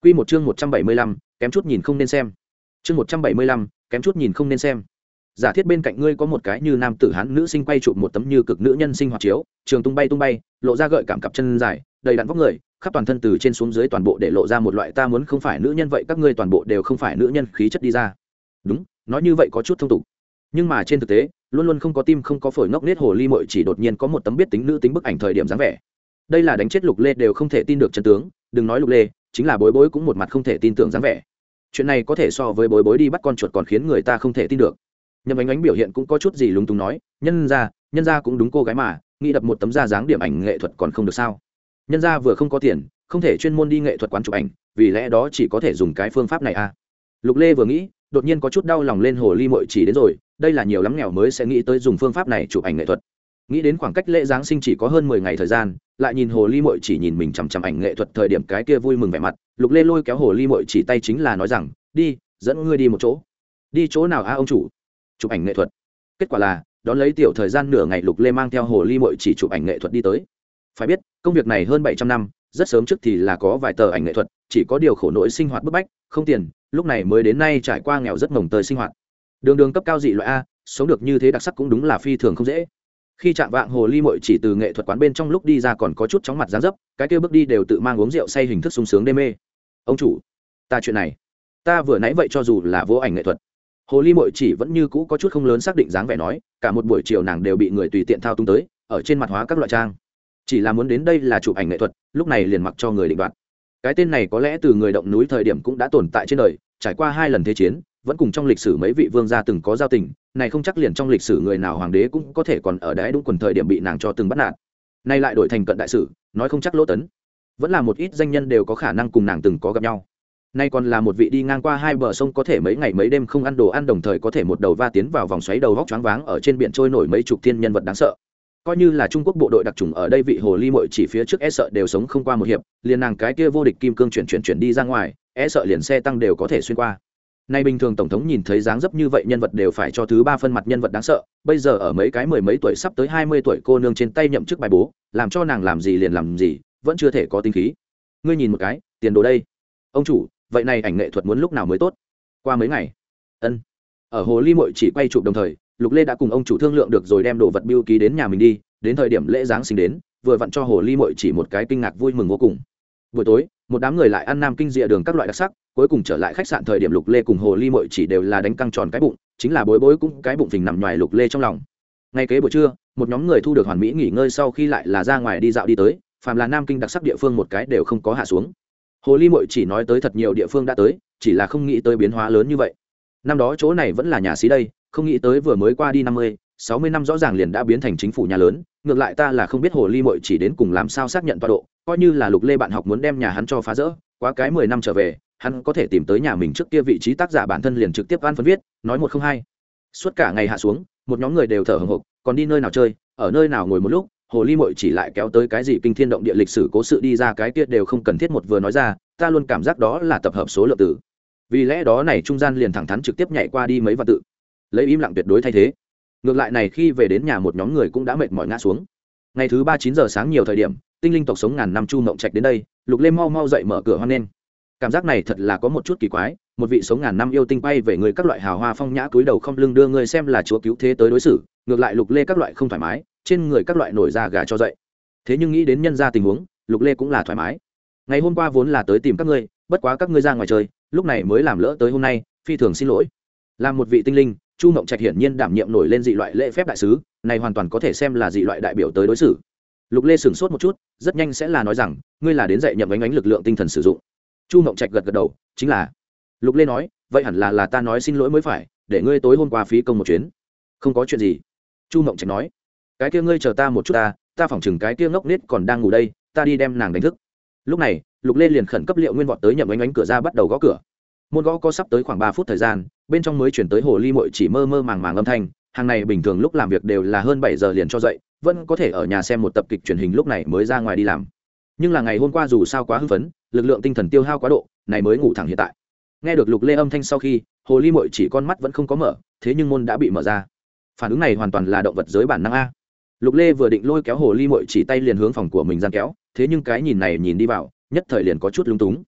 Quy một chương 175, kém chút nhìn không nên xem. Chương 175, kém chút nhìn không nên xem. Giả thiết bên cạnh ngươi có một cái như nam tử hán nữ sinh quay chụp một tấm như cực nữ nhân sinh hoạt chiếu, trường tung bay, lộ ra gợi cảm cặp chân dài, đầy đặn vóc người, khắp toàn thân từ trên xuống dưới toàn bộ để lộ ra một loại ta muốn không phải nữ nhân vậy các ngươi toàn bộ đều không phải nữ nhân khí chất đi ra. Đúng, nói như vậy có chút thông tục. Nhưng mà trên thực tế, luôn luôn không có tim không có phổi ngốc nết hồ ly muội chỉ đột nhiên có một tấm biết tính nữ tính bức ảnh thời điểm dáng vẻ. Đây là đánh chết Lục Lê đều không thể tin được chân tướng, đừng nói Lục Lê, chính là Bối Bối cũng một mặt không thể tin tưởng dáng vẻ. Chuyện này có thể so với Bối Bối đi bắt con chuột còn khiến người ta không thể tin được. Nhậm Ánh Ánh biểu hiện cũng có chút gì lúng túng nói, nhân ra cũng đúng cô gái mà, nghĩ đập một tấm da dáng điểm ảnh nghệ thuật còn không được sao? Nhân ra vừa không có tiền, không thể chuyên môn đi nghệ thuật quán chụp ảnh, vì lẽ đó chỉ có thể dùng cái phương pháp này à? Lục Lê vừa nghĩ, đột nhiên có chút đau lòng lên hồ ly muội chỉ đến rồi, đây là nhiều lắm nghèo mới sẽ nghĩ tới dùng phương pháp này chụp ảnh nghệ thuật. Nghĩ đến khoảng cách lễ giáng sinh chỉ có hơn 10 ngày thời gian, lại nhìn hồ ly muội chỉ nhìn mình chằm chằm ảnh nghệ thuật thời điểm cái kia vui mừng vẻ mặt, Lục Lê lôi kéo hồ ly muội chỉ tay chính là nói rằng, đi, dẫn ngươi đi một chỗ. Đi chỗ nào a ông chủ? Chụp ảnh nghệ thuật. Kết quả là đón lấy tiểu thời gian nửa ngày Lục Lê mang theo hồ ly muội chỉ chụp ảnh nghệ thuật đi tới. Phải biết công việc này hơn 700 năm, rất sớm trước thì là có vài tờ ảnh nghệ thuật, chỉ có điều khổ nỗi sinh hoạt bức bách, không tiền, lúc này mới đến nay trải qua nghèo rất mồng tơi sinh hoạt. Đường cấp cao dị loại a, sống được như thế đặc sắc cũng đúng là phi thường không dễ. Khi chạm vạng hồ ly muội chỉ từ nghệ thuật quán bên trong lúc đi ra còn có chút chóng mặt dáng dấp, cái kia bước đi đều tự mang uống rượu say hình thức sung sướng đê mê. Ông chủ, ta chuyện này, ta vừa nãy vậy cho dù là vô ảnh nghệ thuật, hồ ly muội chỉ vẫn như cũ có chút không lớn xác định dáng vẻ nói, cả một buổi chiều nàng đều bị người tùy tiện thao túng tới, ở trên mặt hóa các loại trang, chỉ là muốn đến đây là chụp ảnh nghệ thuật, lúc này liền mặc cho người định đoạt. Cái tên này có lẽ từ người động núi thời điểm cũng đã tồn tại trên đời, trải qua 2 lần thế chiến, vẫn cùng trong lịch sử mấy vị vương gia từng có giao tình, này không chắc liền trong lịch sử người nào hoàng đế cũng có thể còn ở đấy đúng quần thời điểm bị nàng cho từng bắt nạt. Nay lại đổi thành cận đại sử, nói không chắc Lỗ Tấn, vẫn là một ít danh nhân đều có khả năng cùng nàng từng có gặp nhau. Nay còn là một vị đi ngang qua 2 bờ sông có thể mấy ngày mấy đêm không ăn đồ ăn đồng thời có thể một đầu va tiến vào vòng xoáy đầu góc choáng váng ở trên biển trôi nổi mấy chục thiên nhân vật đáng sợ. Coi như là Trung Quốc bộ đội đặc chủng ở đây vị hồ ly muội chỉ phía trước e sợ đều sống không qua một hiệp, liền nàng cái kia vô địch kim cương chuyển đi ra ngoài, e sợ liền xe tăng đều có thể xuyên qua. Nay bình thường tổng thống nhìn thấy dáng dấp như vậy nhân vật đều phải cho thứ 3 phân mặt nhân vật đáng sợ, bây giờ ở mấy cái mười mấy tuổi sắp tới 20 tuổi cô nương trên tay nhậm chức bài bố, làm cho nàng làm gì liền làm gì, vẫn chưa thể có tinh khí. Ngươi nhìn một cái, tiền đồ đây. Ông chủ, vậy này ảnh nghệ thuật muốn lúc nào mới tốt? Qua mấy ngày. Ân. Ở hồ ly muội chỉ quay chụp đồng thời, Lục Lê đã cùng ông chủ thương lượng được rồi đem đồ vật biêu ký đến nhà mình đi, đến thời điểm lễ giáng sinh đến, vừa vặn cho hồ ly muội chỉ một cái kinh ngạc vui mừng vô cùng. Buổi tối, một đám người lại ăn nam kinh dịa đường các loại đặc sắc, cuối cùng trở lại khách sạn thời điểm Lục Lê cùng hồ ly muội chỉ đều là đánh căng tròn cái bụng, chính là Bối cũng cái bụng phình nằm ngoài Lục Lê trong lòng. Ngay kế buổi trưa, một nhóm người thu được hoàn mỹ nghỉ ngơi sau khi lại là ra ngoài đi dạo đi tới, phàm là nam kinh đặc sắc địa phương một cái đều không có hạ xuống. Hồ ly muội chỉ nói tới thật nhiều địa phương đã tới, chỉ là không nghĩ tới biến hóa lớn như vậy. Năm đó chỗ này vẫn là nhà xí đây, không nghĩ tới vừa mới qua đi 50-60 năm rõ ràng liền đã biến thành chính phủ nhà lớn. Ngược lại ta là không biết hồ ly muội chỉ đến cùng làm sao xác nhận tọa độ, coi như là Lục Lê bạn học muốn đem nhà hắn cho phá rỡ, quá cái 10 năm trở về, hắn có thể tìm tới nhà mình trước kia vị trí tác giả bản thân liền trực tiếp an phân viết, nói 102. Suốt cả ngày hạ xuống, một nhóm người đều thở hổn hộc, còn đi nơi nào chơi, ở nơi nào ngồi một lúc, hồ ly muội chỉ lại kéo tới cái gì kinh thiên động địa lịch sử cố sự đi ra, cái kia đều không cần thiết một vừa nói ra, ta luôn cảm giác đó là tập hợp số lượng tử. Vì lẽ đó này trung gian liền thẳng thắn trực tiếp nhảy qua đi mấy vạn tự, lấy im lặng tuyệt đối thay thế. Ngược lại này khi về đến nhà một nhóm người cũng đã mệt mỏi ngã xuống. Ngày thứ 3 9 giờ sáng nhiều thời điểm, tinh linh tộc sống ngàn năm Chu Mộng Trạch đến đây, Lục Lê mau dậy mở cửa hoan nghênh. Cảm giác này thật là có một chút kỳ quái, một vị sống ngàn năm yêu tinh bay về người các loại hào hoa phong nhã cúi đầu không lưng đưa người xem là chúa cứu thế tới đối xử, ngược lại Lục Lê các loại không thoải mái, trên người các loại nổi da gà cho dậy. Thế nhưng nghĩ đến nhân gia tình huống, Lục Lê cũng là thoải mái. Ngày hôm qua vốn là tới tìm các ngươi, bất quá các ngươi ra ngoài chơi, lúc này mới làm lỡ tới hôm nay, phi thường xin lỗi. Làm một vị tinh linh, Chu Mộng Trạch hiển nhiên đảm nhiệm nổi lên dị loại lễ phép đại sứ, này hoàn toàn có thể xem là dị loại đại biểu tới đối xử. Lục Lê sửng sốt một chút, rất nhanh sẽ là nói rằng, ngươi là đến dạy Nhậm Ánh Ánh lực lượng tinh thần sử dụng. Chu Mộng Trạch gật đầu, chính là. Lục Lê nói, vậy hẳn là ta nói xin lỗi mới phải, để ngươi tối hôm qua phí công một chuyến. Không có chuyện gì. Chu Mộng Trạch nói, cái kia ngươi chờ ta một chút ta phỏng chừng cái kia ngốc nết còn đang ngủ đây, ta đi đem nàng đánh thức. Lúc này, Lục Lê liền khẩn cấp liệu nguyên vọt tới Nhậm Ánh Ánh cửa ra bắt đầu gõ cửa. Môn gõ có sắp tới khoảng 3 phút thời gian, bên trong mới chuyển tới hồ ly muội chỉ mơ màng âm thanh, hàng này bình thường lúc làm việc đều là hơn 7 giờ liền cho dậy, vẫn có thể ở nhà xem một tập kịch truyền hình lúc này mới ra ngoài đi làm. Nhưng là ngày hôm qua dù sao quá hưng phấn, lực lượng tinh thần tiêu hao quá độ, này mới ngủ thẳng hiện tại. Nghe được Lục Lê âm thanh sau khi, hồ ly muội chỉ con mắt vẫn không có mở, thế nhưng môn đã bị mở ra. Phản ứng này hoàn toàn là động vật giới bản năng a. Lục Lê vừa định lôi kéo hồ ly muội chỉ tay liền hướng phòng của mình gian kéo, thế nhưng cái nhìn này nhìn đi vào, nhất thời liền có chút lung túng.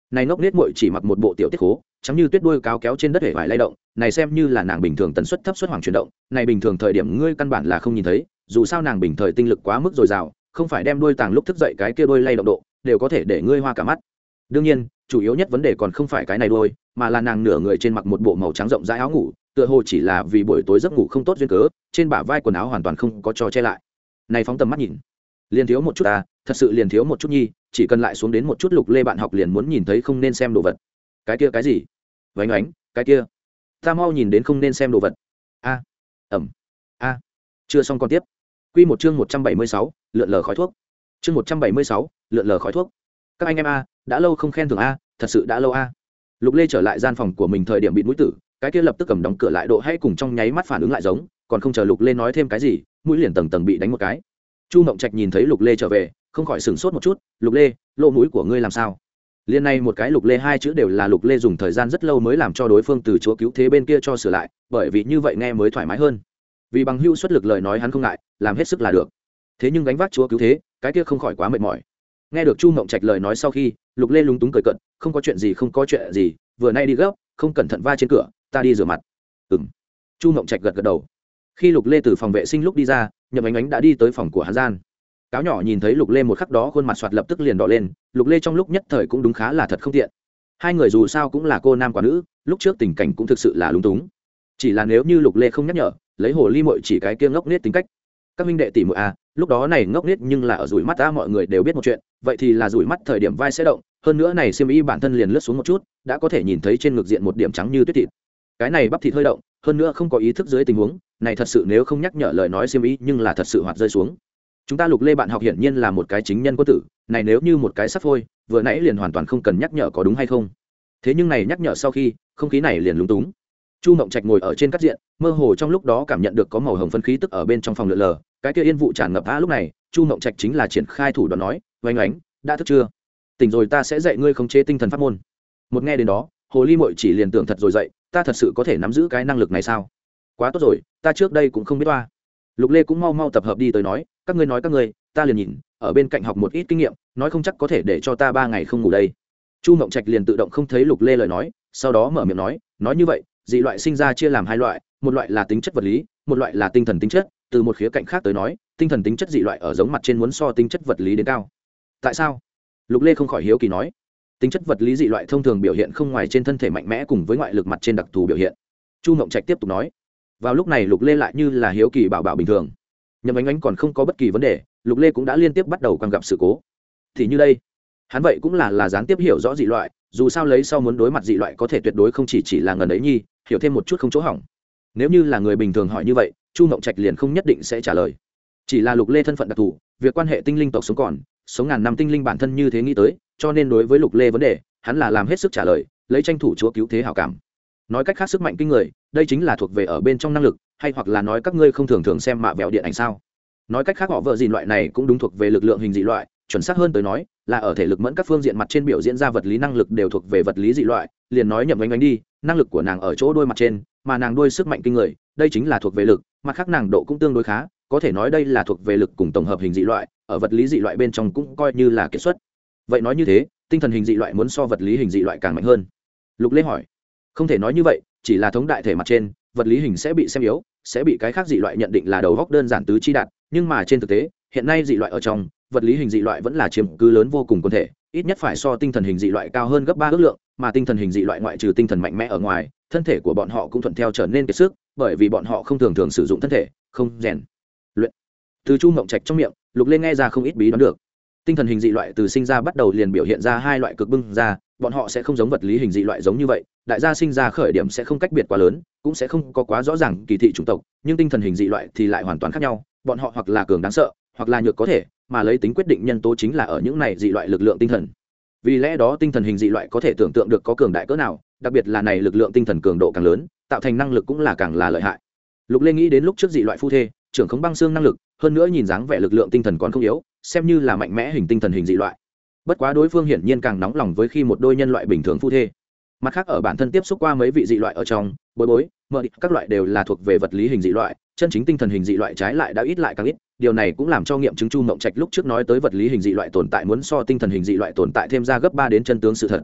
này ngốc nết muội chỉ mặc một bộ tiểu tiết khố trắng như tuyết đuôi cáo kéo trên đất hể vải lay động, này xem như là nàng bình thường tần suất thấp suất hoàng chuyển động, này bình thường thời điểm ngươi căn bản là không nhìn thấy, dù sao nàng bình thời tinh lực quá mức dồi dào, không phải đem đuôi tàng lúc thức dậy cái kia đuôi lay động độ đều có thể để ngươi hoa cả mắt. Đương nhiên chủ yếu nhất vấn đề còn không phải cái này đuôi, mà là nàng nửa người trên mặc một bộ màu trắng rộng rãi áo ngủ, tựa hồ chỉ là vì buổi tối giấc ngủ không tốt duyên cớ, trên bả vai quần áo hoàn toàn không có cho che lại. Này phóng tầm mắt nhìn liền thiếu một chút ta, thật sự liền thiếu một chút nhi, chỉ cần lại xuống đến một chút Lục Lê bạn học liền muốn nhìn thấy không nên xem đồ vật. Cái kia cái gì? Vánh ánh, cái kia. Ta mau nhìn đến không nên xem đồ vật. A. A. Chưa xong còn tiếp. Quy một chương 176, lượn lờ khói thuốc. Chương 176, lượn lờ khói thuốc. Các anh em a, đã lâu không khen thưởng a, thật sự đã lâu a. Lục Lê trở lại gian phòng của mình thời điểm bị mũi tử, cái kia lập tức cầm đóng cửa lại độ hay cùng trong nháy mắt phản ứng lại giống, còn không chờ Lục Lê nói thêm cái gì, mũi liền tầng tầng bị đánh một cái. Chu Mộng Trạch nhìn thấy Lục Lê trở về, không khỏi sửng sốt một chút, "Lục Lê, lỗ mũi của ngươi làm sao?" Liên này một cái Lục Lê hai chữ đều là Lục Lê dùng thời gian rất lâu mới làm cho đối phương từ chúa cứu thế bên kia cho sửa lại, bởi vì như vậy nghe mới thoải mái hơn. Vì bằng hữu xuất lực lời nói hắn không ngại, làm hết sức là được. Thế nhưng gánh vác chúa cứu thế, cái kia không khỏi quá mệt mỏi. Nghe được Chu Mộng Trạch lời nói sau khi, Lục Lê lúng túng cười cợt, "Không có chuyện gì, không có chuyện gì, vừa nay đi gấp, không cẩn thận va trên cửa, ta đi rửa mặt." Chu Mộng Trạch gật gật đầu. Khi Lục Lê từ phòng vệ sinh lúc đi ra, Nhậm Ánh Ánh đã đi tới phòng của hắn gian. Cáo nhỏ nhìn thấy Lục Lê một khắc đó khuôn mặt soạt lập tức liền đỏ lên, Lục Lê trong lúc nhất thời cũng đúng khá là thật không tiện. Hai người dù sao cũng là cô nam quả nữ, lúc trước tình cảnh cũng thực sự là lúng túng. Chỉ là nếu như Lục Lê không nhắc nhở, lấy hồ ly muội chỉ cái kia ngốc nết tính cách. Các minh đệ tỷ muội a, lúc đó này ngốc nết nhưng là ở rủi mắt a, mọi người đều biết một chuyện, vậy thì là rủi mắt thời điểm vai sẽ động, hơn nữa này xiêm y bản thân liền lướt xuống một chút, đã có thể nhìn thấy trên ngực diện một điểm trắng như tuyết thịt. Cái này bắp thịt hơi động, hơn nữa không có ý thức dưới tình huống, này thật sự nếu không nhắc nhở lời nói xiêm y nhưng là thật sự hoạt rơi xuống. Chúng ta Lục Lê bạn học hiển nhiên là một cái chính nhân quân tử, này nếu như một cái sắp phôi, vừa nãy liền hoàn toàn không cần nhắc nhở có đúng hay không. Thế nhưng này nhắc nhở sau khi, không khí này liền lúng túng. Chu Mộng Trạch ngồi ở trên cát diện, mơ hồ trong lúc đó cảm nhận được có màu hồng phân khí tức ở bên trong phòng lượn lờ, cái kia yên vụ tràn ngập lúc này, Chu Mộng Trạch chính là triển khai thủ đoạn nói, "Oánh Oánh, đã thức chưa? Tỉnh rồi ta sẽ dạy ngươi khống chế tinh thần pháp môn." Một nghe đến đó, hồ ly muội chỉ liền tưởng thật rồi dậy, ta thật sự có thể nắm giữ cái năng lực này sao? Quá tốt rồi, ta trước đây cũng không biết toa. Lục Lê cũng mau mau tập hợp đi tới nói, các ngươi nói các ngươi, ta liền nhìn, ở bên cạnh học một ít kinh nghiệm, nói không chắc có thể để cho ta 3 ngày không ngủ đây. Chu Mộng Trạch liền tự động không thấy Lục Lê lời nói, sau đó mở miệng nói như vậy, dị loại sinh ra chia làm hai loại, một loại là tính chất vật lý, một loại là tinh thần tính chất, từ một khía cạnh khác tới nói, tinh thần tính chất dị loại ở giống mặt trên muốn so tính chất vật lý đến cao. Tại sao? Lục Lê không khỏi hiếu kỳ nói. Tính chất vật lý dị loại thông thường biểu hiện không ngoài trên thân thể mạnh mẽ cùng với ngoại lực mặt trên đặc thù biểu hiện. Chu Mộng Trạch tiếp tục nói. Vào lúc này Lục Lê lại như là hiếu kỳ bảo bình thường. Nhậm Ánh Ánh còn không có bất kỳ vấn đề, Lục Lê cũng đã liên tiếp bắt đầu quan gặp sự cố. Thì như đây, hắn vậy cũng là gián tiếp hiểu rõ dị loại, dù sao lấy sau muốn đối mặt dị loại có thể tuyệt đối không chỉ là ngần ấy nhi, hiểu thêm một chút không chỗ hỏng. Nếu như là người bình thường hỏi như vậy, Chu Mộng Trạch liền không nhất định sẽ trả lời. Chỉ là Lục Lê thân phận đặc thù, việc quan hệ tinh linh tộc sống còn, sống ngàn năm tinh linh bản thân như thế nghĩ tới, cho nên đối với Lục Lê vấn đề, hắn là làm hết sức trả lời, lấy tranh thủ chúa cứu thế hảo cảm. Nói cách khác sức mạnh kinh người, đây chính là thuộc về ở bên trong năng lực, hay hoặc là nói các ngươi không thường xem mạ vẹo điện ảnh sao? Nói cách khác họ vợ gì loại này cũng đúng thuộc về lực lượng hình dị loại, chuẩn xác hơn tới nói là ở thể lực mẫn các phương diện mặt trên biểu diễn ra vật lý năng lực đều thuộc về vật lý dị loại, liền nói Nhậm Ánh Ánh đi, năng lực của nàng ở chỗ đôi mặt trên, mà nàng đôi sức mạnh kinh người, đây chính là thuộc về lực, mặt khác nàng độ cũng tương đối khá, có thể nói đây là thuộc về lực cùng tổng hợp hình dị loại, ở vật lý dị loại bên trong cũng coi như là kiệt xuất. Vậy nói như thế, tinh thần hình dị loại muốn so vật lý hình dị loại càng mạnh hơn. Lục Lê hỏi. Không thể nói như vậy, chỉ là thống đại thể mặt trên, vật lý hình sẽ bị xem yếu, sẽ bị cái khác dị loại nhận định là đầu góc đơn giản tứ chi đạt, nhưng mà trên thực tế, hiện nay dị loại ở trong, vật lý hình dị loại vẫn là chiếm cứ lớn vô cùng quân thể, ít nhất phải so tinh thần hình dị loại cao hơn gấp 3 ước lượng, mà tinh thần hình dị loại ngoại trừ tinh thần mạnh mẽ ở ngoài, thân thể của bọn họ cũng thuận theo trở nên kiệt sức, bởi vì bọn họ không thường sử dụng thân thể, không rèn luyện. Từ Chu Mộng Trạch trong miệng, Lục Lê nghe ra không ít bí đoán được. Tinh thần hình dị loại từ sinh ra bắt đầu liền biểu hiện ra hai loại cực bưng ra, bọn họ sẽ không giống vật lý hình dị loại giống như vậy, đại gia sinh ra khởi điểm sẽ không cách biệt quá lớn, cũng sẽ không có quá rõ ràng kỳ thị chủng tộc, nhưng tinh thần hình dị loại thì lại hoàn toàn khác nhau, bọn họ hoặc là cường đáng sợ, hoặc là nhược có thể, mà lấy tính quyết định nhân tố chính là ở những này dị loại lực lượng tinh thần. Vì lẽ đó tinh thần hình dị loại có thể tưởng tượng được có cường đại cỡ nào, đặc biệt là này lực lượng tinh thần cường độ càng lớn, tạo thành năng lực cũng là càng là lợi hại. Lục Lê nghĩ đến lúc trước dị loại phu thê, trưởng khống băng xương năng lực, hơn nữa nhìn dáng vẻ lực lượng tinh thần còn không yếu, xem như là mạnh mẽ hình tinh thần hình dị loại. Bất quá đối phương hiển nhiên càng nóng lòng với khi một đôi nhân loại bình thường phu thê. Mặt khác ở bản thân tiếp xúc qua mấy vị dị loại ở trong, bối, mơ địch các loại đều là thuộc về vật lý hình dị loại, chân chính tinh thần hình dị loại trái lại đã ít lại càng ít, điều này cũng làm cho nghiệm chứng Chu Mộng Trạch lúc trước nói tới vật lý hình dị loại tồn tại muốn so tinh thần hình dị loại tồn tại thêm ra gấp 3 đến chân tướng sự thật.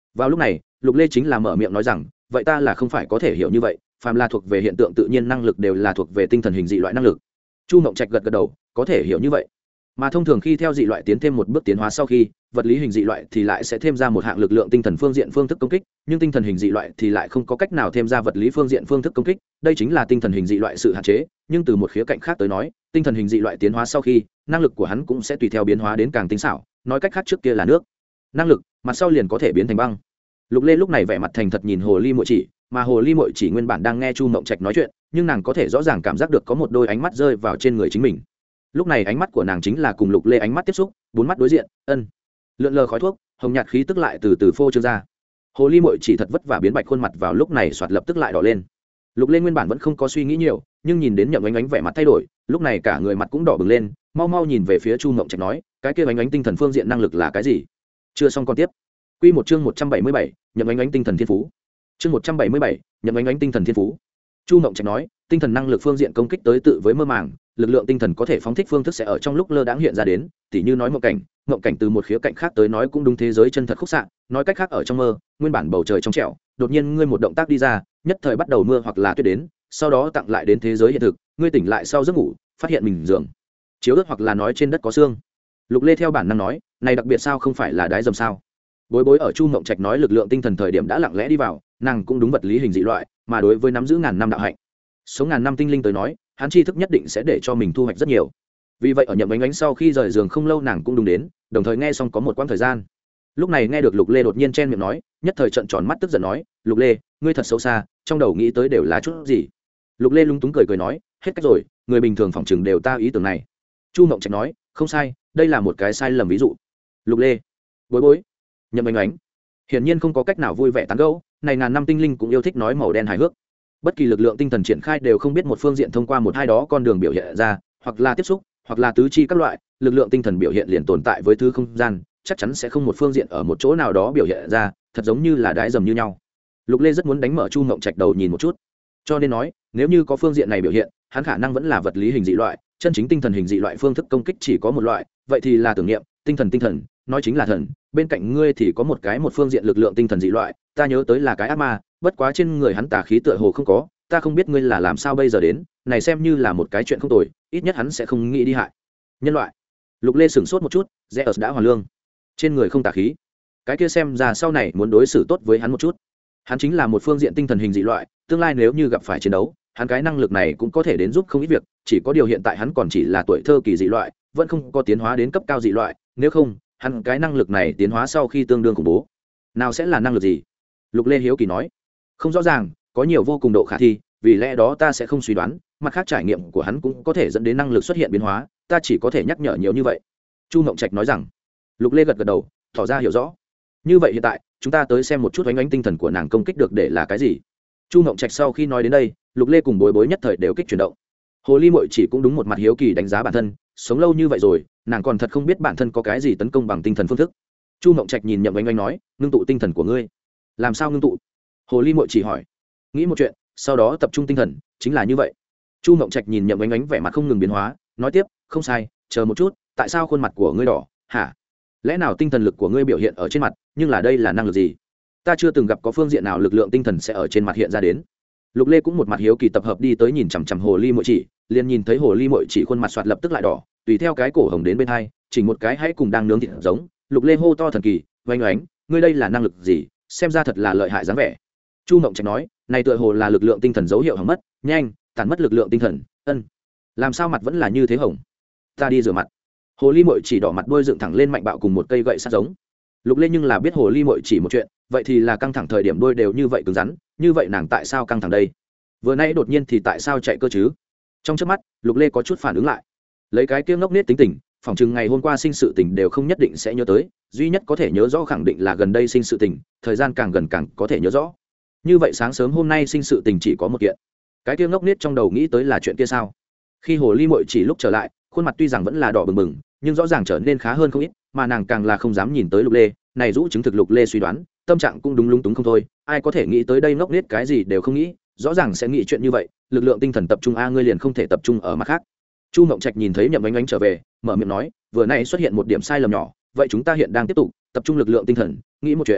Vào lúc này Lục Lê chính là mở miệng nói rằng vậy ta là không phải có thể hiểu như vậy, phàm là thuộc về hiện tượng tự nhiên năng lực đều là thuộc về tinh thần hình dị loại năng lực. Chu Mộng Trạch gật gật đầu, có thể hiểu như vậy. Mà thông thường khi theo dị loại tiến thêm một bước tiến hóa sau khi, vật lý hình dị loại thì lại sẽ thêm ra một hạng lực lượng tinh thần phương diện phương thức công kích, nhưng tinh thần hình dị loại thì lại không có cách nào thêm ra vật lý phương diện phương thức công kích, đây chính là tinh thần hình dị loại sự hạn chế. Nhưng từ một khía cạnh khác tới nói, tinh thần hình dị loại tiến hóa sau khi, năng lực của hắn cũng sẽ tùy theo biến hóa đến càng tinh xảo, nói cách khác trước kia là nước năng lực, mặt sau liền có thể biến thành băng. Lục Lê lúc này vẻ mặt thành thật nhìn hồ ly muội chỉ, mà hồ ly muội chỉ nguyên bản đang nghe Chu Mộng Trạch nói chuyện, nhưng nàng có thể rõ ràng cảm giác được có một đôi ánh mắt rơi vào trên người chính mình. Lúc này ánh mắt của nàng chính là cùng Lục Lê ánh mắt tiếp xúc, bốn mắt đối diện, lượn lờ khói thuốc, hồng nhạt khí tức lại từ từ phô trương ra. Hồ ly muội chỉ thật vất vả biến bạch khuôn mặt vào lúc này soạt lập tức lại đỏ lên. Lục Lê nguyên bản vẫn không có suy nghĩ nhiều, nhưng nhìn đến Nhậm Ánh Ánh vẻ mặt thay đổi, lúc này cả người mặt cũng đỏ bừng lên, mau mau nhìn về phía Chu Mộng Trạch nói, cái kia Ánh Ánh tinh thần phương diện năng lực là cái gì? Chưa xong con tiếp. Quy một chương 177, Nhậm Ánh Ánh tinh thần thiên phú. Chương 177, Nhậm Ánh Ánh tinh thần thiên phú. Chu Mộng Trạch nói, tinh thần năng lực phương diện công kích tới tự với mơ màng, lực lượng tinh thần có thể phóng thích phương thức sẽ ở trong lúc lơ đãng hiện ra đến, tỉ như nói mộng cảnh từ một khía cạnh khác tới nói cũng đúng thế giới chân thật khúc xạ, nói cách khác ở trong mơ, nguyên bản bầu trời trong trẻo, đột nhiên ngươi một động tác đi ra, nhất thời bắt đầu mưa hoặc là tuyết đến, sau đó tặng lại đến thế giới hiện thực, ngươi tỉnh lại sau giấc ngủ, phát hiện mình giường chiếu đất hoặc là nói trên đất có xương. Lục Lê theo bản năng nói, này đặc biệt sao không phải là đái dầm sao? Bối bối ở Chu Mộng Trạch nói lực lượng tinh thần thời điểm đã lặng lẽ đi vào, nàng cũng đúng vật lý hình dị loại, mà đối với nắm giữ ngàn năm đạo hạnh, sống ngàn năm tinh linh tới nói, hắn tri thức nhất định sẽ để cho mình thu hoạch rất nhiều. Vì vậy ở Nhậm Ánh Ánh sau khi rời giường không lâu nàng cũng đúng đến, đồng thời nghe xong có một quãng thời gian. Lúc này nghe được Lục Lê đột nhiên chen miệng nói, nhất thời trợn tròn mắt tức giận nói, Lục Lê, ngươi thật xấu xa, trong đầu nghĩ tới đều là chút gì? Lục Lê lúng túng cười nói, hết cách rồi, người bình thường phỏng chừng đều ta ý tưởng này. Chu Mộng Trạch nói, không sai, đây là một cái sai lầm ví dụ. Lục Lê, bối bối, Nhậm Ánh Ánh hiển nhiên không có cách nào vui vẻ tán gẫu, này ngàn năm tinh linh cũng yêu thích nói màu đen hài hước. Bất kỳ lực lượng tinh thần triển khai đều không biết một phương diện thông qua một hai đó con đường biểu hiện ra, hoặc là tiếp xúc, hoặc là tứ chi các loại, lực lượng tinh thần biểu hiện liền tồn tại với thứ không gian, chắc chắn sẽ không một phương diện ở một chỗ nào đó biểu hiện ra, thật giống như là đái dầm như nhau. Lục Lê rất muốn đánh mở Chu Mộng Trạch đầu nhìn một chút, cho nên nói, nếu như có phương diện này biểu hiện, hắn khả năng vẫn là vật lý hình dị loại, chân chính tinh thần hình dị loại phương thức công kích chỉ có một loại, vậy thì là tưởng niệm, tinh thần, nói chính là thần. Bên cạnh ngươi thì có một phương diện lực lượng tinh thần dị loại, ta nhớ tới là cái ác ma, bất quá trên người hắn tà khí tựa hồ không có, ta không biết ngươi là làm sao bây giờ đến, này xem như là một cái chuyện không tồi, ít nhất hắn sẽ không nghĩ đi hại nhân loại. Lục Lê sửng sốt một chút, Zeus đã hoàn lương, trên người không tà khí, cái kia xem ra sau này muốn đối xử tốt với hắn một chút. Hắn chính là một phương diện tinh thần hình dị loại, tương lai nếu như gặp phải chiến đấu, hắn cái năng lực này cũng có thể đến giúp không ít việc, chỉ có điều hiện tại hắn còn chỉ là tuổi thơ kỳ dị loại, vẫn không có tiến hóa đến cấp cao dị loại, nếu không, hắn cái năng lực này tiến hóa sau khi tương đương khủng bố. Nào sẽ là năng lực gì? Lục Lê hiếu kỳ nói. Không rõ ràng, có nhiều vô cùng độ khả thi, vì lẽ đó ta sẽ không suy đoán, mặt khác trải nghiệm của hắn cũng có thể dẫn đến năng lực xuất hiện biến hóa, ta chỉ có thể nhắc nhở nhiều như vậy. Chu Mộng Trạch nói rằng. Lục Lê gật gật đầu, tỏ ra hiểu rõ. Như vậy hiện tại, chúng ta tới xem một chút oánh oánh tinh thần của nàng công kích được để là cái gì. Chu Mộng Trạch sau khi nói đến đây, Lục Lê cùng bối bối nhất thời đều kích chuyển động. Hồ ly muội chỉ cũng đúng một mặt hiếu kỳ đánh giá bản thân, sống lâu như vậy rồi, nàng còn thật không biết bản thân có cái gì tấn công bằng tinh thần phương thức. Chu Mộng Trạch nhìn Nhậm Ánh Ánh nói, ngưng tụ tinh thần của ngươi. Làm sao ngưng tụ? Hồ ly muội chỉ hỏi. Nghĩ một chuyện, sau đó tập trung tinh thần, chính là như vậy. Chu Mộng Trạch nhìn Nhậm Ánh Ánh vẻ mặt không ngừng biến hóa, nói tiếp, không sai, chờ một chút, tại sao khuôn mặt của ngươi đỏ, hả? Lẽ nào tinh thần lực của ngươi biểu hiện ở trên mặt, nhưng là đây là năng lực gì? Ta chưa từng gặp có phương diện nào lực lượng tinh thần sẽ ở trên mặt hiện ra đến. Lục Lê cũng một mặt hiếu kỳ tập hợp đi tới nhìn chằm chằm hồ ly muội chỉ, liền nhìn thấy hồ ly muội chỉ khuôn mặt soạt lập tức lại đỏ, tùy theo cái cổ hồng đến bên hai, chỉnh một cái hãy cùng đang nướng thịt giống. Lục Lê hô to thần kỳ, oanh oánh, ngươi đây là năng lực gì? Xem ra thật là lợi hại dáng vẻ. Chu Mộng Trạch nói, này tựa hồ là lực lượng tinh thần dấu hiệu hỏng mất, nhanh, tàn mất lực lượng tinh thần. Làm sao mặt vẫn là như thế hồng? Ta đi rửa mặt. Hồ ly muội chỉ đỏ mặt đôi dựng thẳng lên mạnh bạo cùng một cây gậy sắt giống. Lục Lê nhưng là biết hồ ly muội chỉ một chuyện, vậy thì là căng thẳng thời điểm đôi đều như vậy cứng rắn, như vậy nàng tại sao căng thẳng đây? Vừa nãy đột nhiên thì tại sao chạy cơ chứ? Trong chớp mắt, Lục Lê có chút phản ứng lại. Lấy cái kia ngốc nết tính tình, phỏng chừng ngày hôm qua sinh sự tình đều không nhất định sẽ nhớ tới, duy nhất có thể nhớ rõ khẳng định là gần đây sinh sự tình, thời gian càng gần càng có thể nhớ rõ. Như vậy sáng sớm hôm nay sinh sự tình chỉ có một kiện. Cái kia ngốc nết trong đầu nghĩ tới là chuyện kia sao? Khi hồ ly muội chỉ lúc trở lại, khuôn mặt tuy rằng vẫn là đỏ bừng bừng, nhưng rõ ràng trở nên khá hơn không ít, mà nàng càng là không dám nhìn tới Lục Lê, này rũ chứng thực Lục Lê suy đoán, tâm trạng cũng đúng lung túng không thôi, ai có thể nghĩ tới đây ngốc nết cái gì đều không nghĩ, rõ ràng sẽ nghĩ chuyện như vậy, lực lượng tinh thần tập trung a ngươi liền không thể tập trung ở mặt khác. Chu Mộng Trạch nhìn thấy Nhậm Ánh Ánh trở về, mở miệng nói, vừa nãy xuất hiện một điểm sai lầm nhỏ, vậy chúng ta hiện đang tiếp tục tập trung lực lượng tinh thần, nghĩ một chuyện.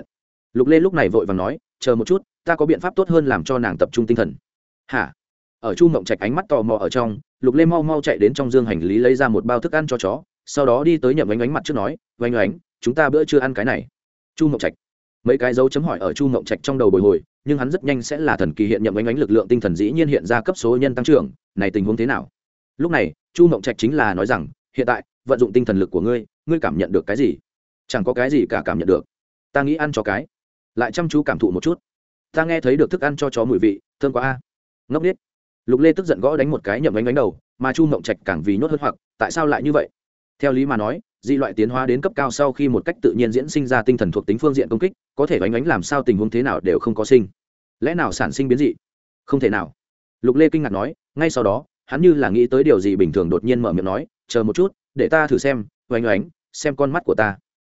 Lục Lê lúc này vội vàng nói, chờ một chút, ta có biện pháp tốt hơn làm cho nàng tập trung tinh thần. Hả? Ở Chu Mộng Trạch ánh mắt tò mò ở trong, Lục Lê mau mau chạy đến trong dương hành lý lấy ra một bao thức ăn cho chó, sau đó đi tới Nhậm Oánh Oánh mặt trước nói, Oánh Oánh, chúng ta bữa trưa ăn cái này. Chu Mộng Trạch. Mấy cái dấu chấm hỏi ở Chu Mộng Trạch trong đầu bồi hồi, nhưng hắn rất nhanh sẽ là thần kỳ hiện Nhậm Oánh Oánh lực lượng tinh thần dĩ nhiên hiện ra cấp số nhân tăng trưởng, này tình huống thế nào? Lúc này, Chu Mộng Trạch chính là nói rằng, hiện tại, vận dụng tinh thần lực của ngươi, ngươi cảm nhận được cái gì? Chẳng có cái gì cả cảm nhận được. Ta nghĩ ăn cho cái. Lại chăm chú cảm thụ một chút. Ta nghe thấy được thức ăn cho chó mùi vị, thơm quá a. Ngốc điếc. Lục Lê tức giận gõ đánh một cái Nhậm Oánh Oánh đầu, mà Chu Mộng Trạch càng vì nhốt hơn hoặc, tại sao lại như vậy? Theo lý mà nói, dị loại tiến hóa đến cấp cao sau khi một cách tự nhiên diễn sinh ra tinh thần thuộc tính phương diện công kích, có thể Oánh Oánh làm sao tình huống thế nào đều không có sinh. Lẽ nào sản sinh biến dị? Không thể nào. Lục Lê kinh ngạc nói, ngay sau đó, hắn như là nghĩ tới điều gì bình thường đột nhiên mở miệng nói, chờ một chút, để ta thử xem, Oánh Oánh, xem con mắt của ta.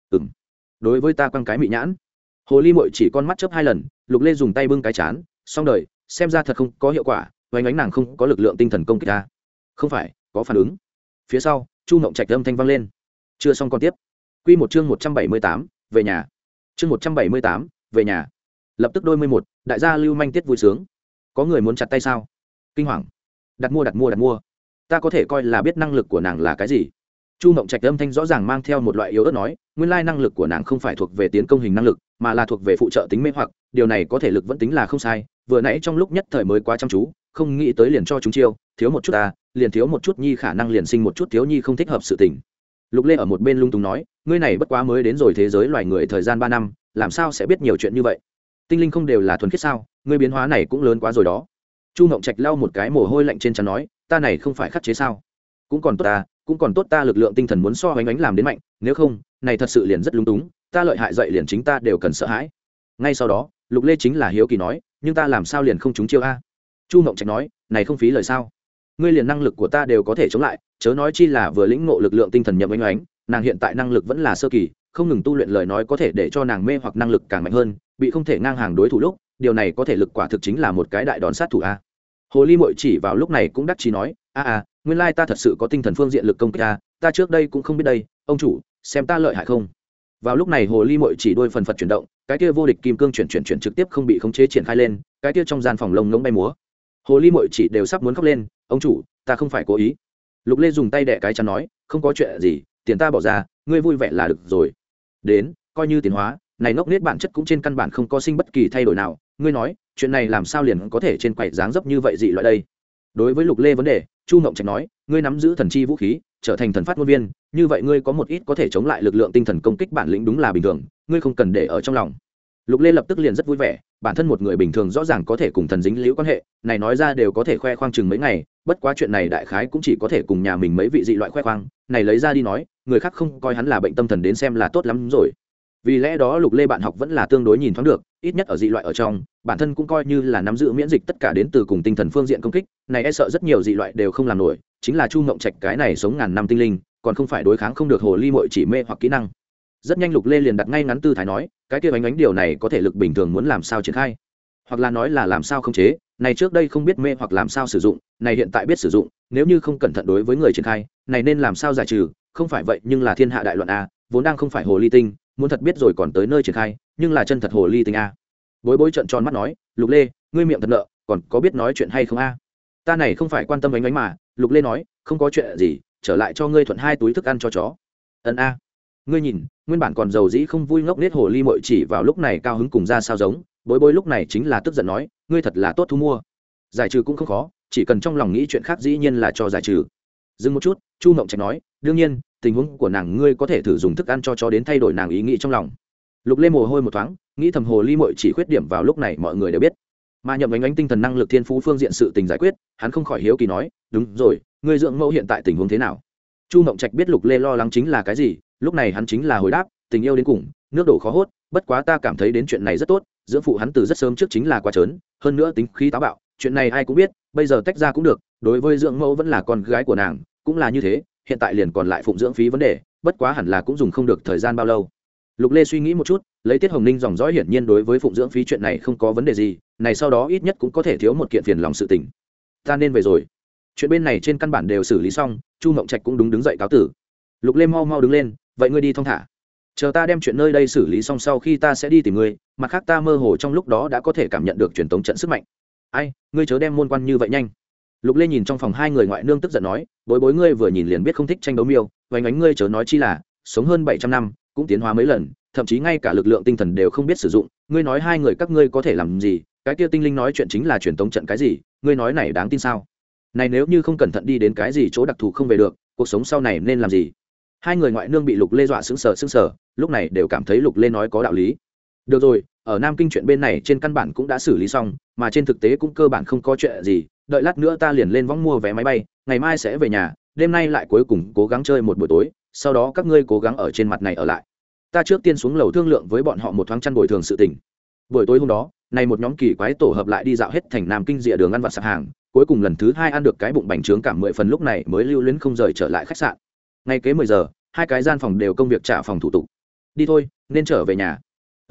Đối với ta quăng cái mị nhãn. Hồ ly muội chỉ con mắt chớp 2 lần, Lục Lê dùng tay bưng cái chán, xong đời, xem ra thật không có hiệu quả, Oánh Oánh nàng không có lực lượng tinh thần công kích ta. Không phải, có phản ứng. Phía sau, Chu Mộng Trạch âm thanh vang lên. Chưa xong con tiếp. Quy một chương 178, về nhà. Chương 178, về nhà. Lập tức đôi 11, đại gia Lưu Manh tiết vui sướng. Có người muốn chặt tay sao? Kinh hoàng. Đặt mua. Ta có thể coi là biết năng lực của nàng là cái gì. Chu Mộng Trạch âm thanh rõ ràng mang theo một loại yếu ớt nói, nguyên lai năng lực của nàng không phải thuộc về tiến công hình năng lực, mà là thuộc về phụ trợ tính mê hoặc, điều này có thể lực vẫn tính là không sai, vừa nãy trong lúc nhất thời mới quá chăm chú, không nghĩ tới liền cho chúng chiêu, thiếu một chút ta, liền thiếu một chút nhi khả năng liền sinh một chút thiếu nhi không thích hợp sự tình. Lục Lê ở một bên lung tung nói, ngươi này bất quá mới đến rồi thế giới loài người thời gian 3 năm, làm sao sẽ biết nhiều chuyện như vậy? Tinh linh không đều là thuần khiết sao, ngươi biến hóa này cũng lớn quá rồi đó. Chu Mộng Trạch lau một cái mồ hôi lạnh trên trán nói, ta này không phải khắc chế sao? Cũng còn tốt ta lực lượng tinh thần muốn so Oánh Oánh làm đến mạnh, nếu không, này thật sự liền rất lung túng, ta lợi hại dậy liền chính ta đều cần sợ hãi. Ngay sau đó, Lục Lê chính là hiếu kỳ nói, nhưng ta làm sao liền không trúng chiêu a? Chu Mộng Trạch nói, này không phí lời sao? Ngươi liền năng lực của ta đều có thể chống lại, chớ nói chi là vừa lĩnh ngộ lực lượng tinh thần Nhậm Oánh Oánh, nàng hiện tại năng lực vẫn là sơ kỳ, không ngừng tu luyện lời nói có thể để cho nàng mê hoặc năng lực càng mạnh hơn, bị không thể ngang hàng đối thủ lúc, điều này có thể lực quả thực chính là một cái đại đòn sát thủ a. Hồ ly muội chỉ vào lúc này cũng đắc chí nói, nguyên lai ta thật sự có tinh thần phương diện lực công kích a, ta trước đây cũng không biết đây, ông chủ, xem ta lợi hại không. Vào lúc này hồ ly muội chỉ đôi phần phật chuyển động, cái kia vô địch kim cương chuyển trực tiếp không bị khống chế triển khai lên, cái kia trong gian phòng lông ngỗng bay múa. Hồ ly muội chỉ đều sắp muốn khóc lên, ông chủ, ta không phải cố ý. Lục Lê dùng tay đẻ cái chắn nói, không có chuyện gì, tiền ta bỏ ra, ngươi vui vẻ là được rồi. Đến, coi như tiến hóa, này ngốc nết bản chất cũng trên căn bản không có sinh bất kỳ thay đổi nào, ngươi nói, chuyện này làm sao liền có thể trên quầy dáng dấp như vậy dị loại đây? Đối với Lục Lê vấn đề, Chu Mộng Trạch nói, ngươi nắm giữ thần chi vũ khí, trở thành thần phát ngôn viên, như vậy ngươi có một ít có thể chống lại lực lượng tinh thần công kích bản lĩnh đúng là bình thường, ngươi không cần để ở trong lòng. Lục Lê lập tức liền rất vui vẻ, bản thân một người bình thường rõ ràng có thể cùng thần dính liễu quan hệ, này nói ra đều có thể khoe khoang chừng mấy ngày, bất quá chuyện này đại khái cũng chỉ có thể cùng nhà mình mấy vị dị loại khoe khoang, này lấy ra đi nói, người khác không coi hắn là bệnh tâm thần đến xem là tốt lắm rồi. Vì lẽ đó Lục Lê bạn học vẫn là tương đối nhìn thoáng được, ít nhất ở dị loại ở trong, bản thân cũng coi như là nắm giữ miễn dịch tất cả đến từ cùng tinh thần phương diện công kích, này e sợ rất nhiều dị loại đều không làm nổi, chính là Chu Mộng Trạch cái này sống ngàn năm tinh linh, còn không phải đối kháng không được hồ ly muội chỉ mê hoặc kỹ năng. Rất nhanh Lục Lê liền đặt ngay ngắn tư thái nói, cái kia Oánh Oánh điều này có thể lực bình thường muốn làm sao triển khai, hoặc là nói là làm sao khống chế, này trước đây không biết mê hoặc làm sao sử dụng, này hiện tại biết sử dụng, nếu như không cẩn thận đối với người triển khai, này nên làm sao giải trừ, không phải vậy nhưng là thiên hạ đại loạn a, vốn đang không phải hồ ly tinh, muốn thật biết rồi còn tới nơi triển khai, nhưng là chân thật hồ ly tinh a. Bối Bối trợn tròn mắt nói, Lục Lê, ngươi miệng thật nợ, còn có biết nói chuyện hay không a? Ta này không phải quan tâm Oánh Oánh mà. Lục Lê nói, không có chuyện gì, trở lại cho ngươi thuận 2 túi thức ăn cho chó. Ân a. Ngươi nhìn, nguyên bản còn giàu dĩ không vui ngốc nết hồ ly muội chỉ vào lúc này cao hứng cùng ra sao giống, Bối Bối lúc này chính là tức giận nói, ngươi thật là tốt thu mua. Giải trừ cũng không khó, chỉ cần trong lòng nghĩ chuyện khác dĩ nhiên là cho giải trừ. Dừng một chút, Chu Mộng Trạch nói, đương nhiên, tình huống của nàng ngươi có thể thử dùng thức ăn cho chó đến thay đổi nàng ý nghĩ trong lòng. Lục Lê mồ hôi một thoáng, nghĩ thầm hồ ly muội chỉ khuyết điểm vào lúc này mọi người đều biết, mà Nhậm Oánh Oánh tinh thần năng lực thiên phú phương diện sự tình giải quyết, hắn không khỏi hiếu kỳ nói, đúng rồi, ngươi dưỡng mẫu hiện tại tình huống thế nào? Chu Mộng Trạch biết Lục Lê lo lắng chính là cái gì, lúc này hắn chính là hồi đáp, tình yêu đến cùng, nước đổ khó hốt, bất quá ta cảm thấy đến chuyện này rất tốt, dưỡng phụ hắn từ rất sớm trước chính là quá trớn, hơn nữa tính khí táo bạo, chuyện này ai cũng biết, bây giờ tách ra cũng được, đối với dưỡng mẫu vẫn là con gái của nàng, cũng là như thế, hiện tại liền còn lại phụng dưỡng phí vấn đề, bất quá hẳn là cũng dùng không được thời gian bao lâu. Lục Lê suy nghĩ một chút, lấy Tiết Hồng Ninh dòng dõi hiển nhiên đối với phụng dưỡng phí chuyện này không có vấn đề gì, này sau đó ít nhất cũng có thể thiếu một kiện phiền lòng sự tình. Ta nên về rồi. Chuyện bên này trên căn bản đều xử lý xong, Chu Mộng Trạch cũng đứng dậy cáo tử. Lục Lê mau mau đứng lên, vậy ngươi đi thong thả. chờ ta đem chuyện nơi đây xử lý xong sau khi ta sẽ đi tìm ngươi. Mặt khác ta mơ hồ trong lúc đó đã có thể cảm nhận được truyền tống trận sức mạnh. Ai, ngươi chớ đem môn quan như vậy nhanh. Lục Lê nhìn trong phòng hai người ngoại nương tức giận nói, bối bối ngươi vừa nhìn liền biết không thích tranh đấu miêu, vánh ánh ngươi chớ nói chi là sống hơn 700 năm cũng tiến hóa mấy lần, thậm chí ngay cả lực lượng tinh thần đều không biết sử dụng. Ngươi nói hai người các ngươi có thể làm gì? Cái kia tinh linh nói chuyện chính là truyền tống trận cái gì? Ngươi nói này đáng tin sao? Này nếu như không cẩn thận đi đến cái gì chỗ đặc thù không về được, cuộc sống sau này nên làm gì? Hai người ngoại nương bị Lục Lê dọa sững sờ, lúc này đều cảm thấy Lục Lê nói có đạo lý. Được rồi, ở Nam Kinh chuyện bên này trên căn bản cũng đã xử lý xong, mà trên thực tế cũng cơ bản không có chuyện gì, đợi lát nữa ta liền lên võng mua vé máy bay, ngày mai sẽ về nhà, đêm nay lại cuối cùng cố gắng chơi một buổi tối, sau đó các ngươi cố gắng ở trên mặt này ở lại. Ta trước tiên xuống lầu thương lượng với bọn họ một thoáng chăn bồi thường sự tình. Buổi tối hôm đó, này một nhóm kỳ quái tổ hợp lại đi dạo hết thành Nam Kinh rìa đường ăn vặt sạp hàng, cuối cùng lần thứ hai ăn được cái bụng bành trướng cảm 10 phần, lúc này mới lưu luyến không rời trở lại khách sạn. Ngay kế 10 giờ, hai cái gian phòng đều công việc trả phòng thủ tục. Đi thôi, nên trở về nhà.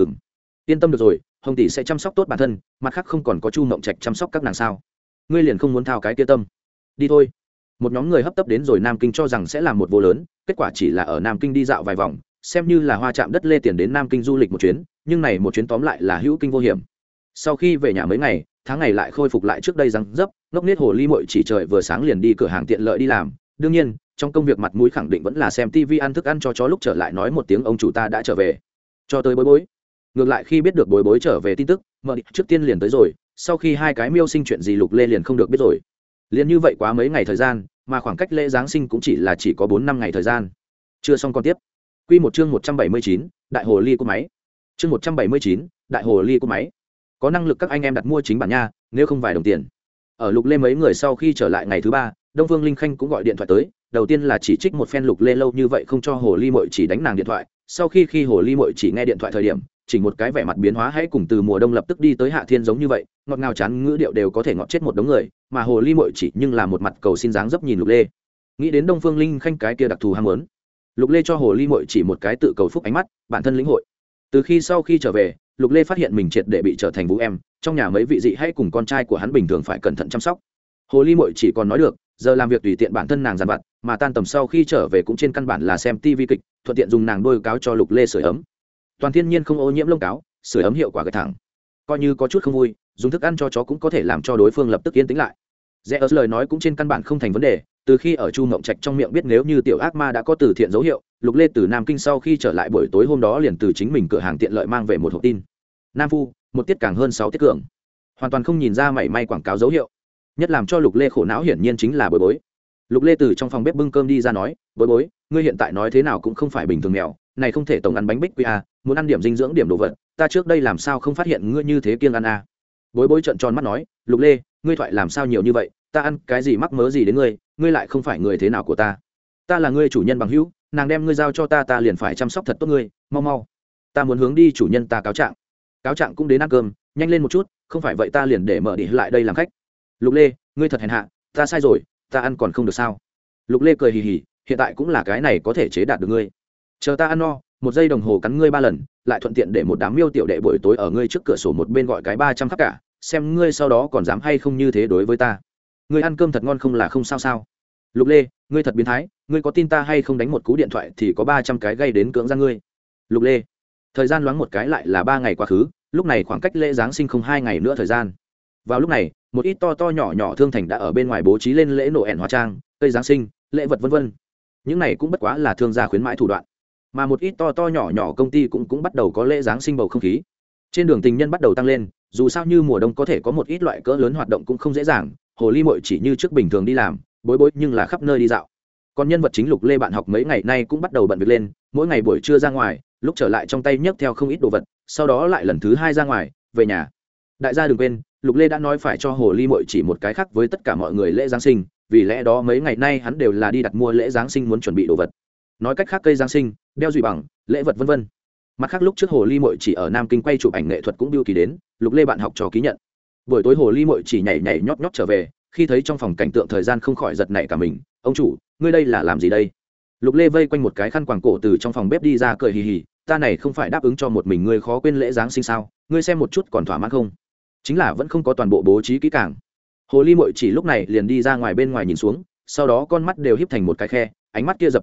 Yên tâm được rồi, Hồng tỷ sẽ chăm sóc tốt bản thân, mặt khác không còn có Chu Mộng Trạch chăm sóc các nàng sao? Ngươi liền không muốn thao cái kia tâm. Đi thôi. Một nhóm người hấp tấp đến rồi Nam Kinh cho rằng sẽ làm một vô lớn, kết quả chỉ là ở Nam Kinh đi dạo vài vòng, xem như là hoa chạm đất lê tiền đến Nam Kinh du lịch một chuyến, nhưng này một chuyến tóm lại là hữu kinh vô hiểm. Sau khi về nhà mấy ngày, tháng ngày lại khôi phục lại trước đây răng dấp, ngốc nết hồ ly muội chỉ trời vừa sáng liền đi cửa hàng tiện lợi đi làm. Đương nhiên, trong công việc mặt mũi khẳng định vẫn là xem TV ăn thức ăn cho chó, lúc trở lại nói một tiếng ông chủ ta đã trở về. Cho tới bối bối. Ngược lại khi biết được bối bối trở về tin tức, mợ trước tiên liền tới rồi, sau khi hai cái miêu sinh chuyện gì Lục Lê liền không được biết rồi. Liền như vậy quá mấy ngày thời gian, mà khoảng cách lễ giáng sinh cũng chỉ có 4-5 ngày thời gian. Chưa xong còn tiếp. Quy một chương 179, đại hồ ly của máy. Chương 179, đại hồ ly của máy. Có năng lực các anh em đặt mua chính bản nha, nếu không vài đồng tiền. Ở Lục Lê mấy người sau khi trở lại ngày thứ 3, Đông Phương Linh Khanh cũng gọi điện thoại tới, đầu tiên là chỉ trích một phen Lục Lê lâu như vậy không cho hồ ly muội chỉ đánh nàng điện thoại, sau khi hồ ly muội chỉ nghe điện thoại thời điểm, chỉ một cái vẻ mặt biến hóa hãy cùng từ mùa đông lập tức đi tới hạ thiên giống như vậy, ngọt ngào chán ngữ điệu đều có thể ngọt chết một đống người, mà hồ ly muội chỉ nhưng là một mặt cầu xin dáng dấp nhìn Lục Lê. Nghĩ đến Đông Phương Linh Khanh cái kia đặc thù ham muốn, Lục Lê cho hồ ly muội chỉ một cái tự cầu phúc ánh mắt, bản thân lĩnh hội. Từ khi sau khi trở về, Lục Lê phát hiện mình triệt để bị trở thành vũ em, trong nhà mấy vị dị hay cùng con trai của hắn bình thường phải cẩn thận chăm sóc. Hồ ly muội chỉ còn nói được, giờ làm việc tùy tiện bản thân nàng dàn vặt, mà tan tầm sau khi trở về cũng trên căn bản là xem TV kịch, thuận tiện dùng nàng đôi cáo cho Lục Lê sưởi ấm. Toàn thiên nhiên không ô nhiễm lông cáo, sưởi ấm hiệu quả gật thẳng. Coi như có chút không vui, dùng thức ăn cho chó cũng có thể làm cho đối phương lập tức yên tĩnh lại. Zeus lời nói cũng trên căn bản không thành vấn đề, từ khi ở Chu Mộng Trạch trong miệng biết nếu như tiểu ác ma đã có từ thiện dấu hiệu, Lục Lê từ Nam Kinh sau khi trở lại buổi tối hôm đó liền từ chính mình cửa hàng tiện lợi mang về một hộp tin. Nam Phu, một tiết càng hơn 6 tiết cường. Hoàn toàn không nhìn ra mảy may quảng cáo dấu hiệu. Nhất làm cho Lục Lê khổ não hiển nhiên chính là Bối Bối. Lục Lê từ trong phòng bếp bưng cơm đi ra nói, Bối Bối, ngươi hiện tại nói thế nào cũng không phải bình thường mèo, này không thể tổng ăn bánh bích quy a, muốn ăn điểm dinh dưỡng điểm đồ vật, ta trước đây làm sao không phát hiện ngươi như thế kiêng ăn a. Bối Bối trợn tròn mắt nói, Lục Lê, ngươi thoại làm sao nhiều như vậy, ta ăn cái gì mắc mớ gì đến ngươi, ngươi lại không phải người thế nào của ta. Ta là ngươi chủ nhân bằng hữu, nàng đem ngươi giao cho ta, ta liền phải chăm sóc thật tốt ngươi, mau mau. Ta muốn hướng đi chủ nhân ta cáo trạng. Cáo trạng cũng đến ăn cơm, nhanh lên một chút, không phải vậy ta liền để mở đi lại đây làm khách. Lục Lê, ngươi thật hèn hạ, ta sai rồi, ta ăn còn không được sao? Lục Lê cười hì hì, hiện tại cũng là cái này có thể chế đạt được ngươi. Chờ ta ăn no, 1 giây đồng hồ cắn ngươi 3 lần, lại thuận tiện để một đám miêu tiểu đệ buổi tối ở ngươi trước cửa sổ một bên gọi cái 300 khắp cả, xem ngươi sau đó còn dám hay không như thế đối với ta. Ngươi ăn cơm thật ngon không là không sao sao? Lục Lê, ngươi thật biến thái, ngươi có tin ta hay không đánh một cú điện thoại thì có 300 cái gây đến cưỡng gian ngươi. Lục Lê, thời gian loáng một cái lại là 3 ngày quá khứ, lúc này khoảng cách lễ giáng sinh không 2 ngày nữa thời gian. Vào lúc này, một ít to nhỏ nhỏ thương thành đã ở bên ngoài bố trí lên lễ Noel hóa trang, cây giáng sinh, lễ vật vân vân. Những này cũng bất quá là thương gia khuyến mãi thủ đoạn, mà một ít to nhỏ công ty cũng bắt đầu có lễ giáng sinh bầu không khí. Trên đường tình nhân bắt đầu tăng lên, dù sao như mùa đông có thể có một ít loại cỡ lớn hoạt động cũng không dễ dàng. Hồ ly muội chỉ như trước bình thường đi làm, Bối Bối nhưng là khắp nơi đi dạo. Còn nhân vật chính Lục Lê bạn học mấy ngày nay cũng bắt đầu bận việc lên, mỗi ngày buổi trưa ra ngoài, lúc trở lại trong tay nhấc theo không ít đồ vật, sau đó lại lần thứ 2 ra ngoài, về nhà. Đại gia đừng quên, Lục Lê đã nói phải cho hồ ly muội chỉ một cái khác với tất cả mọi người lễ giáng sinh, vì lẽ đó mấy ngày nay hắn đều là đi đặt mua lễ giáng sinh muốn chuẩn bị đồ vật. Nói cách khác cây giáng sinh, đeo dùi bằng, lễ vật vân vân. Mặt khác lúc trước hồ ly muội chỉ ở Nam Kinh quay chụp ảnh nghệ thuật cũng biêu kỳ đến, Lục Lê bạn học trò ký nhận. Buổi tối hồ ly muội chỉ nhảy nhót trở về, khi thấy trong phòng cảnh tượng thời gian không khỏi giật nảy cả mình. Ông chủ, ngươi đây là làm gì đây? Lục Lê vây quanh một cái khăn quàng cổ từ trong phòng bếp đi ra cười hì hì, ta này không phải đáp ứng cho một mình ngươi khó quên lễ giáng sinh sao? Ngươi xem một chút còn thỏa mãn không? Chính là vẫn không có toàn bộ bố trí kỹ càng. Hồ ly muội chỉ lúc này liền đi ra ngoài bên ngoài nhìn xuống, sau đó con mắt đều híp thành một cái khe, ánh mắt kia dập dần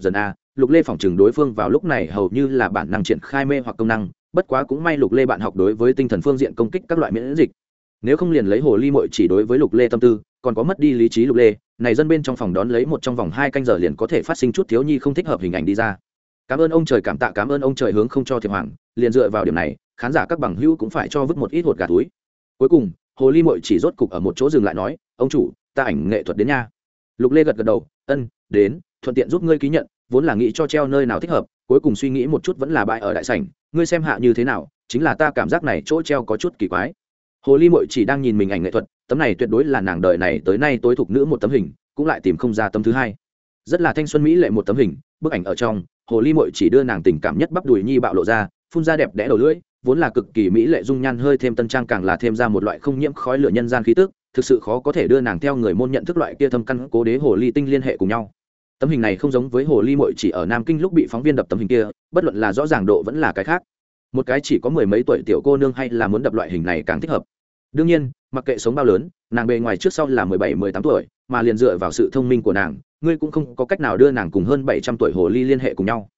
Lục Lê phỏng chừng đối phương vào lúc này hầu như là bản năng triển khai mê hoặc công năng, bất quá cũng may Lục Lê bạn học đối với tinh thần phương diện công kích các loại miễn dịch, nếu không liền lấy hồ ly muội chỉ đối với Lục Lê tâm tư còn có mất đi lý trí Lục Lê này dân bên trong phòng đón lấy một trong vòng 2 canh giờ liền có thể phát sinh chút thiếu nhi không thích hợp hình ảnh đi ra. Cảm ơn ông trời, cảm tạ, cảm ơn ông trời hướng không cho thiệp hoàng, liền dựa vào điểm này khán giả các bằng hữu cũng phải cho vứt một ít hột gà túi. Cuối cùng hồ ly muội chỉ rốt cục ở một chỗ dừng lại nói, ông chủ, ta ảnh nghệ thuật đến nha. Lục Lê gật gật đầu, ân, đến, thuận tiện giúp ngươi ký nhận, vốn là nghĩ cho treo nơi nào thích hợp, cuối cùng suy nghĩ một chút vẫn là bãi ở đại sảnh, ngươi xem hạ như thế nào, chính là ta cảm giác này chỗ treo có chút kỳ quái. Hồ ly muội chỉ đang nhìn mình ảnh nghệ thuật, tấm này tuyệt đối là nàng đời này tới nay tối thuộc nữ một tấm hình, cũng lại tìm không ra tấm thứ hai. Rất là thanh xuân mỹ lệ một tấm hình, bức ảnh ở trong, hồ ly muội chỉ đưa nàng tình cảm nhất bắp đùi nhi bạo lộ ra, phun ra đẹp đẽ đầu lưỡi, vốn là cực kỳ mỹ lệ dung nhan hơi thêm tân trang càng là thêm ra một loại không nhiễm khói lửa nhân gian khí tức, thực sự khó có thể đưa nàng theo người môn nhận thức loại kia thâm căn cố đế hồ ly tinh liên hệ cùng nhau. Tấm hình này không giống với hồ ly muội chỉ ở Nam Kinh lúc bị phóng viên đập tấm hình kia, bất luận là rõ ràng độ vẫn là cái khác. Một cái chỉ có 10 mấy tuổi tiểu cô nương hay là muốn đập loại hình này càng thích hợp. Đương nhiên, mặc kệ sống bao lớn, nàng bề ngoài trước sau là 17, 18 tuổi, mà liền dựa vào sự thông minh của nàng, ngươi cũng không có cách nào đưa nàng cùng hơn 700 tuổi hồ ly liên hệ cùng nhau.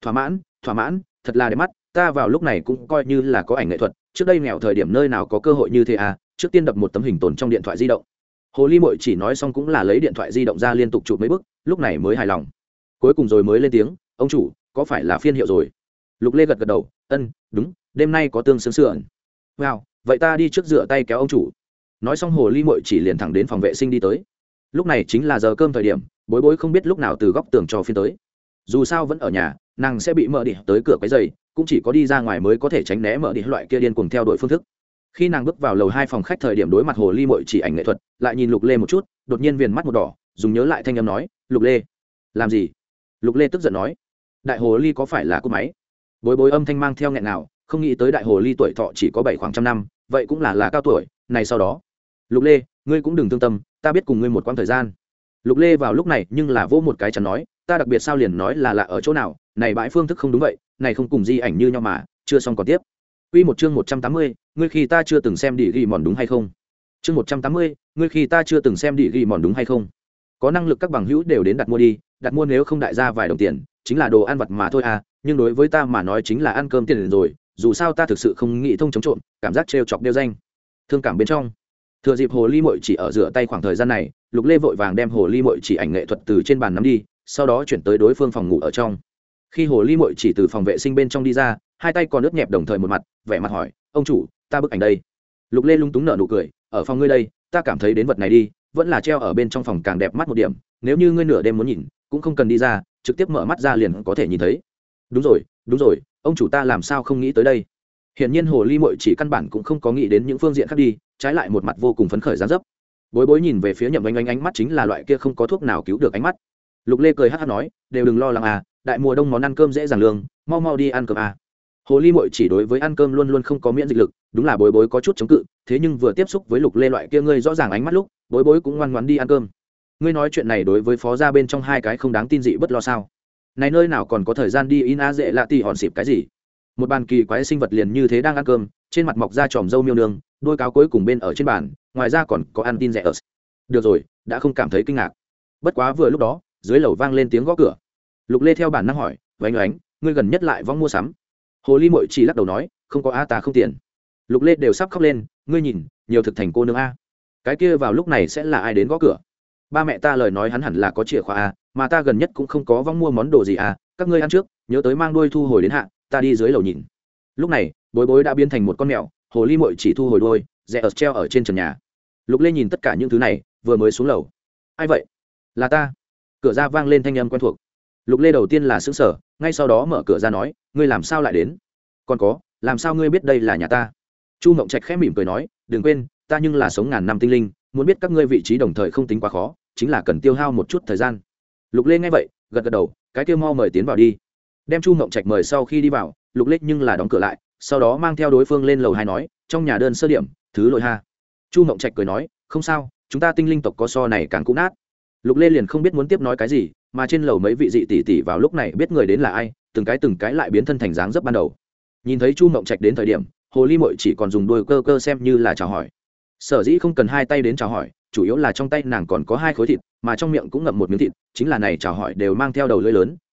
Thỏa mãn, thật là đẹp mắt, ta vào lúc này cũng coi như là có ảnh nghệ thuật, trước đây nghèo thời điểm nơi nào có cơ hội như thế à, trước tiên đập một tấm hình tồn trong điện thoại di động. Hồ ly muội chỉ nói xong cũng là lấy điện thoại di động ra liên tục chụp mấy bức, lúc này mới hài lòng. Cuối cùng rồi mới lên tiếng, ông chủ, có phải là phiên hiệu rồi? Lục Lê gật gật đầu, ân, đúng, đêm nay có tương sướng sườn. Wow, vậy ta đi trước rửa tay kéo ông chủ. Nói xong hồ ly muội chỉ liền thẳng đến phòng vệ sinh đi tới. Lúc này chính là giờ cơm thời điểm, bối bối không biết lúc nào từ góc tường cho phiên tới. Dù sao vẫn ở nhà, nàng sẽ bị mở đi tới cửa quấy giày, cũng chỉ có đi ra ngoài mới có thể tránh né mở đi loại kia điên cuồng theo đuổi phương thức. Khi nàng bước vào lầu 2 phòng khách thời điểm đối mặt hồ ly muội chỉ ảnh nghệ thuật, lại nhìn Lục Lê một chút, đột nhiên viền mắt một đỏ, dùng nhớ lại thanh âm nói, Lục Lê, làm gì? Lục Lê tức giận nói, đại hồ ly có phải là cúp máy? Bối bối âm thanh mang theo nghẹn nào, không nghĩ tới đại hồ ly tuổi thọ chỉ có 7 khoảng trăm năm, vậy cũng là cao tuổi. Này sau đó, Lục Lê, ngươi cũng đừng thương tâm, ta biết cùng ngươi một quãng thời gian. Lục Lê vào lúc này nhưng là vỗ một cái chắn nói, ta đặc biệt sao liền nói là lạ ở chỗ nào, này bãi phương thức không đúng vậy, này không cùng di ảnh như nhau mà, chưa xong còn tiếp. Quy một chương 180, ngươi khi ta chưa từng xem đỉ ghi mòn đúng hay không? Chương 180, ngươi khi ta chưa từng xem đỉ ghi mòn đúng hay không? Có năng lực các bằng hữu đều đến đặt mua đi, đặt mua nếu không đại ra vài đồng tiền, chính là đồ ăn vặt mà thôi à, nhưng đối với ta mà nói chính là ăn cơm tiền rồi, dù sao ta thực sự không nghĩ thông chống trộm, cảm giác trêu chọc đeo danh. Thương cảm bên trong. Thừa dịp hồ ly muội chỉ ở rửa tay khoảng thời gian này, Lục Lê vội vàng đem hồ ly muội chỉ ảnh nghệ thuật từ trên bàn nắm đi, sau đó chuyển tới đối phương phòng ngủ ở trong. Khi hồ ly muội chỉ từ phòng vệ sinh bên trong đi ra, hai tay còn ướt nhẹp đồng thời một mặt, vẻ mặt hỏi, ông chủ, ta bức ảnh đây. Lục Lê lung túng nở nụ cười, ở phòng ngươi đây, ta cảm thấy đến vật này đi, vẫn là treo ở bên trong phòng càng đẹp mắt một điểm, nếu như ngươi nửa đêm muốn nhìn, cũng không cần đi ra, trực tiếp mở mắt ra liền có thể nhìn thấy. Đúng rồi, ông chủ ta làm sao không nghĩ tới đây. Hiển nhiên hồ ly muội chỉ căn bản cũng không có nghĩ đến những phương diện khác đi, trái lại một mặt vô cùng phấn khởi dáng dấp. Bối bối nhìn về phía Nhậm Oanh Oanh, ánh mắt chính là loại kia không có thuốc nào cứu được ánh mắt. Lục Lê cười hắc hắc nói, đều đừng lo lắng à, đại mùa đông món ăn cơm dễ dàng lương, mau mau đi ăn cơm à. Hồ ly muội chỉ đối với ăn cơm luôn luôn không có miễn dịch lực, đúng là bối bối có chút chống cự, thế nhưng vừa tiếp xúc với Lục Lê loại kia ngươi rõ ràng ánh mắt lúc, bối bối cũng ngoan ngoãn đi ăn cơm. Ngươi nói chuyện này đối với phó gia bên trong hai cái không đáng tin dị bất lo sao? Này nơi nào còn có thời gian đi in a dễ lạ tì hòn xịp cái gì? Một bàn kỳ quái sinh vật liền như thế đang ăn cơm, trên mặt mọc ra tròm râu miêu nương, đôi cáo cuối cùng bên ở trên bàn, ngoài ra còn có ăn tin rẻ ớt. Được rồi, đã không cảm thấy kinh ngạc. Bất quá vừa lúc đó, dưới lầu vang lên tiếng gõ cửa. Lục Lê theo bản năng hỏi, Oanh Oanh, ngươi gần nhất lại vong mua sắm? Hồ ly muội chỉ lắc đầu nói, không có a, ta không tiền. Lục Lê đều sắp khóc lên, ngươi nhìn, nhiều thực thành cô nương a. Cái kia vào lúc này sẽ là ai đến gõ cửa? Ba mẹ ta lời nói hắn hẳn là có chìa khóa a, mà ta gần nhất cũng không có vong mua món đồ gì a, các ngươi ăn trước, nhớ tới mang đuôi thu hồi đến hạ, ta đi dưới lầu nhìn. Lúc này, bối bối đã biến thành một con mèo, hồ ly muội chỉ thu hồi đuôi, rẽ ở treo ở trên trần nhà. Lục Lê nhìn tất cả những thứ này, vừa mới xuống lầu. Ai vậy? Là ta. Cửa ra vang lên thanh âm quen thuộc. Lục Lê đầu tiên là sững sờ, ngay sau đó mở cửa ra nói, ngươi làm sao lại đến? Còn có, làm sao ngươi biết đây là nhà ta? Chu Mộng Trạch khẽ mỉm cười nói, đừng quên, ta nhưng là sống ngàn năm tinh linh, muốn biết các ngươi vị trí đồng thời không tính quá khó, chính là cần tiêu hao một chút thời gian. Lục Lê nghe vậy, gật gật đầu, cái kia mau mời tiến vào đi. Đem Chu Mộng Trạch mời sau khi đi vào, Lục Lê nhưng là đóng cửa lại, sau đó mang theo đối phương lên lầu 2 nói, trong nhà đơn sơ điểm, thứ lỗi ha. Chu Mộng Trạch cười nói, không sao, chúng ta tinh linh tộc có so này càng cũ nát. Lục Lê liền không biết muốn tiếp nói cái gì, mà trên lầu mấy vị dị tỷ tỷ vào lúc này biết người đến là ai, từng cái lại biến thân thành dáng dấp ban đầu. Nhìn thấy Chu Mộng Trạch đến thời điểm, hồ ly muội chỉ còn dùng đuôi cơ cơ xem như là chào hỏi. Sở dĩ không cần hai tay đến chào hỏi, chủ yếu là trong tay nàng còn có hai khối thịt, mà trong miệng cũng ngậm một miếng thịt, chính là này chào hỏi đều mang theo đầu lưỡi lớn, này,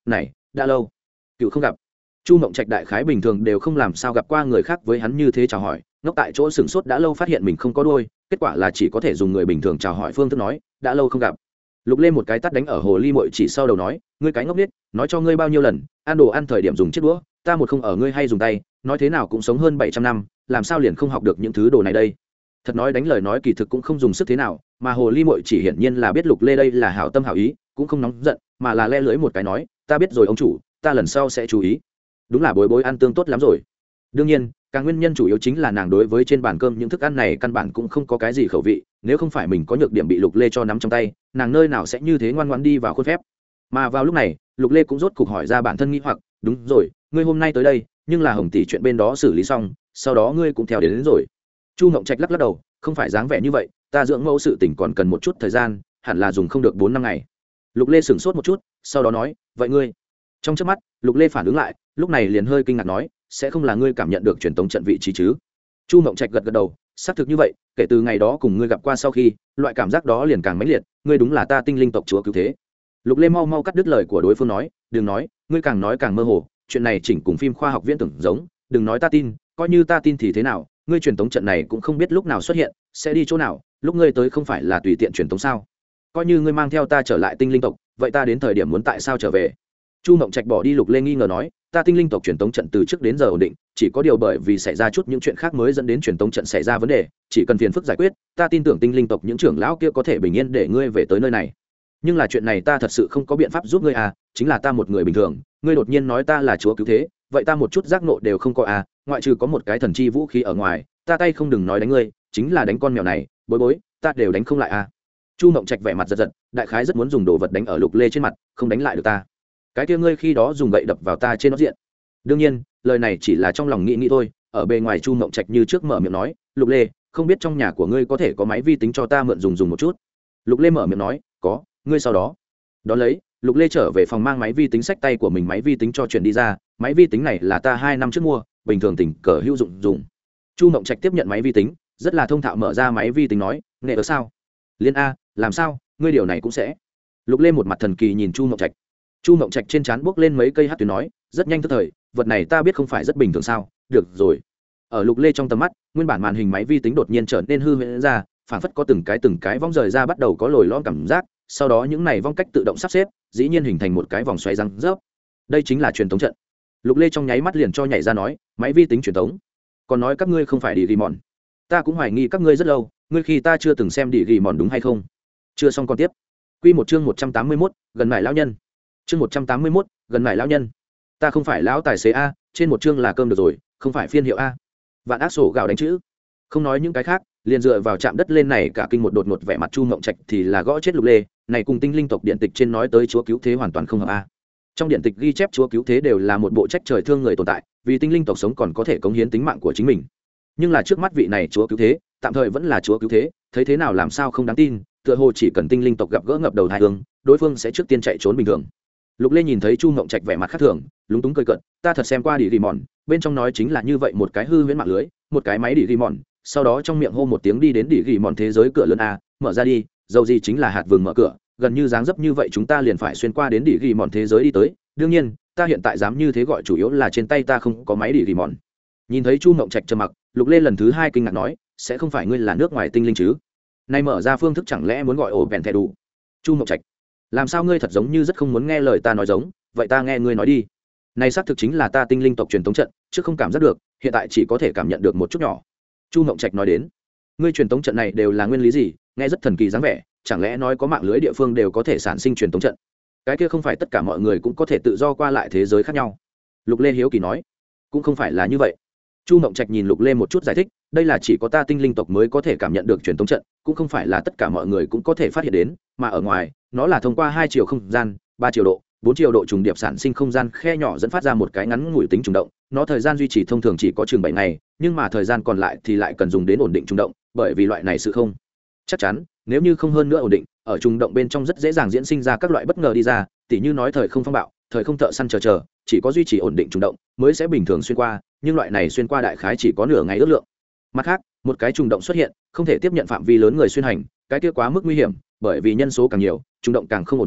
đã lâu cựu không gặp. Chu Mộng Trạch đại khái bình thường đều không làm sao gặp qua người khác với hắn như thế chào hỏi, ngốc tại chỗ sửng sốt đã lâu phát hiện mình không có đuôi, kết quả là chỉ có thể dùng người bình thường chào hỏi phương thức nói đã lâu không gặp. Lục Lê một cái tát đánh ở hồ ly muội chỉ sau đầu nói, ngươi cái ngốc nghếch, nói cho ngươi bao nhiêu lần, ăn đồ ăn thời điểm dùng chiếc đũa, ta một không ở ngươi hay dùng tay, nói thế nào cũng sống hơn 700 năm, làm sao liền không học được những thứ đồ này đây. Thật nói đánh lời nói kỳ thực cũng không dùng sức thế nào, mà hồ ly muội chỉ hiển nhiên là biết Lục Lê đây là hảo tâm hảo ý, cũng không nóng giận, mà là le lưỡi một cái nói, ta biết rồi ông chủ, ta lần sau sẽ chú ý. Đúng là bối bối ăn tương tốt lắm rồi. Đương nhiên càng nguyên nhân chủ yếu chính là nàng đối với trên bàn cơm những thức ăn này căn bản cũng không có cái gì khẩu vị, nếu không phải mình có nhược điểm bị Lục Lê cho nắm trong tay, nàng nơi nào sẽ như thế ngoan ngoãn đi vào khuôn phép. Mà vào lúc này Lục Lê cũng rốt cục hỏi ra bản thân nghi hoặc, đúng rồi, ngươi hôm nay tới đây nhưng là Hồng tỷ chuyện bên đó xử lý xong sau đó ngươi cũng theo đến rồi. Chu Mộng Trạch lắc lắc đầu, không phải dáng vẻ như vậy, ta dưỡng mẫu sự tình còn cần một chút thời gian, hẳn là dùng không được 4-5 ngày. Lục Lê sửng sốt một chút, sau đó nói, vậy ngươi. Trong chớp mắt Lục Lê phản ứng lại, lúc này liền hơi kinh ngạc nói, sẽ không là ngươi cảm nhận được truyền tống trận vị trí chứ? Chu Mộng Trạch gật gật đầu, xác thực như vậy, kể từ ngày đó cùng ngươi gặp qua sau khi, loại cảm giác đó liền càng mãnh liệt, ngươi đúng là ta tinh linh tộc chúa cứu thế. Lục Lê mau mau cắt đứt lời của đối phương nói, đừng nói, ngươi càng nói càng mơ hồ, chuyện này chỉnh cùng phim khoa học viễn tưởng giống, đừng nói ta tin, coi như ta tin thì thế nào, ngươi truyền tống trận này cũng không biết lúc nào xuất hiện, sẽ đi chỗ nào, lúc ngươi tới không phải là tùy tiện truyền tống sao? Coi như ngươi mang theo ta trở lại tinh linh tộc, vậy ta đến thời điểm muốn tại sao trở về? Chu Mộng Trạch bỏ đi Lục Lê nghi ngờ nói, ta tinh linh tộc truyền tống trận từ trước đến giờ ổn định, chỉ có điều bởi vì xảy ra chút những chuyện khác mới dẫn đến truyền tống trận xảy ra vấn đề, chỉ cần phiền phức giải quyết, ta tin tưởng tinh linh tộc những trưởng lão kia có thể bình yên để ngươi về tới nơi này. Nhưng là chuyện này ta thật sự không có biện pháp giúp ngươi à, chính là ta một người bình thường, ngươi đột nhiên nói ta là chúa cứu thế, vậy ta một chút giác nộ đều không có à, ngoại trừ có một cái thần chi vũ khí ở ngoài, ta tay không đừng nói đánh ngươi, chính là đánh con mèo này, bối bối, ta đều đánh không lại à. Chu Mộng Trạch vẻ mặt giật giật, đại khái rất muốn dùng đồ vật đánh ở Lục Lê trên mặt, không đánh lại được ta. Cái kia ngươi khi đó dùng gậy đập vào ta trên nó diện. Đương nhiên lời này chỉ là trong lòng nghĩ nghĩ thôi, ở bề ngoài Chu Mộng Trạch như trước mở miệng nói, Lục Lê, không biết trong nhà của ngươi có thể có máy vi tính cho ta mượn dùng một chút. Lục Lê mở miệng nói, có, ngươi sau đó. Đón lấy Lục Lê trở về phòng mang máy vi tính xách tay của mình máy vi tính cho chuyển đi ra, máy vi tính này là ta 2 năm trước mua, bình thường tình cờ hữu dụng dùng. Chu Mộng Trạch tiếp nhận máy vi tính, rất là thông thạo mở ra máy vi tính nói, nghệ ở sao? Liên a, làm sao, ngươi điều này cũng sẽ. Lục Lê một mặt thần kỳ nhìn Chu Mộng Trạch. Chu Mộng Trạch trên trán bước lên mấy cây hắc tuyến nói, rất nhanh tức thời, vật này ta biết không phải rất bình thường sao? Được rồi. Ở Lục Lê trong tầm mắt, nguyên bản màn hình máy vi tính đột nhiên trở nên hư huyễn ra, phảng phất có từng cái vong rời ra bắt đầu có lồi lõm cảm giác, sau đó những này vong cách tự động sắp xếp, dĩ nhiên hình thành một cái vòng xoáy răng rớp. Đây chính là truyền tống trận. Lục Lê trong nháy mắt liền cho nhảy ra nói, máy vi tính truyền tống. Còn nói các ngươi không phải đi ghi mòn. Ta cũng hoài nghi các ngươi rất lâu, ngươi khi ta chưa từng xem đi ghi mòn đúng hay không? Chưa xong con tiếp. Quy một chương 181, gần mải lão nhân. Chương 181, gần mải lão nhân. Ta không phải lão tài xế a, trên một chương là cơm được rồi, không phải phiên hiệu a. Vạn ác sổ gạo đánh chữ. Không nói những cái khác, liền dựa vào chạm đất lên này cả kinh một đột ngột vẻ mặt Chu Mộng Trạch thì là gõ chết Lục Lê, này cùng tinh linh tộc điện tịch trên nói tới chúa cứu thế hoàn toàn không hợp a. Trong điện tịch ghi chép chúa cứu thế đều là một bộ trách trời thương người tồn tại, vì tinh linh tộc sống còn có thể cống hiến tính mạng của chính mình. Nhưng là trước mắt vị này chúa cứu thế, tạm thời vẫn là chúa cứu thế, thấy thế nào làm sao không đáng tin, tựa hồ chỉ cần tinh linh tộc gặp gỡ ngập đầu thai hương, đối phương sẽ trước tiên chạy trốn bình thường. Lục Lê nhìn thấy Chu Mộng Trạch vẻ mặt khác thường, lúng túng cười cợt, ta thật xem qua đi mòn, bên trong nói chính là như vậy một cái hư huyễn mạng lưới, một cái máy đi mòn, sau đó trong miệng hô một tiếng đi đến đi mòn thế giới cửa lớn a, mở ra đi, dầu gì chính là hạt vừng mở cửa, gần như dáng dấp như vậy chúng ta liền phải xuyên qua đến đi mòn thế giới đi tới. Đương nhiên, ta hiện tại dám như thế gọi chủ yếu là trên tay ta không có máy đi mòn. Nhìn thấy Chu Mộng Trạch trầm mặc, Lục Lê lần thứ 2 kinh ngạc nói, sẽ không phải ngươi là nước ngoài tinh linh chứ? Nay mở ra phương thức chẳng lẽ muốn gọi ổ bèn thẻ đủ? Chu Mộng Trạch, làm sao ngươi thật giống như rất không muốn nghe lời ta nói giống, vậy ta nghe ngươi nói đi. Này xác thực chính là ta tinh linh tộc truyền tống trận, trước không cảm giác được, hiện tại chỉ có thể cảm nhận được một chút nhỏ. Chu Mộng Trạch nói đến, ngươi truyền tống trận này đều là nguyên lý gì, nghe rất thần kỳ dáng vẻ, chẳng lẽ nói có mạng lưới địa phương đều có thể sản sinh truyền tống trận? Cái kia không phải tất cả mọi người cũng có thể tự do qua lại thế giới khác nhau? Lục Lê hiếu kỳ nói, cũng không phải là như vậy. Chu Mộng Trạch nhìn Lục Lê một chút giải thích, đây là chỉ có ta tinh linh tộc mới có thể cảm nhận được truyền tống trận, cũng không phải là tất cả mọi người cũng có thể phát hiện đến, mà ở ngoài, nó là thông qua 2 chiều không gian, 3 chiều độ, 4 chiều độ trùng điệp sản sinh không gian khe nhỏ dẫn phát ra một cái ngắn ngủi tính trùng động, nó thời gian duy trì thông thường chỉ có chừng 7 ngày, nhưng mà thời gian còn lại thì lại cần dùng đến ổn định trùng động, bởi vì loại này sự không chắc chắn, nếu như không hơn nữa ổn định, ở trùng động bên trong rất dễ dàng diễn sinh ra các loại bất ngờ đi ra, tỉ như nói thời không phong bạo, thời không thợ săn chờ, chỉ có duy trì ổn định trùng động mới sẽ bình thường xuyên qua, nhưng loại này xuyên qua đại khái chỉ có nửa ngày ước lượng. Mặt khác, một cái trùng động xuất hiện, không thể tiếp nhận phạm vi lớn người xuyên hành, cái kia quá mức nguy hiểm, bởi vì nhân số càng nhiều, trùng động càng không ổn định,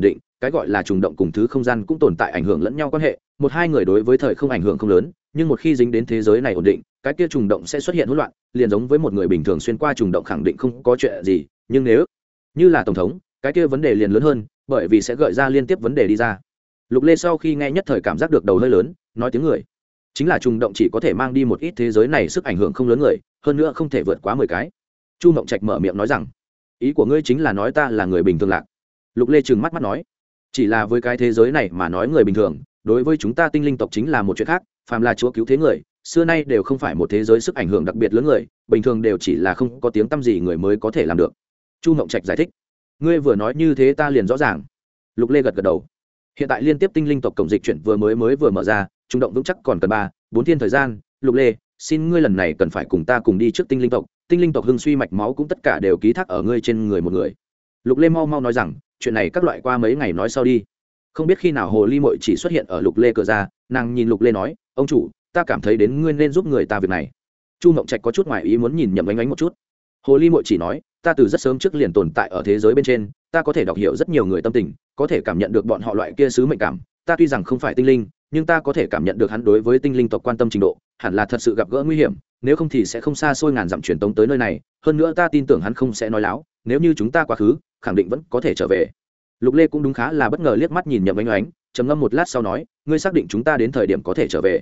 cái gọi là trùng động cùng thứ không gian cũng tồn tại ảnh hưởng lẫn nhau quan hệ, một hai người đối với thời không ảnh hưởng không lớn, nhưng một khi dính đến thế giới này ổn định, cái kia trùng động sẽ xuất hiện hỗn loạn, liền giống với một người bình thường xuyên qua trùng động khẳng định không có chuyện gì, nhưng nếu như là tổng thống, cái kia vấn đề liền lớn hơn, bởi vì sẽ gợi ra liên tiếp vấn đề đi ra. Lục Lê sau khi nghe nhất thời cảm giác được đầu hơi lớn, nói tiếng người, chính là trùng động chỉ có thể mang đi một ít thế giới này sức ảnh hưởng không lớn người, hơn nữa không thể vượt quá 10 cái. Chu Mộng Trạch mở miệng nói rằng, ý của ngươi chính là nói ta là người bình thường lạc. Lục Lê trừng mắt mắt nói, chỉ là với cái thế giới này mà nói người bình thường, đối với chúng ta tinh linh tộc chính là một chuyện khác, phàm là chúa cứu thế người, xưa nay đều không phải một thế giới sức ảnh hưởng đặc biệt lớn người, bình thường đều chỉ là không có tiếng tăm gì người mới có thể làm được. Chu Mộng Trạch giải thích, ngươi vừa nói như thế ta liền rõ ràng. Lục Lê gật gật đầu. Hiện tại liên tiếp tinh linh tộc cổng dịch chuyển vừa vừa mở ra, trung động vững chắc còn cần 3-4 thiên thời gian. Lục Lê, xin ngươi lần này cần phải cùng ta cùng đi trước tinh linh tộc hưng suy mạch máu cũng tất cả đều ký thác ở ngươi trên người một người. Lục Lê mau nói rằng, chuyện này các loại qua mấy ngày nói sau đi. Không biết khi nào hồ ly mội chỉ xuất hiện ở Lục Lê cửa ra, nàng nhìn Lục Lê nói, ông chủ, ta cảm thấy đến ngươi nên giúp người ta việc này. Chu Mộng Trạch có chút ngoài ý muốn nhìn Nhậm Ánh Ánh một chút. Hồ ly mội chỉ nói, ta từ rất sớm trước liền tồn tại ở thế giới bên trên, ta có thể đọc hiểu rất nhiều người tâm tình, có thể cảm nhận được bọn họ loại kia sứ mệnh cảm, ta tuy rằng không phải tinh linh, nhưng ta có thể cảm nhận được hắn đối với tinh linh tộc quan tâm trình độ, hẳn là thật sự gặp gỡ nguy hiểm, nếu không thì sẽ không xa xôi ngàn dặm truyền tống tới nơi này, hơn nữa ta tin tưởng hắn không sẽ nói láo, nếu như chúng ta quá khứ, khẳng định vẫn có thể trở về. Lục Lê cũng đúng khá là bất ngờ liếc mắt nhìn Nhậm Ánh Ánh, trầm ngâm một lát sau nói, ngươi xác định chúng ta đến thời điểm có thể trở về?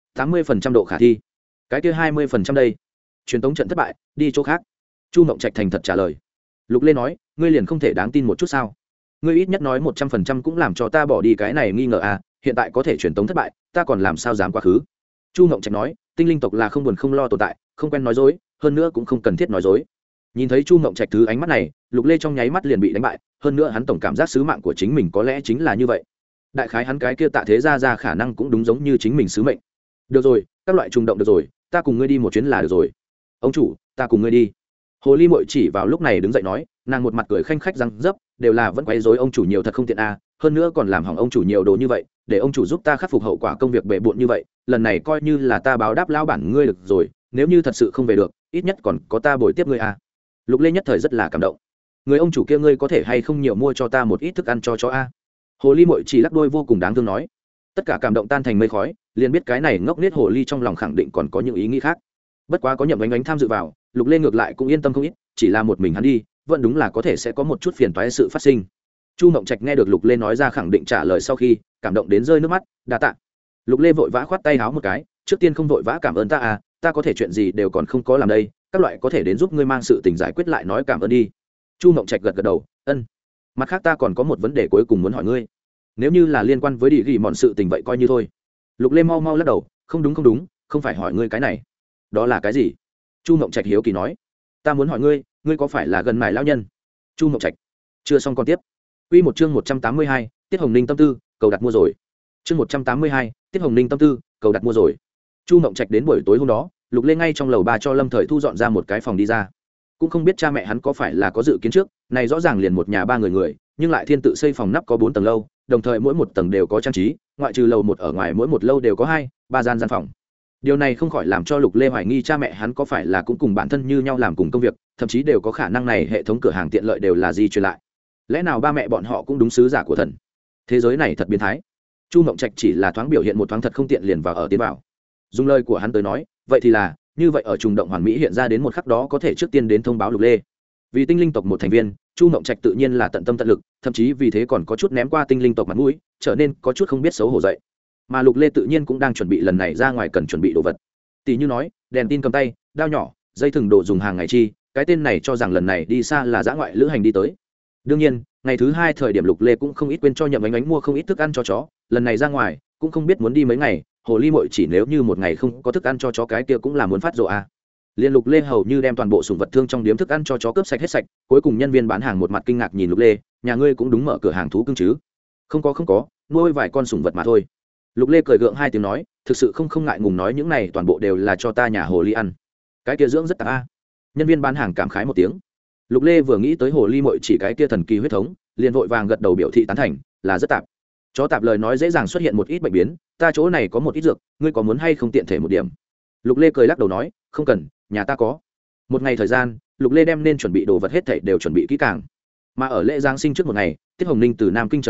80% độ khả thi. Cái kia 20% đây? Truyền tống trận thất bại, đi chỗ khác. Chu Mộng Trạch thành thật trả lời. Lục Lê nói, ngươi liền không thể đáng tin một chút sao? Ngươi ít nhất nói 100% cũng làm cho ta bỏ đi cái này nghi ngờ à, hiện tại có thể truyền tống thất bại, ta còn làm sao dám quá khứ? Chu Mộng Trạch nói, tinh linh tộc là không buồn không lo tồn tại, không quen nói dối, hơn nữa cũng không cần thiết nói dối. Nhìn thấy Chu Mộng Trạch thứ ánh mắt này, Lục Lê trong nháy mắt liền bị đánh bại, hơn nữa hắn tổng cảm giác sứ mạng của chính mình có lẽ chính là như vậy. Đại khái hắn cái kia Tạ Thế ra khả năng cũng đúng giống như chính mình sứ mệnh. Được rồi, các loại trùng động được rồi, ta cùng ngươi đi một chuyến là được rồi. Ông chủ, ta cùng ngươi đi. Hồ ly mội chỉ vào lúc này đứng dậy nói, nàng một mặt cười khanh khách răng dấp, đều là vẫn quấy rối ông chủ nhiều thật không tiện a, hơn nữa còn làm hỏng ông chủ nhiều đồ như vậy, để ông chủ giúp ta khắc phục hậu quả công việc bề bộn như vậy, lần này coi như là ta báo đáp lão bản ngươi được rồi, nếu như thật sự không về được, ít nhất còn có ta bồi tiếp ngươi a. Lục Lê nhất thời rất là cảm động. Người ông chủ kia ngươi có thể hay không nhiều mua cho ta một ít thức ăn cho chó a? Hồ ly mội chỉ lắc đôi vô cùng đáng thương nói. Tất cả cảm động tan thành mây khói, liền biết cái này ngốc nghếch hồ ly trong lòng khẳng định còn có những ý nghĩ khác. Bất quá có Nhậm Ánh Ánh tham dự vào, Lục Lê ngược lại cũng yên tâm không ít, chỉ là một mình hắn đi, vẫn đúng là có thể sẽ có một chút phiền toái sự phát sinh. Chu Mộng Trạch nghe được Lục Lê nói ra khẳng định trả lời sau khi, cảm động đến rơi nước mắt, đa tạ. Lục Lê vội vã khoát tay háo một cái, trước tiên không vội vã cảm ơn ta à, ta có thể chuyện gì đều còn không có làm đây, các loại có thể đến giúp ngươi mang sự tình giải quyết lại nói cảm ơn đi. Chu Mộng Trạch gật gật đầu, ân. Mặt khác ta còn có một vấn đề cuối cùng muốn hỏi ngươi, nếu như là liên quan với địa ghi mọn sự tình vậy coi như thôi. Lục Lê mau lắc đầu, không đúng, không phải hỏi ngươi cái này. Đó là cái gì? Chu Mộng Trạch hiếu kỳ nói, ta muốn hỏi ngươi, ngươi có phải là gần mài lão nhân? Chu Mộng Trạch. Chưa xong còn tiếp. Quy một chương 182, Tiết Hồng Ninh tâm tư, cầu đặt mua rồi. Chương 182, Tiết Hồng Ninh tâm tư, cầu đặt mua rồi. Chu Mộng Trạch đến buổi tối hôm đó, Lục Lê ngay trong lầu 3 cho Lâm Thời Thu dọn ra một cái phòng đi ra. Cũng không biết cha mẹ hắn có phải là có dự kiến trước, này rõ ràng liền một nhà ba người, nhưng lại thiên tự xây phòng nắp có 4 tầng lâu, đồng thời mỗi một tầng đều có trang trí, ngoại trừ lầu 1 ở ngoài mỗi một lâu đều có 2-3 gian phòng. Điều này không khỏi làm cho Lục Lê hoài nghi cha mẹ hắn có phải là cũng cùng bản thân như nhau làm cùng công việc, thậm chí đều có khả năng này hệ thống cửa hàng tiện lợi đều là di truyền lại. Lẽ nào ba mẹ bọn họ cũng đúng sứ giả của thần? Thế giới này thật biến thái. Chu Mộng Trạch chỉ là thoáng biểu hiện một thoáng thật không tiện liền vào ở tiến vào. Dùng lời của hắn tới nói, vậy thì là, như vậy ở trùng động hoàn mỹ hiện ra đến một khắc đó có thể trước tiên đến thông báo Lục Lê. Vì tinh linh tộc một thành viên, Chu Mộng Trạch tự nhiên là tận tâm tận lực, thậm chí vì thế còn có chút ném qua tinh linh tộc mặt mũi, trở nên có chút không biết xấu hổ dậy. Mà Lục Lê tự nhiên cũng đang chuẩn bị lần này ra ngoài cần chuẩn bị đồ vật. Tỷ như nói, đèn tin cầm tay, dao nhỏ, dây thừng đồ dùng hàng ngày chi, cái tên này cho rằng lần này đi xa là dã ngoại lữ hành đi tới. Đương nhiên, ngày thứ 2 thời điểm Lục Lê cũng không ít quên cho Nhậm Ánh Ánh mua không ít thức ăn cho chó, lần này ra ngoài, cũng không biết muốn đi mấy ngày, hồ ly muội chỉ nếu như một ngày không có thức ăn cho chó cái kia cũng là muốn phát rồ à. Liên Lục Lê hầu như đem toàn bộ sủng vật thương trong điếm thức ăn cho chó cướp sạch hết sạch, cuối cùng nhân viên bán hàng một mặt kinh ngạc nhìn Lục Lê, nhà ngươi cũng đúng mở cửa hàng thú cưng chứ? Không có, nuôi vài con sủng vật mà thôi. Lục Lê cười gượng 2 tiếng nói, thực sự không ngại ngùng nói những này toàn bộ đều là cho ta nhà hồ ly ăn. Cái kia dưỡng rất tạp a. Nhân viên bán hàng cảm khái một tiếng. Lục Lê vừa nghĩ tới hồ ly muội chỉ cái kia thần kỳ huyết thống, liền vội vàng gật đầu biểu thị tán thành, là rất tạp. Chó tạp lời nói dễ dàng xuất hiện một ít bệnh biến, ta chỗ này có một ít dược, ngươi có muốn hay không tiện thể một điểm? Lục Lê cười lắc đầu nói, không cần, nhà ta có. Một ngày thời gian, Lục Lê đem nên chuẩn bị đồ vật hết thảy đều chuẩn bị kỹ càng. Mà ở lễ giáng sinh trước một ngày, Tiết Hồng Ninh từ Nam Kinh trở về,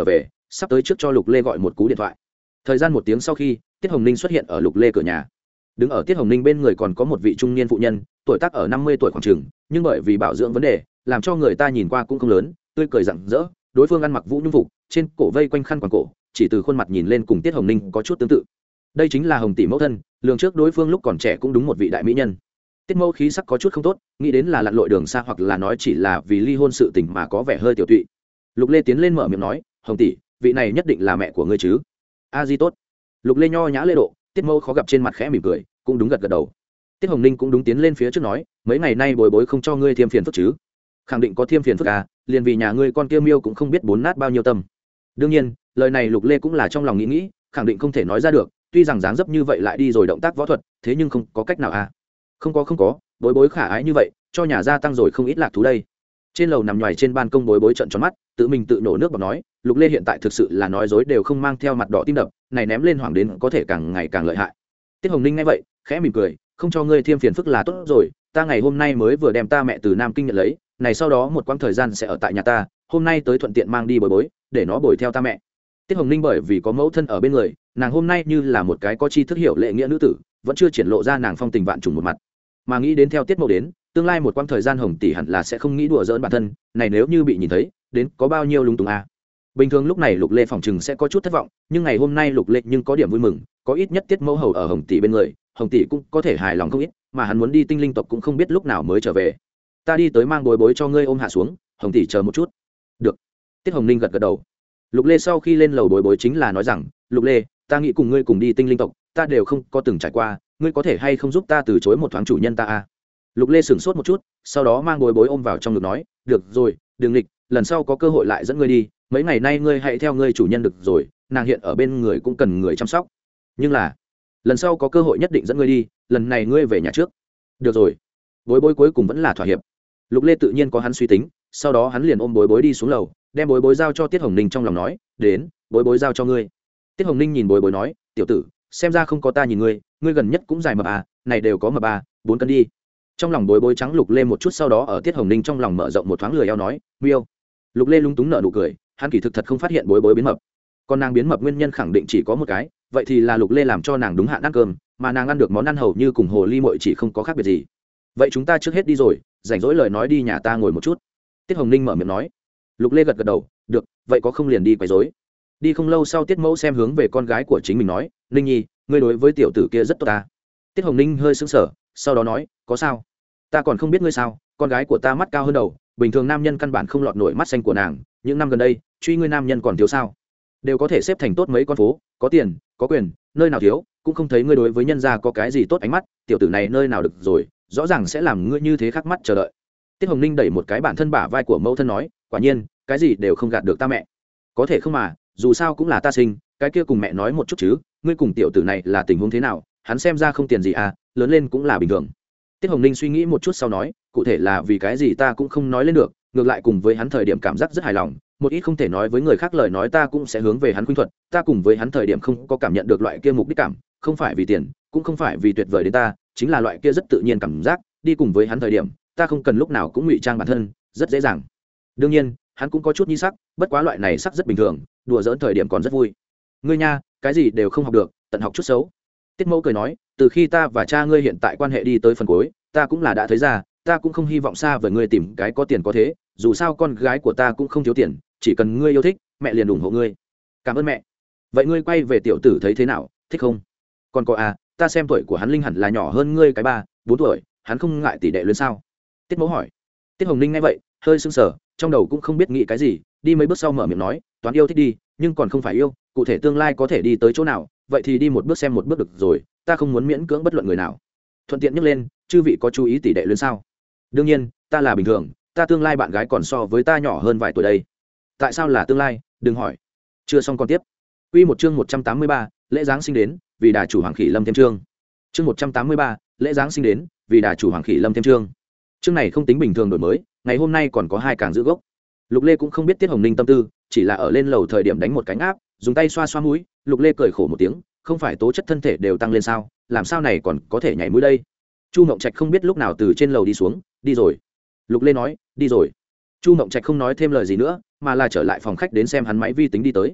sắp tới trước cho Lục Lê gọi một cú điện thoại. Thời gian 1 tiếng sau khi, Tiết Hồng Ninh xuất hiện ở Lục Lê cửa nhà. Đứng ở Tiết Hồng Ninh bên người còn có một vị trung niên phụ nhân, tuổi tác ở 50 tuổi khoảng chừng, nhưng bởi vì bảo dưỡng vấn đề, làm cho người ta nhìn qua cũng không lớn, tươi cười rạng rỡ. Đối phương ăn mặc vũ nhung phục, trên cổ vây quanh khăn quàng cổ, chỉ từ khuôn mặt nhìn lên cùng Tiết Hồng Ninh có chút tương tự. Đây chính là Hồng tỷ mẫu thân, lường trước đối phương lúc còn trẻ cũng đúng một vị đại mỹ nhân. Tiết Mẫu khí sắc có chút không tốt, nghĩ đến là lặn lội đường xa hoặc là nói chỉ là vì ly hôn sự tình mà có vẻ hơi tiểu tụy. Lục Lê tiến lên mở miệng nói, Hồng tỷ, vị này nhất định là mẹ của ngươi chứ? A Di tốt. Lục Lê nho nhã lễ độ, Tiết Mẫu khó gặp trên mặt khẽ mỉm cười, cũng đúng gật gật đầu. Tiết Hồng Ninh cũng đúng tiến lên phía trước nói, mấy ngày nay bồi bối không cho ngươi thêm phiền phức chứ? Khẳng định có thêm phiền phức à, liền vì nhà ngươi con kia miêu cũng không biết bốn nát bao nhiêu tâm. Đương nhiên, lời này Lục Lê cũng là trong lòng nghĩ, khẳng định không thể nói ra được, tuy rằng dáng dấp như vậy lại đi rồi động tác võ thuật, thế nhưng không có cách nào à. Không có, bối bối khả ái như vậy, cho nhà gia tăng rồi không ít lạc thú đây. Trên lầu nằm nhoài trên ban công bối bối trợn tròn mắt, tự mình tự nổ nước bọt nói, Lục Lê hiện tại thực sự là nói dối đều không mang theo mặt đỏ tim đập, này ném lên hoảng đến có thể càng ngày càng lợi hại. Tiết Hồng Ninh nghe vậy, khẽ mỉm cười, không cho ngươi thêm phiền phức là tốt rồi, ta ngày hôm nay mới vừa đem ta mẹ từ Nam Kinh nhận lấy, này sau đó một quãng thời gian sẽ ở tại nhà ta, hôm nay tới thuận tiện mang đi bối bối, để nó bồi theo ta mẹ. Tiết Hồng Ninh bởi vì có mẫu thân ở bên người, nàng hôm nay như là một cái có tri thức hiểu lệ nghĩa nữ tử, vẫn chưa triển lộ ra nàng phong tình vạn trùng một mặt. Mà nghĩ đến theo Tiết Mẫu đến, tương lai một quãng thời gian Hồng tỷ hẳn là sẽ không nghĩ đùa giỡn bản thân, này nếu như bị nhìn thấy, đến có bao nhiêu lung tung à. Bình thường lúc này Lục Lê phỏng chừng sẽ có chút thất vọng, nhưng ngày hôm nay Lục Lê nhưng có điểm vui mừng, có ít nhất Tiết Mẫu hầu ở Hồng tỷ bên người, Hồng tỷ cũng có thể hài lòng không ít, mà hắn muốn đi Tinh Linh tộc cũng không biết lúc nào mới trở về. Ta đi tới mang bối bối cho ngươi ôm hạ xuống, Hồng tỷ chờ một chút. Được. Tiết Hồng Ninh gật gật đầu. Lục Lê sau khi lên lầu bối bối chính là nói rằng, Lục Lê, ta nghĩ cùng ngươi cùng đi Tinh Linh tộc, ta đều không có từng trải qua, ngươi có thể hay không giúp ta từ chối một thoáng chủ nhân ta à? Lục Lê sửng sốt một chút, sau đó mang bối bối ôm vào trong ngực nói, được rồi, đừng nghịch, lần sau có cơ hội lại dẫn ngươi đi, mấy ngày nay ngươi hãy theo ngươi chủ nhân được rồi, nàng hiện ở bên người cũng cần người chăm sóc. Nhưng là, lần sau có cơ hội nhất định dẫn ngươi đi, lần này ngươi về nhà trước. Được rồi. Bối bối cuối cùng vẫn là thỏa hiệp. Lục Lê tự nhiên có hắn suy tính, sau đó hắn liền ôm bối bối đi xuống lầu, đem bối bối giao cho Tiết Hồng Ninh trong lòng nói, đến, bối bối giao cho ngươi. Tiết Hồng Ninh nhìn bối bối nói, tiểu tử, xem ra không có ta nhìn ngươi, ngươi gần nhất cũng dài mập à, này đều có mập à, 4 cân đi. Trong lòng bối bối trắng Lục Lê một chút, sau đó ở Tiết Hồng Ninh trong lòng mở rộng một thoáng lười eo nói, miêu. Lục Lê lúng túng nở nụ cười, hắn kỳ thực thật không phát hiện bối bối biến mập. Còn nàng biến mập nguyên nhân khẳng định chỉ có một cái, vậy thì là Lục Lê làm cho nàng đúng hạn ăn cơm, mà nàng ăn được món ăn hầu như cùng hồ ly muội chỉ không có khác biệt gì. Vậy chúng ta trước hết đi rồi, rảnh rỗi lời nói đi nhà ta ngồi một chút. Tiết Hồng Ninh mở miệng nói. Lục Lê gật gật đầu, được, vậy có không liền đi quấy rối. Đi không lâu sau Tiết Mẫu xem hướng về con gái của chính mình nói, Ninh Nhi, ngươi đối với tiểu tử kia rất tốt ta. Tiết Hồng Ninh hơi sững sờ, sau đó nói, có sao? Ta còn không biết ngươi sao, con gái của ta mắt cao hơn đầu, bình thường nam nhân căn bản không lọt nổi mắt xanh của nàng, những năm gần đây, truy ngươi nam nhân còn thiếu sao? Đều có thể xếp thành tốt mấy con phố, có tiền, có quyền, nơi nào thiếu, cũng không thấy ngươi đối với nhân gia có cái gì tốt ánh mắt, tiểu tử này nơi nào được rồi, rõ ràng sẽ làm ngươi như thế khắc mắt chờ đợi. Tiết Hồng Ninh đẩy một cái bản thân bả vai của mẫu thân nói, quả nhiên, cái gì đều không gạt được ta mẹ. Có thể không mà, dù sao cũng là ta sinh, cái kia cùng mẹ nói một chút chứ, ngươi cùng tiểu tử này là tình huống thế nào, hắn xem ra không tiền gì à, lớn lên cũng là bình thường. Tiết Hồng Ninh suy nghĩ một chút sau nói, cụ thể là vì cái gì ta cũng không nói lên được, ngược lại cùng với hắn thời điểm cảm giác rất hài lòng, một ít không thể nói với người khác lời nói ta cũng sẽ hướng về hắn khuynh thuật, ta cùng với hắn thời điểm không có cảm nhận được loại kia mục đích cảm, không phải vì tiền, cũng không phải vì tuyệt vời đến ta, chính là loại kia rất tự nhiên cảm giác, đi cùng với hắn thời điểm, ta không cần lúc nào cũng ngụy trang bản thân, rất dễ dàng. Đương nhiên, hắn cũng có chút nhi sắc, bất quá loại này sắc rất bình thường, đùa giỡn thời điểm còn rất vui. Ngươi nha, cái gì đều không học được, tận học chút xấu. Tiết Mẫu cười nói, từ khi ta và cha ngươi hiện tại quan hệ đi tới phần cuối, ta cũng là đã thấy ra, ta cũng không hy vọng xa với ngươi tìm cái có tiền có thế, dù sao con gái của ta cũng không thiếu tiền, chỉ cần ngươi yêu thích, mẹ liền ủng hộ ngươi. Cảm ơn mẹ. Vậy ngươi quay về tiểu tử thấy thế nào, thích không? Còn có à, ta xem tuổi của hắn linh hẳn là nhỏ hơn ngươi cái 3-4 tuổi, hắn không ngại tỷ đệ lớn sao? Tiết Mẫu hỏi. Tiết Hồng Ninh nghe vậy, hơi sững sờ, trong đầu cũng không biết nghĩ cái gì, đi mấy bước sau mở miệng nói, toán yêu thích đi, nhưng còn không phải yêu, cụ thể tương lai có thể đi tới chỗ nào, vậy thì đi một bước xem một bước được rồi, ta không muốn miễn cưỡng bất luận người nào. Thuận tiện nhắc lên, chư vị có chú ý tỷ đệ lớn sao? Đương nhiên, ta là bình thường, ta tương lai bạn gái còn so với ta nhỏ hơn vài tuổi đây. Tại sao là tương lai, đừng hỏi. Chưa xong còn tiếp. Quy một chương 183, lễ giáng sinh đến, vì đà chủ hoàng khỉ lâm thêm chương. Chương 183, lễ giáng sinh đến, vì đà chủ hoàng khỉ lâm thêm chương. Chương này không tính bình thường đổi mới, ngày hôm nay còn có 2 càng giữ gốc. Lục Lê cũng không biết Tiết Hồng Ninh tâm tư, chỉ là ở lên lầu thời điểm đánh một cái áp, dùng tay xoa xoa mũi, Lục Lê cười khổ một tiếng, không phải tố chất thân thể đều tăng lên sao, làm sao này còn có thể nhảy mũi đây. Chu Mộng Trạch không biết lúc nào từ trên lầu đi xuống, đi rồi. Lục Lê nói, đi rồi. Chu Mộng Trạch không nói thêm lời gì nữa, mà là trở lại phòng khách đến xem hắn máy vi tính đi tới.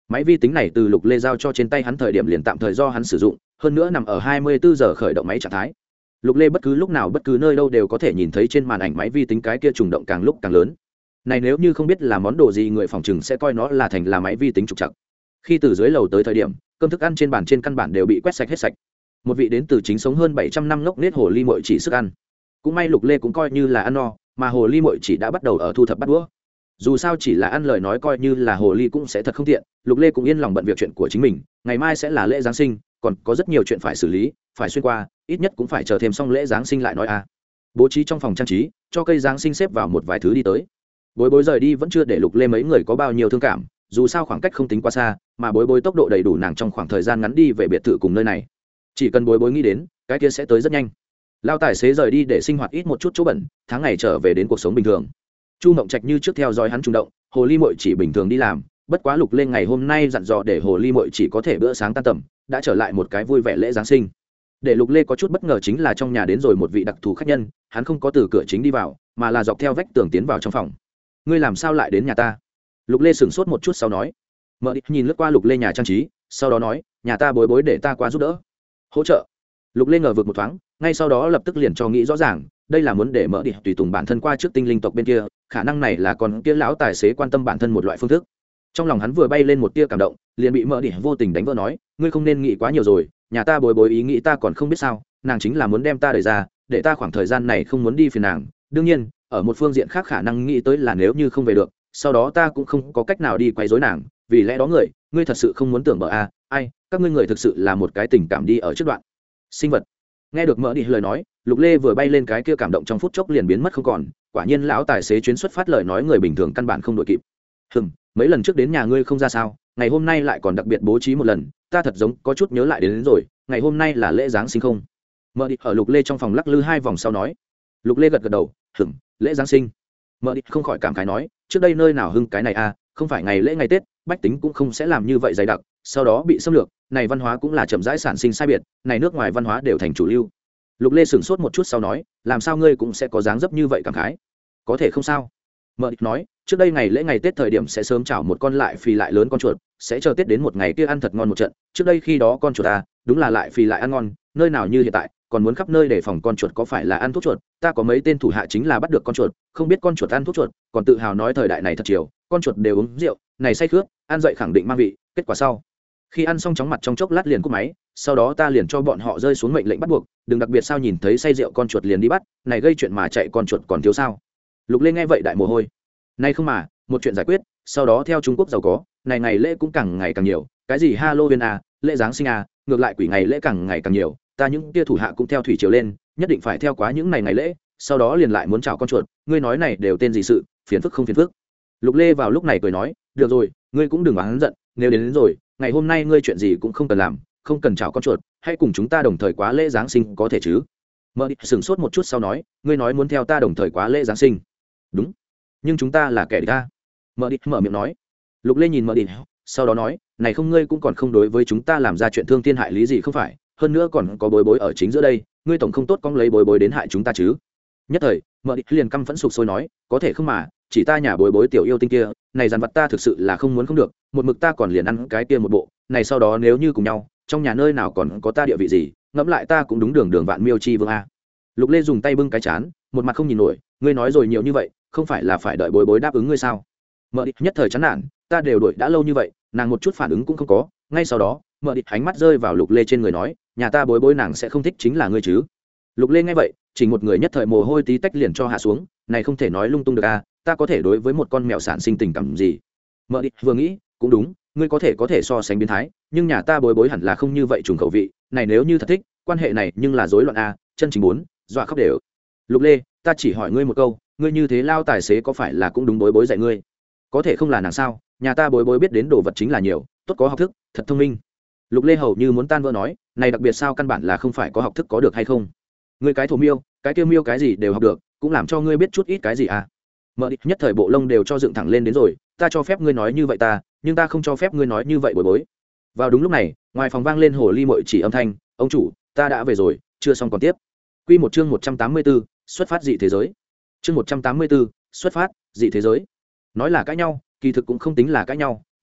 máy vi tính này từ Lục Lê giao cho trên tay hắn thời điểm liền tạm thời do hắn sử dụng, hơn nữa nằm ở 24 giờ khởi động máy trạng thái. Lục Lê bất cứ lúc nào bất cứ nơi đâu đều có thể nhìn thấy trên màn ảnh máy vi tính cái kia trùng động càng lúc càng lớn. Này nếu như không biết là món đồ gì, người phòng chừng sẽ coi nó là thành là máy vi tính trục trặc. Khi từ dưới lầu tới thời điểm, cơm thức ăn trên bàn trên căn bản đều bị quét sạch hết sạch. Một vị đến từ chính sống hơn 700 năm ngốc nết hồ ly muội chỉ sức ăn. Cũng may Lục Lê cũng coi như là ăn no, mà hồ ly muội chỉ đã bắt đầu ở thu thập bát đũa. Dù sao chỉ là ăn lời nói coi như là hồ ly cũng sẽ thật không tiện, Lục Lê cũng yên lòng bận việc chuyện của chính mình, ngày mai sẽ là lễ giáng sinh, còn có rất nhiều chuyện phải xử lý, phải xuyên qua, ít nhất cũng phải chờ thêm xong lễ giáng sinh lại nói a. Bố trí trong phòng trang trí, cho cây giáng sinh xếp vào một vài thứ đi tới. Bối Bối rời đi vẫn chưa để Lục Lê mấy người có bao nhiêu thương cảm, dù sao khoảng cách không tính quá xa, mà Bối Bối tốc độ đầy đủ nàng trong khoảng thời gian ngắn đi về biệt thự cùng nơi này. Chỉ cần Bối Bối nghĩ đến, cái kia sẽ tới rất nhanh. Lao tài xế rời đi để sinh hoạt ít một chút chỗ bẩn, tháng ngày trở về đến cuộc sống bình thường. Chu Mộng Trạch như trước theo dõi hắn trung động, hồ ly muội chỉ bình thường đi làm, bất quá Lục Lê ngày hôm nay dặn dò để hồ ly muội chỉ có thể bữa sáng tan tầm, đã trở lại một cái vui vẻ lễ giáng sinh. Để Lục Lê có chút bất ngờ chính là trong nhà đến rồi một vị đặc thù khách nhân, hắn không có từ cửa chính đi vào, mà là dọc theo vách tường tiến vào trong phòng. Ngươi làm sao lại đến nhà ta? Lục Lê sững sốt một chút sau nói. Mợ Địch nhìn lướt qua Lục Lê nhà trang trí, sau đó nói, nhà ta Bối Bối để ta qua giúp đỡ, hỗ trợ. Lục Lê ngờ vực một thoáng, ngay sau đó lập tức liền cho nghĩ rõ ràng, đây là muốn để Mợ Địch tùy tùng bản thân qua trước tinh linh tộc bên kia, khả năng này là còn kia lão tài xế quan tâm bản thân một loại phương thức. Trong lòng hắn vừa bay lên một tia cảm động, liền bị Mợ Địch vô tình đánh vỡ nói, ngươi không nên nghĩ quá nhiều rồi, nhà ta Bối Bối ý nghĩ ta còn không biết sao, nàng chính là muốn đem ta đẩy ra, để ta khoảng thời gian này không muốn đi phiền nàng. Đương nhiên, ở một phương diện khác khả năng nghĩ tới là nếu như không về được, sau đó ta cũng không có cách nào đi quấy rối nàng, vì lẽ đó ngươi thật sự không muốn tưởng bợ à, ai, các ngươi người thực sự là một cái tình cảm đi ở trước đoạn. Sinh vật. Nghe được Mợ Địch lời nói, Lục Lê vừa bay lên cái kia cảm động trong phút chốc liền biến mất không còn, quả nhiên lão tài xế chuyến xuất phát lời nói người bình thường căn bản không đội kịp. Mấy lần trước đến nhà ngươi không ra sao, ngày hôm nay lại còn đặc biệt bố trí một lần, ta thật giống có chút nhớ lại đến rồi, ngày hôm nay là lễ giáng sinh không? Mợ Địch ở Lục Lê trong phòng lắc lư 2 vòng sau nói. Lục Lê gật gật đầu, lễ giáng sinh. Mợ Địch không khỏi cảm khái nói, trước đây nơi nào hưng cái này à, không phải ngày lễ ngày Tết, bách tính cũng không sẽ làm như vậy dày đặc, sau đó bị xâm lược, này văn hóa cũng là chậm rãi sản sinh sai biệt, này nước ngoài văn hóa đều thành chủ lưu. Lục Lê sửng sốt một chút sau nói, làm sao ngươi cũng sẽ có dáng dấp như vậy cảm khái? Có thể không sao? Mợ Địch nói, trước đây ngày lễ ngày Tết thời điểm sẽ sớm chảo một con lại phì lại lớn con chuột, sẽ chờ Tết đến một ngày kia ăn thật ngon một trận, trước đây khi đó con chuột à, đúng là lại phì lại ăn ngon, nơi nào như hiện tại, còn muốn khắp nơi để phòng con chuột có phải là ăn thuốc chuột, ta có mấy tên thủ hạ chính là bắt được con chuột, không biết con chuột ăn thuốc chuột, còn tự hào nói thời đại này thật chiều, con chuột đều uống rượu, này say khướt, ăn dậy khẳng định mang vị, kết quả sau khi ăn xong chóng mặt trong chốc lát liền cúp máy, sau đó ta liền cho bọn họ rơi xuống mệnh lệnh bắt buộc, đừng đặc biệt sao nhìn thấy say rượu con chuột liền đi bắt, này gây chuyện mà chạy con chuột còn thiếu sao? Lục Lê nghe vậy đại mồ hôi. Nay không mà, một chuyện giải quyết, sau đó theo Trung Quốc giàu có, này ngày lễ cũng càng ngày càng nhiều, cái gì Halloween à, lễ giáng sinh à, ngược lại quỷ ngày lễ càng ngày càng nhiều, ta những kia thủ hạ cũng theo thủy triều lên, nhất định phải theo quá những ngày lễ, sau đó liền lại muốn chào con chuột, ngươi nói này đều tên gì sự, phiền phức không phiền phức? Lục Lê vào lúc này cười nói, được rồi, ngươi cũng đừng oán giận, nếu đến rồi, ngày hôm nay ngươi chuyện gì cũng không cần làm, không cần chào con chuột, hãy cùng chúng ta đồng thời quá lễ giáng sinh có thể chứ? Mợ Địch sửng sốt một chút sau nói, ngươi nói muốn theo ta đồng thời quá lễ giáng sinh? Đúng, nhưng chúng ta là kẻ địch ta. Mợ Địch mở miệng nói. Lục Lê nhìn Mợ Địch, sau đó nói, này không ngươi cũng còn không đối với chúng ta làm ra chuyện thương thiên hại lý gì không phải, hơn nữa còn có Bối Bối ở chính giữa đây, ngươi tổng không tốt con lấy Bối Bối đến hại chúng ta chứ? Nhất thời, Mợ Địch liền căm phẫn sục sôi nói, có thể không mà, chỉ ta nhà Bối Bối tiểu yêu tinh kia, này dàn vật ta thực sự là không muốn không được, một mực ta còn liền ăn cái kia một bộ, này sau đó nếu như cùng nhau, trong nhà nơi nào còn có ta địa vị gì, ngẫm lại ta cũng đúng đường vạn miêu chi vương a. Lục Lê dùng tay bưng cái chán, một mặt không nhìn nổi, ngươi nói rồi nhiều như vậy, không phải là phải đợi Bối Bối đáp ứng ngươi sao? Mợ Địch nhất thời chán nản, ta đều đuổi đã lâu như vậy, nàng một chút phản ứng cũng không có, ngay sau đó, Mợ Địch ánh mắt rơi vào Lục Lê trên người nói, nhà ta Bối Bối nàng sẽ không thích chính là ngươi chứ? Lục Lê nghe vậy, chỉ một người nhất thời mồ hôi tí tách liền cho hạ xuống, này không thể nói lung tung được a, ta có thể đối với một con mèo sản sinh tình cảm gì? Mợ Địch vừa nghĩ, cũng đúng, ngươi có thể so sánh biến thái, nhưng nhà ta Bối Bối hẳn là không như vậy trùng khẩu vị, này nếu như thật thích, quan hệ này nhưng là rối loạn a, chân chính muốn dọa khóc đều. Lục Lê, ta chỉ hỏi ngươi một câu, ngươi như thế lao tài xế có phải là cũng đúng Bối Bối dạy ngươi? Có thể không là nàng sao? Nhà ta Bối Bối biết đến đồ vật chính là nhiều, tốt có học thức, thật thông minh. Lục Lê hầu như muốn tan vỡ nói, này đặc biệt sao căn bản là không phải có học thức có được hay không? Ngươi cái thổ miêu, cái kia miêu cái gì đều học được, cũng làm cho ngươi biết chút ít cái gì à? Mợ Địch nhất thời bộ lông đều cho dựng thẳng lên đến rồi, ta cho phép ngươi nói như vậy ta, nhưng ta không cho phép ngươi nói như vậy Bối Bối. Vào đúng lúc này, ngoài phòng vang lên hồ ly muội chỉ âm thanh, ông chủ, ta đã về rồi, chưa xong còn tiếp. Quy một chương 184, xuất phát dị thế giới. Chương 184, xuất phát dị thế giới. Nói là cãi nhau, kỳ thực cũng không tính là cãi nhau,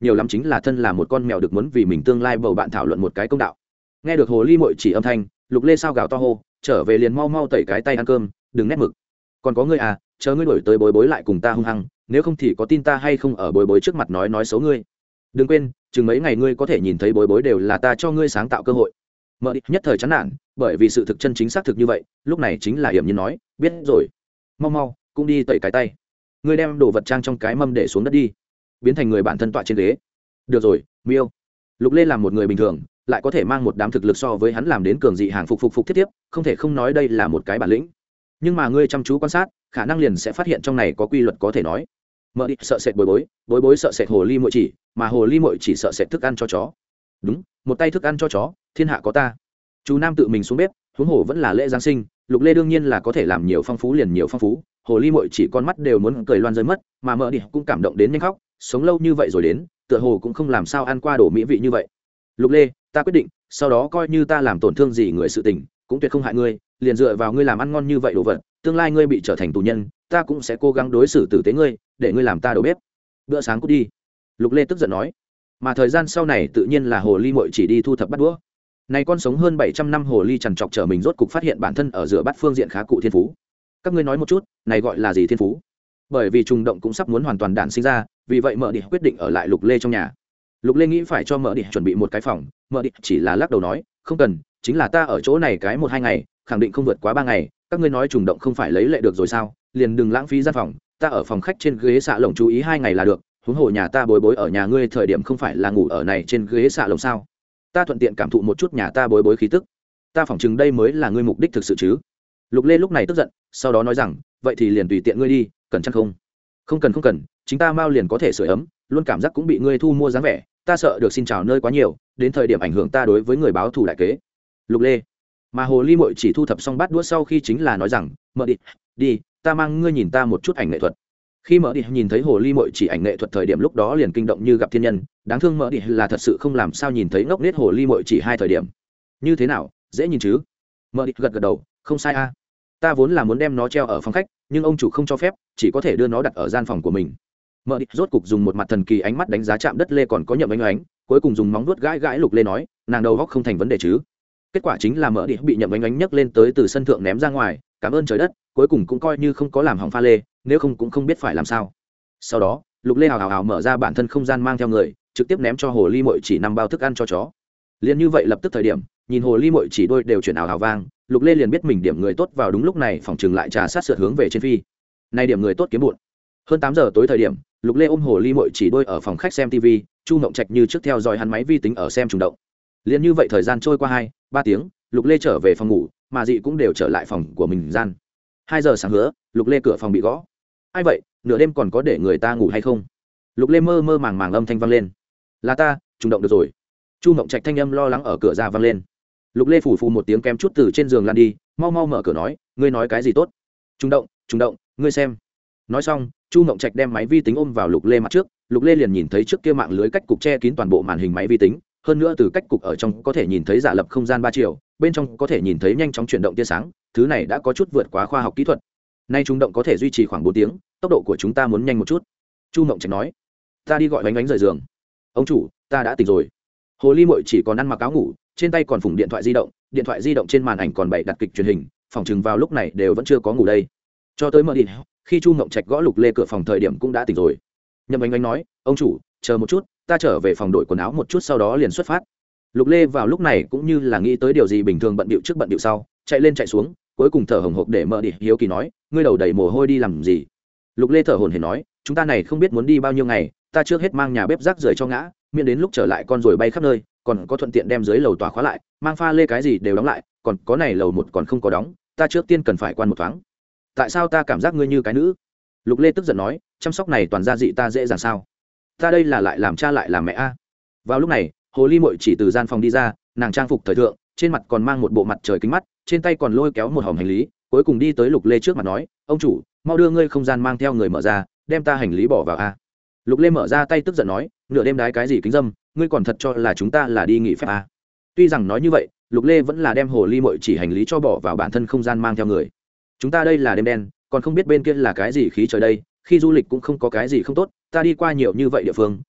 nhiều lắm chính là thân là một con mèo được muốn vì mình tương lai bầu bạn thảo luận một cái công đạo. Nghe được hồ ly mội chỉ âm thanh, Lục Lê sao gào to hô, trở về liền mau mau tẩy cái tay ăn cơm, đừng nét mực. Còn có ngươi à, chờ ngươi đổi tới bối bối lại cùng ta hung hăng, nếu không thì có tin ta hay không ở bối bối trước mặt nói xấu ngươi. Đừng quên, chừng mấy ngày ngươi có thể nhìn thấy bối bối đều là ta cho ngươi sáng tạo cơ hội. Mợ Địch nhất thời chán nản, bởi vì sự thực chân chính xác thực như vậy, lúc này chính là hiểm nhiên nói, biết rồi, mau mau cũng đi tẩy cái tay, ngươi đem đồ vật trang trong cái mâm để xuống đất đi, biến thành người bạn thân tọa trên ghế. Được rồi, Miêu. Lục Lê làm một người bình thường, lại có thể mang một đám thực lực so với hắn làm đến cường dị hàng phục thiết tiếp, không thể không nói đây là một cái bản lĩnh. Nhưng mà ngươi chăm chú quan sát, khả năng liền sẽ phát hiện trong này có quy luật có thể nói. Mợ Địch sợ sệt bối bối, bối bối sợ sệt hồ ly muội chỉ, mà hồ ly muội chỉ sợ sệt thức ăn cho chó. Đúng, một tay thức ăn cho chó, thiên hạ có ta. Chú Nam tự mình xuống bếp, huống hồ vẫn là lễ giáng sinh, Lục Lê đương nhiên là có thể làm nhiều phong phú liền nhiều phong phú, hồ ly muội chỉ con mắt đều muốn cười loan rơi mất, mà Mợ Địch cũng cảm động đến nhanh khóc, sống lâu như vậy rồi đến, tựa hồ cũng không làm sao ăn qua đồ mỹ vị như vậy. Lục Lê, ta quyết định, sau đó coi như ta làm tổn thương gì người sự tình, cũng tuyệt không hại ngươi, liền dựa vào ngươi làm ăn ngon như vậy đồ vật, tương lai ngươi bị trở thành tù nhân, ta cũng sẽ cố gắng đối xử tử tế ngươi, để ngươi làm ta đầu bếp. Bữa sáng cút đi. Lục Lê tức giận nói. Mà thời gian sau này tự nhiên là hồ ly muội chỉ đi thu thập bắt đũa. Này con sống hơn 700 năm hồ ly trằn trọc trở mình rốt cục phát hiện bản thân ở giữa bát phương diện khá cụ thiên phú. Các ngươi nói một chút, này gọi là gì thiên phú? Bởi vì trùng động cũng sắp muốn hoàn toàn đản sinh ra, vì vậy Mợ Địch quyết định ở lại Lục Lê trong nhà. Lục Lê nghĩ phải cho Mợ Địch chuẩn bị một cái phòng, Mợ Địch chỉ là lắc đầu nói, không cần, chính là ta ở chỗ này cái 1-2 ngày, khẳng định không vượt quá 3 ngày, các ngươi nói trùng động không phải lấy lệ được rồi sao, liền đừng lãng phí gian phòng, ta ở phòng khách trên ghế xạ lồng chú ý 2 ngày là được, huống hồ nhà ta bối bối ở nhà ngươi thời điểm không phải là ngủ ở này trên ghế xạ lồng sao, ta thuận tiện cảm thụ một chút nhà ta bối bối khí tức, ta phỏng chừng đây mới là ngươi mục đích thực sự chứ. Lục Lê lúc này tức giận, sau đó nói rằng, vậy thì liền tùy tiện ngươi đi, cần chăng không? Không cần, chính ta mau liền có thể sưởi ấm, luôn cảm giác cũng bị ngươi thu mua dáng vẻ, ta sợ được xin chào nơi quá nhiều, đến thời điểm ảnh hưởng ta đối với người báo thù đại kế. Lục Lê. Mà hồ ly muội chỉ thu thập xong bát đũa sau khi chính là nói rằng, Mợ Địch, đi, ta mang ngươi nhìn ta một chút ảnh nghệ thuật. Khi Mợ Địch nhìn thấy hồ ly muội chỉ ảnh nghệ thuật thời điểm lúc đó liền kinh động như gặp thiên nhân, đáng thương Mợ Địch là thật sự không làm sao nhìn thấy ngốc nết hồ ly muội chỉ hai thời điểm. Như thế nào, dễ nhìn chứ? Mợ Địch gật đầu, không sai a. Ta vốn là muốn đem nó treo ở phòng khách, nhưng ông chủ không cho phép, chỉ có thể đưa nó đặt ở gian phòng của mình. Mợ Địch rốt cục dùng một mặt thần kỳ ánh mắt đánh giá chạm đất Lê còn có nhậm ánh, cuối cùng dùng móng vuốt gãi Lục Lê nói, nàng đầu góc không thành vấn đề chứ? Kết quả chính là Mợ Địch bị nhậm ánh nhấc lên tới từ sân thượng ném ra ngoài, cảm ơn trời đất, cuối cùng cũng coi như không có làm hỏng pha lê, nếu không cũng không biết phải làm sao. Sau đó, Lục Lê hào mở ra bản thân không gian mang theo người, trực tiếp ném cho hồ ly muội chỉ 5 bao thức ăn cho chó. Liên như vậy lập tức thời điểm, nhìn hồ ly muội chỉ đôi đều chuyển hào vang, Lục Lê liền biết mình điểm người tốt vào đúng lúc này, phòng trường lại trà sát sượt hướng về trên phi. Này điểm người tốt kiếm bụn. Hơn 8 giờ tối thời điểm, Lục Lê ôm hồ ly muội chỉ đôi ở phòng khách xem TV, Chu Mộng Trạch như trước theo dõi hắn máy vi tính ở xem trùng động. Liên như vậy thời gian trôi qua 2-3 tiếng, Lục Lê trở về phòng ngủ, mà Dị cũng đều trở lại phòng của mình gian. 2 giờ sáng hứa, Lục Lê cửa phòng bị gõ. Ai vậy, nửa đêm còn có để người ta ngủ hay không? Lục Lê mơ màng âm thanh vang lên. Là ta, trùng động được rồi. Chu Mộng Trạch thanh âm lo lắng ở cửa ra vang lên. Lục Lê phủ một tiếng kem chút từ trên giường lăn đi, mau mở cửa nói, ngươi nói cái gì tốt? Trùng động, ngươi xem. Nói xong, Chu Mộng Trạch đem máy vi tính ôm vào Lục Lê mặt trước, Lục Lê liền nhìn thấy trước kia mạng lưới cách cục che kín toàn bộ màn hình máy vi tính, hơn nữa từ cách cục ở trong có thể nhìn thấy giả lập không gian 3 chiều, bên trong có thể nhìn thấy nhanh chóng chuyển động tia sáng, thứ này đã có chút vượt quá khoa học kỹ thuật. Nay trùng động có thể duy trì khoảng 4 tiếng, tốc độ của chúng ta muốn nhanh một chút. Chu Mộng Trạch nói. Ta đi gọi Ánh rời giường. Ông chủ, ta đã tỉnh rồi. Hồ ly muội chỉ còn ăn mặc áo ngủ, trên tay còn phủng điện thoại di động trên màn ảnh còn bày đặt kịch truyền hình, phòng chừng vào lúc này đều vẫn chưa có ngủ đây. Cho tới Mợ Địch, khi Chu Mộng Trạch gõ Lục Lê cửa phòng thời điểm cũng đã tỉnh rồi. Nhậm Ánh nói, ông chủ, chờ một chút, ta trở về phòng đổi quần áo một chút sau đó liền xuất phát. Lục Lê vào lúc này cũng như là nghĩ tới điều gì bình thường, bận bịu trước bận bịu sau, chạy lên chạy xuống, cuối cùng thở hổn hộc để Mợ Địch hiếu kỳ nói, ngươi đầu đầy mồ hôi đi làm gì? Lục Lê thở hổn hển nói, chúng ta này không biết muốn đi bao nhiêu ngày, ta trước hết mang nhà bếp rác rưởi cho ngã, miễn đến lúc trở lại con rồi bay khắp nơi, còn có thuận tiện đem dưới lầu tòa khóa lại, mang pha lê cái gì đều đóng lại, còn có này lầu 1 còn không có đóng, ta trước tiên cần phải quan một thoáng. Tại sao ta cảm giác ngươi như cái nữ? Lục Lê tức giận nói, chăm sóc này toàn gia dị ta dễ dàng sao? Ta đây là lại làm cha lại làm mẹ a. Vào lúc này, hồ ly muội chỉ từ gian phòng đi ra, nàng trang phục thời thượng, trên mặt còn mang một bộ mặt trời kính mắt, trên tay còn lôi kéo một hòm hành lý, cuối cùng đi tới Lục Lê trước mặt nói, ông chủ, mau đưa ngươi không gian mang theo người mở ra, đem ta hành lý bỏ vào a. Lục Lê mở ra tay tức giận nói, nửa đêm đái cái gì kính dâm, ngươi còn thật cho là chúng ta là đi nghỉ phép a? Tuy rằng nói như vậy, Lục Lê vẫn là đem hồ ly muội chỉ hành lý cho bỏ vào bản thân không gian mang theo người. Chúng ta đây là đêm đen, còn không biết bên kia là cái gì khí trời đây, khi du lịch cũng không có cái gì không tốt, ta đi qua nhiều như vậy địa phương,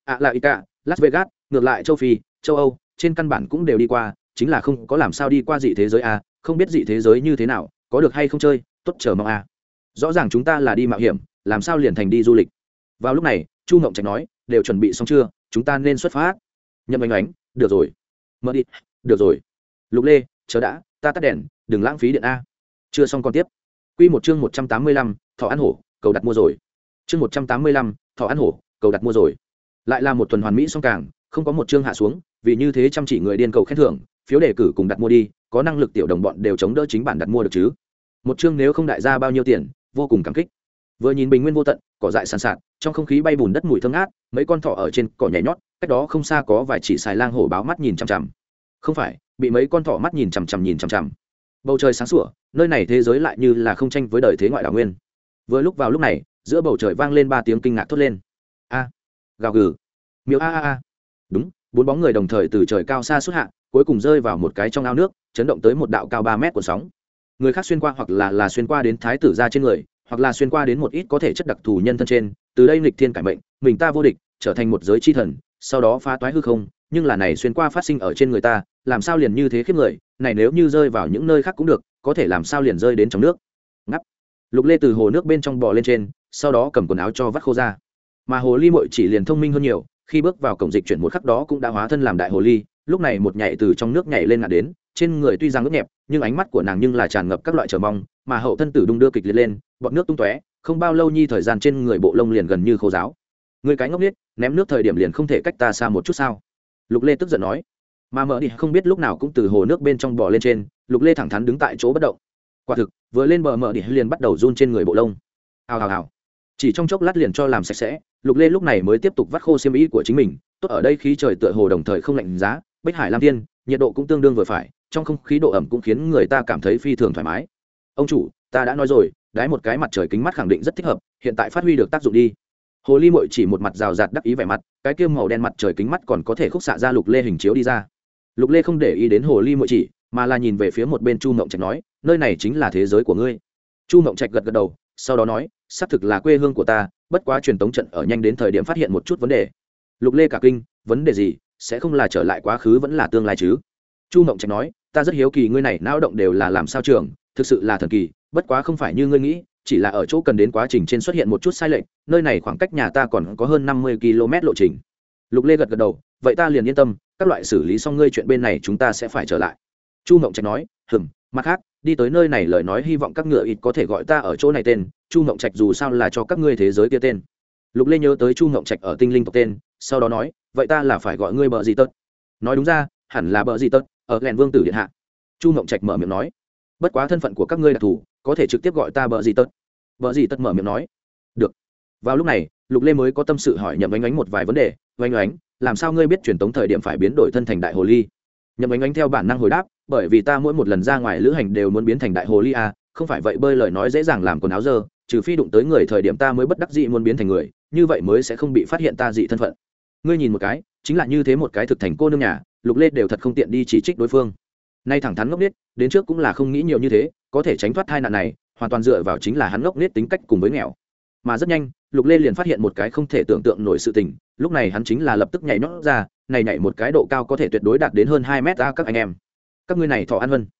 Alaska, Las Vegas, ngược lại châu Phi, châu Âu, trên căn bản cũng đều đi qua, chính là không có làm sao đi qua dị thế giới a, không biết dị thế giới như thế nào, có được hay không chơi, tốt chờ mong a. Rõ ràng chúng ta là đi mạo hiểm, làm sao liền thành đi du lịch. Vào lúc này, Chu Ngộng Trạch nói, đều chuẩn bị xong chưa, chúng ta nên xuất phát. Nhậm Ánh Ánh, được rồi. Mở đi, được rồi. Lục Lê, chờ đã, ta tắt đèn, đừng lãng phí điện a. Chưa xong còn tiếp. Quy một chương 185, thọ ăn hổ, cầu đặt mua rồi. Chương 185, thọ ăn hổ, cầu đặt mua rồi. Lại là một tuần hoàn mỹ song càng, không có một chương hạ xuống, vì như thế chăm chỉ người điên cầu khen thưởng, phiếu đề cử cùng đặt mua đi, có năng lực tiểu đồng bọn đều chống đỡ chính bản đặt mua được chứ. Một chương nếu không đại ra bao nhiêu tiền, vô cùng cảm kích. Vừa nhìn bình nguyên vô tận, cỏ dại sàn sạt, trong không khí bay bùn đất mùi thơm ngát, mấy con thỏ ở trên cỏ nhảy nhót, cách đó không xa có vài chỉ xài lang hổ báo mắt nhìn chằm chằm. Không phải, bị mấy con thỏ mắt nhìn chằm chằm. Bầu trời sáng sủa, nơi này thế giới lại như là không tranh với đời thế ngoại đảo nguyên. Vừa lúc vào lúc này, giữa bầu trời vang lên 3 tiếng kinh ngạc thốt lên. A, gào gừ, miêu a. Đúng, 4 bóng người đồng thời từ trời cao xa xuất hạ, cuối cùng rơi vào một cái trong ao nước, chấn động tới một đạo cao 3 mét của sóng. Người khác xuyên qua hoặc là xuyên qua đến thái tử gia trên người, hoặc là xuyên qua đến một ít có thể chất đặc thù nhân thân trên, từ đây nghịch thiên cải mệnh, mình ta vô địch, trở thành một giới chi thần, sau đó phá toái hư không, nhưng là này xuyên qua phát sinh ở trên người ta, làm sao liền như thế khiếp người, này nếu như rơi vào những nơi khác cũng được, có thể làm sao liền rơi đến trong nước. Ngắp. Lục Lê từ hồ nước bên trong bò lên trên, sau đó cầm quần áo cho vắt khô ra. Mà hồ ly muội chỉ liền thông minh hơn nhiều, khi bước vào cổng dịch chuyển một khắc đó cũng đã hóa thân làm đại hồ ly, lúc này một nhảy từ trong nước nhảy lên ngã đến, trên người tuy rằng ướt nhẹp, nhưng ánh mắt của nàng nhưng là tràn ngập các loại chờ mong, mà hậu thân tử đung đưa kịch liệt lên, bọt nước tung tóe, không bao lâu nhi thời gian trên người bộ lông liền gần như khô ráo. Người cái ngốc nghếch, ném nước thời điểm liền không thể cách ta xa một chút sao? Lục Lê tức giận nói. Mà Mở Đi không biết lúc nào cũng từ hồ nước bên trong bò lên trên, Lục Lê thẳng thắn đứng tại chỗ bất động. Quả thực, vừa lên bờ Mở Đi liền bắt đầu run trên người bộ lông. Hào. Chỉ trong chốc lát liền cho làm sạch sẽ, Lục Lê lúc này mới tiếp tục vắt khô xiêm y của chính mình. Tốt ở đây khí trời tựa hồ đồng thời không lạnh giá, Bích Hải Lam Thiên, nhiệt độ cũng tương đương vừa phải, trong không khí độ ẩm cũng khiến người ta cảm thấy phi thường thoải mái. Ông chủ, ta đã nói rồi, đái một cái mặt trời kính mắt khẳng định rất thích hợp, hiện tại phát huy được tác dụng đi. Hồ ly muội chỉ một mặt rào rạt đắc ý vẻ mặt, cái kia màu đen mặt trời kính mắt còn có thể khúc xạ ra Lục Lê hình chiếu đi ra. Lục Lê không để ý đến hồ ly muội chỉ, mà là nhìn về phía một bên Chu Mộng Trạch nói, nơi này chính là thế giới của ngươi. Chu Mộng Trạch gật gật đầu, sau đó nói, xác thực là quê hương của ta, bất quá truyền tống trận ở nhanh đến thời điểm phát hiện một chút vấn đề. Lục Lê cả kinh, vấn đề gì? Sẽ không là trở lại quá khứ vẫn là tương lai chứ? Chu Mộng Trạch nói, ta rất hiếu kỳ ngươi này não động đều là làm sao trường, thực sự là thần kỳ, bất quá không phải như ngươi nghĩ, chỉ là ở chỗ cần đến quá trình trên xuất hiện một chút sai lệch, nơi này khoảng cách nhà ta còn có hơn 50 km lộ trình. Lục Lê gật gật đầu, vậy ta liền yên tâm, các loại xử lý xong ngươi chuyện bên này chúng ta sẽ phải trở lại. Chu Mộng Trạch nói, mặt khác, đi tới nơi này lời nói hy vọng các ngựa ít có thể gọi ta ở chỗ này tên, Chu Mộng Trạch dù sao là cho các ngươi thế giới kia tên. Lục Lê nhớ tới Chu Mộng Trạch ở tinh linh tộc tên, sau đó nói, vậy ta là phải gọi ngươi Bợ Gì Tật. Nói đúng ra, hẳn là Bợ Gì Tật, ở Lèn Vương tử điện hạ. Chu Mộng Trạch mở miệng nói, bất quá thân phận của các ngươi đặc thù, có thể trực tiếp gọi ta Bợ Gì Tật. Bợ Gì Tật mở miệng nói, được. Vào lúc này, Lục Lê mới có tâm sự hỏi Nhậm Ánh Ánh một vài vấn đề. Ánh Ánh, làm sao ngươi biết truyền tống thời điểm phải biến đổi thân thành đại hồ ly? Nhậm Ánh Ánh theo bản năng hồi đáp, bởi vì ta mỗi một lần ra ngoài lữ hành đều muốn biến thành đại hồ ly à, không phải vậy bơi lời nói dễ dàng làm quần áo dơ, trừ phi đụng tới người thời điểm ta mới bất đắc dĩ muốn biến thành người, như vậy mới sẽ không bị phát hiện ta dị thân phận. Ngươi nhìn một cái, chính là như thế một cái thực thành cô nương nhà, Lục Lê đều thật không tiện đi chỉ trích đối phương. Nay thẳng thắn ngốc nghếch, đến trước cũng là không nghĩ nhiều như thế, có thể tránh thoát tai nạn này, hoàn toàn dựa vào chính là hắn ngốc nghếch tính cách cùng với nghèo. Mà rất nhanh, Lục Lê liền phát hiện một cái không thể tưởng tượng nổi sự tình, lúc này hắn chính là lập tức nhảy nhót ra, này nhảy một cái độ cao có thể tuyệt đối đạt đến hơn 2 mét ra các anh em. Các ngươi này thọ ăn vân.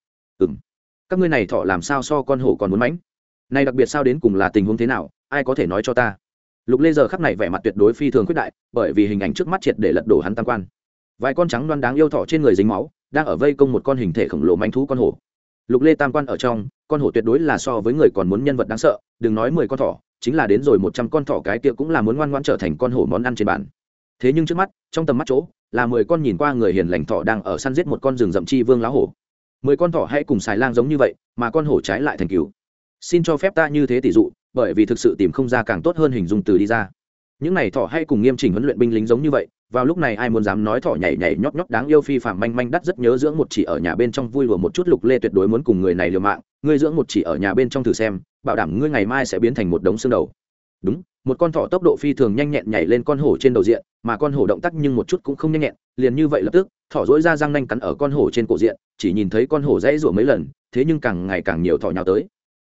Các ngươi này thọ làm sao so con hổ còn muốn mãnh? Này đặc biệt sao đến cùng là tình huống thế nào, ai có thể nói cho ta? Lục Lê giờ khắc này vẻ mặt tuyệt đối phi thường khuyết đại, bởi vì hình ảnh trước mắt triệt để lật đổ hắn tam quan. Vài con trắng đoan đáng yêu thọ trên người dính máu, đang ở vây công một con hình thể khổng lồ manh thú con hổ. Lục Lê tam quan ở trong, con hổ tuyệt đối là so với người còn muốn nhân vật đáng sợ, đừng nói 10 con thỏ, chính là đến rồi 100 con thỏ cái kia cũng là muốn ngoan ngoãn trở thành con hổ món ăn trên bàn. Thế nhưng trước mắt, trong tầm mắt chỗ, là 10 con nhìn qua người hiền lành thỏ đang ở săn giết một con rừng rậm chi vương lá hổ. 10 con thỏ hãy cùng xài lang giống như vậy, mà con hổ trái lại thành cứu. Xin cho phép ta như thế tỷ dụ, bởi vì thực sự tìm không ra càng tốt hơn hình dung từ đi ra. Những này thỏ hay cùng nghiêm chỉnh huấn luyện binh lính giống như vậy, vào lúc này ai muốn dám nói thỏ nhảy nhảy nhót nhót đáng yêu phi phàm manh manh đắt rất nhớ dưỡng một chỉ ở nhà bên trong vui lùa một chút. Lục Lê tuyệt đối muốn cùng người này liều mạng, ngươi dưỡng một chỉ ở nhà bên trong thử xem, bảo đảm ngươi ngày mai sẽ biến thành một đống xương đầu. Đúng, một con thỏ tốc độ phi thường nhanh nhẹn nhảy lên con hổ trên đầu diện, mà con hổ động tác nhưng một chút cũng không nhanh nhẹn, liền như vậy lập tức, thỏ dỗi ra răng nanh cắn ở con hổ trên cổ diện, chỉ nhìn thấy con hổ dãy rủa mấy lần, thế nhưng càng ngày càng nhiều thỏ nhào tới.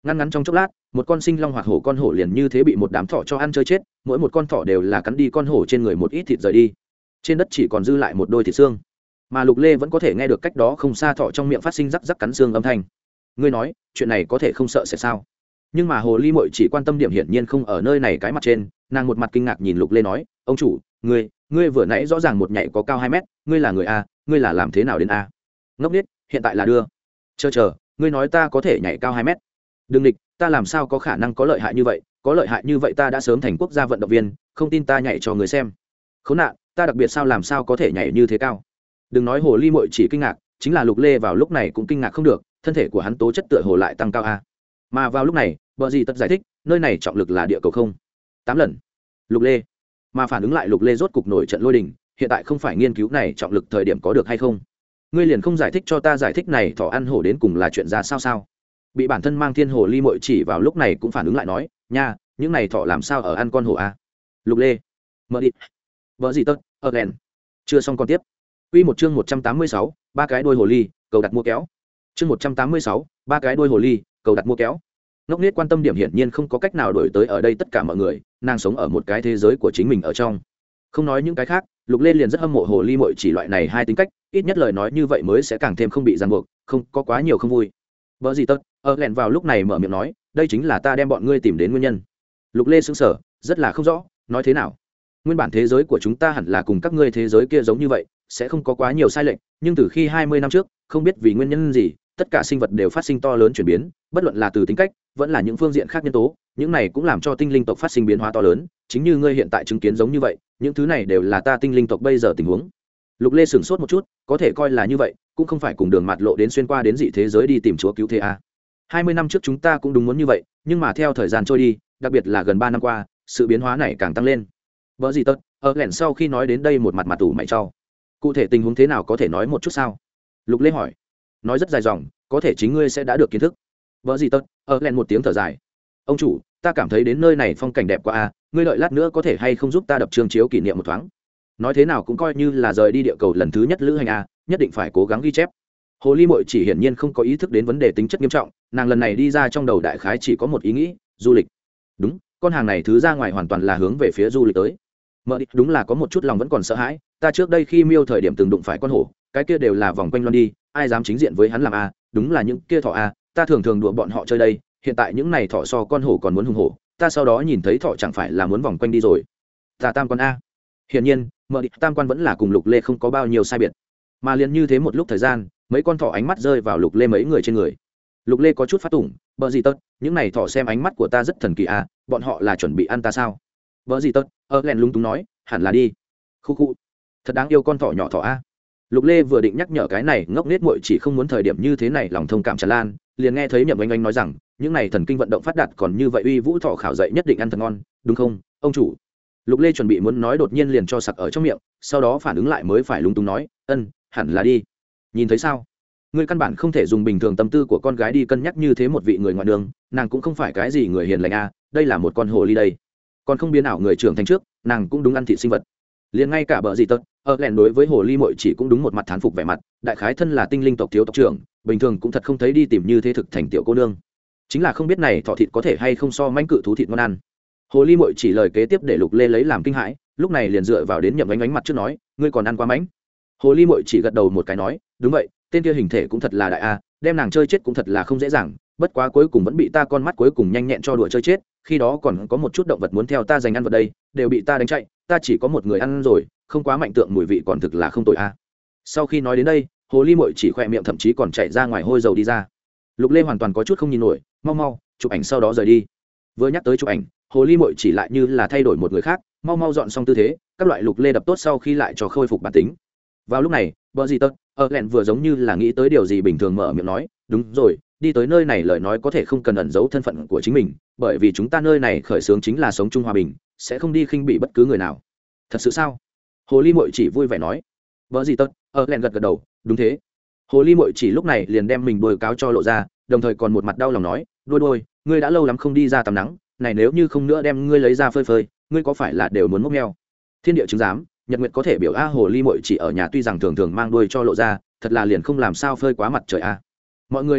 ngăn ngắn trong chốc lát một con sinh long hoạt hổ con hổ liền như thế bị một đám thỏ cho ăn chơi chết, mỗi một con thỏ đều là cắn đi con hổ trên người một ít thịt rời đi, trên đất chỉ còn dư lại một đôi thịt xương, mà Lục Lê vẫn có thể nghe được cách đó không xa thỏ trong miệng phát sinh rắc rắc cắn xương âm thanh. Ngươi nói chuyện này có thể không sợ sẽ sao? Nhưng mà hồ ly mội chỉ quan tâm điểm hiển nhiên không ở nơi này cái mặt trên, nàng một mặt kinh ngạc nhìn Lục Lê nói, ông chủ, ngươi vừa nãy rõ ràng một nhảy có cao 2 mét, ngươi là người a, ngươi là làm thế nào đến a? Ngốc nghếch, hiện tại là đưa. Chờ, ngươi nói ta có thể nhảy cao 2 mét? Đừng địch, ta làm sao có khả năng có lợi hại như vậy, có lợi hại như vậy ta đã sớm thành quốc gia vận động viên, không tin ta nhảy cho người xem. Khốn nạn, ta đặc biệt sao làm sao có thể nhảy như thế cao? Đừng nói hồ ly mội chỉ kinh ngạc, chính là Lục Lê vào lúc này cũng kinh ngạc không được, thân thể của hắn tố chất tựa hồ lại tăng cao a. Mà vào lúc này, bờ gì tất giải thích, nơi này trọng lực là địa cầu không 8 lần. Lục Lê, mà phản ứng lại Lục Lê rốt cục nổi trận lôi đình, hiện tại không phải nghiên cứu này trọng lực thời điểm có được hay không? Ngươi liền không giải thích cho ta giải thích này thỏ ăn hổ đến cùng là chuyện ra sao? Bị bản thân mang thiên hồ ly mội chỉ vào lúc này cũng phản ứng lại nói, nha, những này thỏ làm sao ở ăn con hổ a? Lục Lê, mở đi, vợ gì tất, len, chưa xong còn tiếp. Quy một chương 186, ba cái đuôi hồ ly, cầu đặt mua kéo. Chương 186, ba cái đuôi hồ ly, cầu đặt mua kéo. Ngốc Nết quan tâm điểm hiển nhiên không có cách nào đổi tới ở đây tất cả mọi người, nàng sống ở một cái thế giới của chính mình ở trong. Không nói những cái khác, Lục Lê liền rất hâm mộ hồ ly mội chỉ loại này hai tính cách, ít nhất lời nói như vậy mới sẽ càng thêm không bị ràng buộc, không có quá nhiều không vui. Vợ gì tất, lẹn vào lúc này mở miệng nói, đây chính là ta đem bọn ngươi tìm đến nguyên nhân. Lục Lê sững sờ, rất là không rõ, nói thế nào? Nguyên bản thế giới của chúng ta hẳn là cùng các ngươi thế giới kia giống như vậy, sẽ không có quá nhiều sai lệch, nhưng từ khi 20 năm trước, không biết vì nguyên nhân gì, tất cả sinh vật đều phát sinh to lớn chuyển biến, bất luận là từ tính cách, vẫn là những phương diện khác nhân tố, những này cũng làm cho tinh linh tộc phát sinh biến hóa to lớn, chính như ngươi hiện tại chứng kiến giống như vậy, những thứ này đều là ta tinh linh tộc bây giờ tình huống. Lục Lê sửng sốt một chút, có thể coi là như vậy, cũng không phải cùng đường mạt lộ đến xuyên qua đến dị thế giới đi tìm chúa cứu thế a. 20 năm trước chúng ta cũng đúng muốn như vậy, nhưng mà theo thời gian trôi đi, đặc biệt là gần 3 năm qua, sự biến hóa này càng tăng lên. Vợ gì tất, lẻn sau khi nói đến đây một mặt tủ mày cho. Cụ thể tình huống thế nào có thể nói một chút sao? Lục Lê hỏi. Nói rất dài dòng, có thể chính ngươi sẽ đã được kiến thức. Vợ gì tất, lẻn một tiếng thở dài. Ông chủ, ta cảm thấy đến nơi này phong cảnh đẹp quá a, ngươi đợi lát nữa có thể hay không giúp ta đập trường chiếu kỷ niệm một thoáng? Nói thế nào cũng coi như là rời đi địa cầu lần thứ nhất lữ hành a, nhất định phải cố gắng ghi chép. Hồ ly mội chỉ hiển nhiên không có ý thức đến vấn đề tính chất nghiêm trọng, nàng lần này đi ra trong đầu đại khái chỉ có một ý nghĩ, du lịch. Đúng, con hàng này thứ ra ngoài hoàn toàn là hướng về phía du lịch tới. Mợ địch đúng là có một chút lòng vẫn còn sợ hãi, ta trước đây khi miêu thời điểm từng đụng phải con hổ, cái kia đều là vòng quanh loan đi, ai dám chính diện với hắn làm a, đúng là những kia thỏ a, ta thường thường đùa bọn họ chơi đây, hiện tại những này thỏ so con hổ còn muốn hung hổ, ta sau đó nhìn thấy thỏ chẳng phải là muốn vòng quanh đi rồi. Ta tam con a. Hiển nhiên, mợ địch tam quan vẫn là cùng Lục Lê không có bao nhiêu sai biệt. Mà liền như thế một lúc thời gian, mấy con thỏ ánh mắt rơi vào Lục Lê mấy người trên người. Lục Lê có chút phát tủng, bợ gì tất, những này thỏ xem ánh mắt của ta rất thần kỳ a, bọn họ là chuẩn bị ăn ta sao? Bợ gì tất, lẹn lúng túng nói, hẳn là đi. Khu, thật đáng yêu con thỏ nhỏ thỏ a. Lục Lê vừa định nhắc nhở cái này ngốc nghếch muội chỉ không muốn thời điểm như thế này lòng thông cảm tràn lan, liền nghe thấy Nhậm Oanh Oanh nói rằng, những này thần kinh vận động phát đạt còn như vậy uy vũ thỏ khảo dậy nhất định ăn thật ngon, đúng không, ông chủ? Lục Lê chuẩn bị muốn nói đột nhiên liền cho sặc ở trong miệng, sau đó phản ứng lại mới phải lúng túng nói, hẳn là đi. Nhìn thấy sao? Ngươi căn bản không thể dùng bình thường tâm tư của con gái đi cân nhắc như thế một vị người ngoại đường, nàng cũng không phải cái gì người hiền lành a, đây là một con hồ ly đây. Còn không biến ảo người trưởng thành trước, nàng cũng đúng ăn thịt sinh vật. Liền ngay cả bợ gì tật, lẻn đối với hồ ly muội chỉ cũng đúng một mặt thán phục vẻ mặt, đại khái thân là tinh linh tộc thiếu tộc trưởng, bình thường cũng thật không thấy đi tìm như thế thực thành tiểu cô nương. Chính là không biết này thỏ thịt có thể hay không so manh cự thú thịt ngon ăn. Hồ ly muội chỉ lời kế tiếp để Lục Lê lấy làm kinh hãi, lúc này liền dựa vào đến Nhậm Oanh Oanh mặt trước nói, ngươi còn ăn quá mánh. Hồ ly muội chỉ gật đầu một cái nói, đúng vậy, tên kia hình thể cũng thật là đại a, đem nàng chơi chết cũng thật là không dễ dàng, bất quá cuối cùng vẫn bị ta con mắt cuối cùng nhanh nhẹn cho đùa chơi chết, khi đó còn có một chút động vật muốn theo ta giành ăn vật đây, đều bị ta đánh chạy, ta chỉ có một người ăn rồi, không quá mạnh tượng mùi vị còn thực là không tội a. Sau khi nói đến đây, hồ ly muội chỉ khỏe miệng thậm chí còn chạy ra ngoài hôi dầu đi ra. Lục Lê hoàn toàn có chút không nhìn nổi, mau chụp ảnh sau đó rời đi. Vừa nhắc tới chụp ảnh, hồ ly muội chỉ lại như là thay đổi một người khác, mau dọn xong tư thế, các loại Lục Lê đập tốt sau khi lại cho khôi phục bản tính. Vào lúc này, bợ gì tật, lẹn vừa giống như là nghĩ tới điều gì bình thường mở miệng nói, đúng rồi, đi tới nơi này lời nói có thể không cần ẩn giấu thân phận của chính mình, bởi vì chúng ta nơi này khởi xướng chính là sống chung hòa bình, sẽ không đi khinh bị bất cứ người nào. Thật sự sao? Hồ ly muội chỉ vui vẻ nói. Bợ gì tật, lẹn gật đầu, đúng thế. Hồ ly muội chỉ lúc này liền đem mình đuôi cáo cho lộ ra, đồng thời còn một mặt đau lòng nói, đuôi, ngươi đã lâu lắm không đi ra tắm nắng, này nếu như không nữa đem ngươi lấy ra phơi phơi, ngươi có phải là đều muốn mốc meo? Thiên địa chứng giám, nhật nguyệt có thể biểu a, hồ ly muội chỉ ở nhà tuy rằng thường mang đuôi cho lộ ra, thật là liền không làm sao phơi quá mặt trời a. Mọi người đều biết,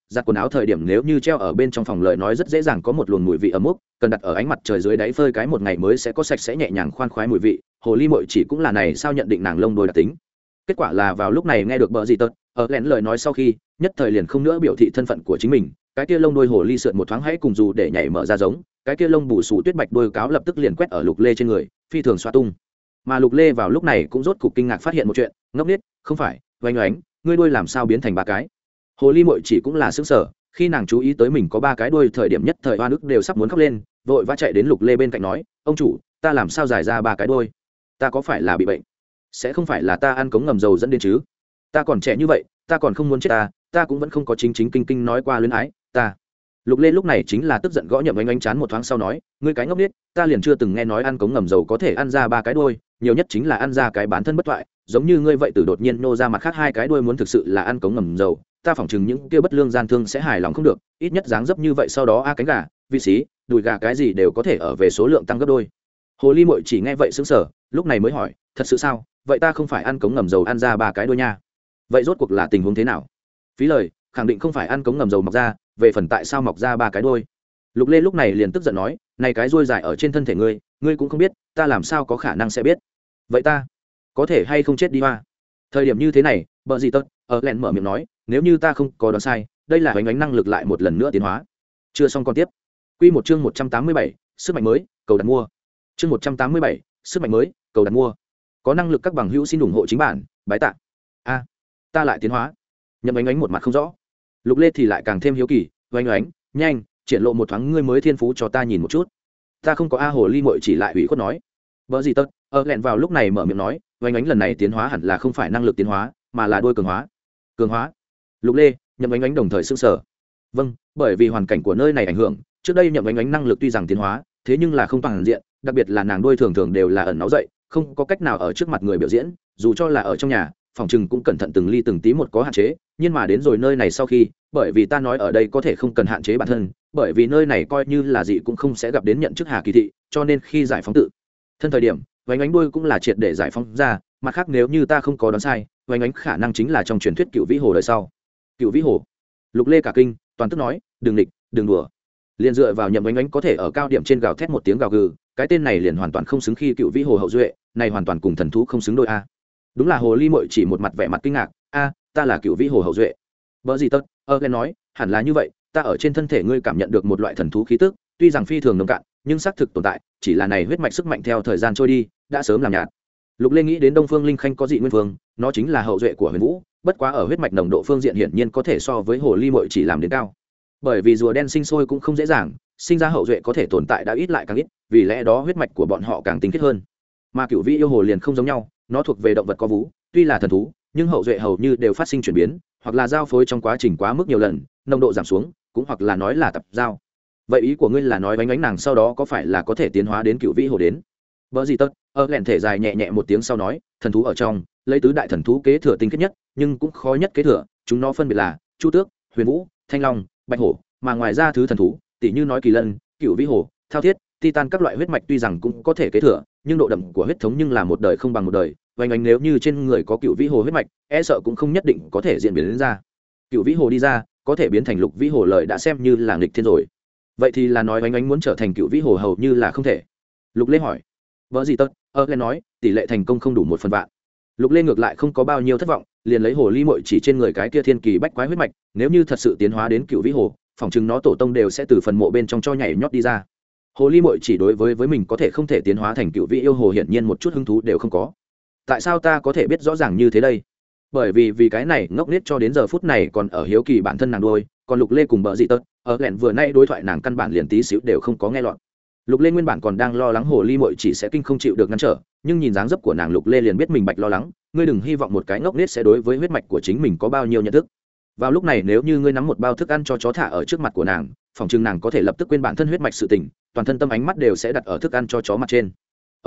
giặt quần áo thời điểm nếu như treo ở bên trong phòng lời nói rất dễ dàng có một luồng mùi vị ấm mốc, cần đặt ở ánh mặt trời dưới đáy phơi cái một ngày mới sẽ có sạch sẽ nhẹ nhàng khoan khoái mùi vị. Hồ ly mội chỉ cũng là này sao nhận định nàng lông đôi đặc tính. Kết quả là vào lúc này nghe được bợ gì tật ở lén lời nói sau khi nhất thời liền không nữa biểu thị thân phận của chính mình, cái kia lông đôi hồ ly sượn một thoáng hãy cùng dù để nhảy mở ra giống, cái kia lông bù xù tuyết bạch đôi cáo lập tức liền quét ở Lục Lê trên người, phi thường xoa tung. Mà Lục Lê vào lúc này cũng rốt cục kinh ngạc phát hiện một chuyện, ngốc nghếch, không phải, oanh oánh, ngươi đuôi làm sao biến thành ba cái? Hồ ly muội chỉ cũng là sững sờ, khi nàng chú ý tới mình có ba cái đuôi thời điểm nhất thời oan ức đều sắp muốn khóc lên, vội vã chạy đến Lục Lê bên cạnh nói, ông chủ, ta làm sao dài ra ba cái đuôi? Ta có phải là bị bệnh? Sẽ không phải là ta ăn cống ngầm dầu dẫn đến chứ? Ta còn trẻ như vậy, ta còn không muốn chết ta cũng vẫn không có chính chính kinh kinh nói qua luyến ái, ta. Lục Lê lúc này chính là tức giận gõ Nhậm Ánh Ánh chán một thoáng sau nói, ngươi cái ngốc nghếch, ta liền chưa từng nghe nói ăn cống ngầm dầu có thể ăn ra ba cái đuôi, nhiều nhất chính là ăn ra cái bán thân bất toại, giống như ngươi vậy từ đột nhiên nô ra mặt khác hai cái đuôi muốn thực sự là ăn cống ngầm dầu, ta phỏng chừng những kia bất lương gian thương sẽ hài lòng không được, ít nhất dáng dấp như vậy sau đó cánh gà, vị xí, đùi gà cái gì đều có thể ở về số lượng tăng gấp đôi. Hồ ly muội chỉ nghe vậy sững sờ, lúc này mới hỏi, thật sự sao? Vậy ta không phải ăn cống ngầm dầu ăn ra ba cái đuôi nha? Vậy rốt cuộc là tình huống thế nào? Phí lời, khẳng định không phải ăn cống ngầm dầu mọc ra, về phần tại sao mọc ra ba cái đuôi. Lục Lê lúc này liền tức giận nói, này cái đuôi dài ở trên thân thể ngươi cũng không biết, ta làm sao có khả năng sẽ biết? Vậy ta có thể hay không chết đi hoa? Thời điểm như thế này, bợ gì tật ở lẹn mở miệng nói, nếu như ta không có đoán sai, đây là ánh năng lực lại một lần nữa tiến hóa. Chưa xong con tiếp. Quy một chương 187, sức mạnh mới, cầu đặt mua. Chương 187, sức mạnh mới, cầu đặt mua. Có năng lực các bằng hữu xin ủng hộ chính bản, bái tạ. A, ta lại tiến hóa. Nhậm Ánh Ánh một mặt không rõ. Lục Lê thì lại càng thêm hiếu kỳ, Ánh Ánh, nhanh, triển lộ một thoáng ngươi mới thiên phú cho ta nhìn một chút. Ta không có hồ ly muội chỉ lại ủy khuất nói. Bỡ gì tật, lẹn vào lúc này mở miệng nói, Ánh Ánh lần này tiến hóa hẳn là không phải năng lực tiến hóa, mà là đôi cường hóa. Cường hóa? Lục Lê, Nhậm Ánh Ánh đồng thời sững sờ. Vâng, bởi vì hoàn cảnh của nơi này ảnh hưởng, trước đây Nhậm Ánh Ánh năng lực tuy rằng tiến hóa, thế nhưng là không toàn diện, đặc biệt là nàng đôi thường thường đều là ẩn náu dậy, không có cách nào ở trước mặt người biểu diễn, dù cho là ở trong nhà, phòng trừng cũng cẩn thận từng ly từng tí một có hạn chế, nhưng mà đến rồi nơi này sau khi, bởi vì ta nói ở đây có thể không cần hạn chế bản thân, bởi vì nơi này coi như là gì cũng không sẽ gặp đến nhận chức hà kỳ thị, cho nên khi giải phóng tự thân thời điểm, Vành Ánh đuôi cũng là triệt để giải phóng ra, mặt khác nếu như ta không có đoán sai, Vành Ánh khả năng chính là trong truyền thuyết Cựu Vĩ Hồ đời sau. Cựu Vĩ Hồ? Lục Lê cả kinh, toàn tức nói, đừng nghịch, đừng đùa. Liền dựa vào Nhậm Vành Ánh có thể ở cao điểm trên gào thét một tiếng gào gừ, cái tên này liền hoàn toàn không xứng khi Cựu Vĩ Hồ hậu duệ, này hoàn toàn cùng thần thú không xứng đôi a. Đúng là hồ ly muội chỉ một mặt vẻ mặt kinh ngạc, a, ta là Cựu Vĩ Hồ hậu duệ. Bỡ gì tất, Glen nói, hẳn là như vậy, ta ở trên thân thể ngươi cảm nhận được một loại thần thú khí tức, tuy rằng phi thường nồng cạn, nhưng xác thực tồn tại, chỉ là này huyết mạch sức mạnh theo thời gian trôi đi, đã sớm làm nhạt. Lục Lê nghĩ đến Đông Phương Linh Khanh có dị nguyên vương, nó chính là hậu duệ của Huyền Vũ, bất quá ở huyết mạch nồng độ phương diện hiển nhiên có thể so với hồ ly muội chỉ làm đến cao. Bởi vì rùa đen sinh sôi cũng không dễ dàng, sinh ra hậu duệ có thể tồn tại đã ít lại càng ít, vì lẽ đó huyết mạch của bọn họ càng tinh khiết hơn. Mà Cửu Vĩ yêu hồ liền không giống nhau, nó thuộc về động vật có vú, tuy là thần thú, nhưng hậu duệ hầu như đều phát sinh chuyển biến, hoặc là giao phối trong quá trình quá mức nhiều lần, nồng độ giảm xuống, cũng hoặc là nói là tập giao. Vậy ý của ngươi là nói Vánh Ánh nàng sau đó có phải là có thể tiến hóa đến Cửu Vĩ hồ đến? Bỡ gì tất, lẹn thể dài nhẹ nhẹ một tiếng sau nói, thần thú ở trong, lấy tứ đại thần thú kế thừa tinh khiết nhất, nhưng cũng khó nhất kế thừa, chúng nó phân biệt là Chu Tước, Huyền Vũ, Thanh Long, Bạch Hổ, mà ngoài ra thứ thần thú, tỷ như nói Kỳ Lân, Cửu Vĩ hồ, Thao Thiết, Titan các loại huyết mạch tuy rằng cũng có thể kế thừa, nhưng độ đậm của huyết thống nhưng là một đời không bằng một đời. Vánh Ánh nếu như trên người có Cửu Vĩ hồ huyết mạch, e sợ cũng không nhất định có thể diễn biến đến ra. Cửu Vĩ hồ đi ra, có thể biến thành Lục Vĩ hồ lời đã xem như là nghịch thiên rồi. Vậy thì là nói Vánh Ánh muốn trở thành Cửu Vĩ hồ hầu như là không thể. Lục Lê hỏi. Vợ gì tất, lên nói, tỷ lệ thành công không đủ 1/1000. Lục Lê ngược lại không có bao nhiêu thất vọng, liền lấy hồ ly muội chỉ trên người cái kia thiên kỳ bách quái huyết mạch, nếu như thật sự tiến hóa đến Cửu Vĩ hồ, phỏng chừng nó tổ tông đều sẽ từ phần mộ bên trong cho nhảy nhót đi ra. Hồ ly muội chỉ đối với mình có thể không thể tiến hóa thành Cửu Vĩ yêu hồ hiển nhiên một chút hứng thú đều không có. Tại sao ta có thể biết rõ ràng như thế đây? Bởi vì cái này ngốc nghếch cho đến giờ phút này còn ở hiếu kỳ bản thân nàng đôi, còn Lục Lê cùng bợ dị tật, lẹn vừa nay đối thoại nàng căn bản liền tí xíu đều không có nghe lọt. Lục Lê nguyên bản còn đang lo lắng hồ ly muội chỉ sẽ kinh không chịu được ngăn trở, nhưng nhìn dáng dấp của nàng Lục Lê liền biết mình bạch lo lắng, ngươi đừng hy vọng một cái ngốc nết sẽ đối với huyết mạch của chính mình có bao nhiêu nhận thức. Vào lúc này nếu như ngươi nắm một bao thức ăn cho chó thả ở trước mặt của nàng, phòng chừng nàng có thể lập tức quên bản thân huyết mạch sự tình, toàn thân tâm ánh mắt đều sẽ đặt ở thức ăn cho chó mặt trên.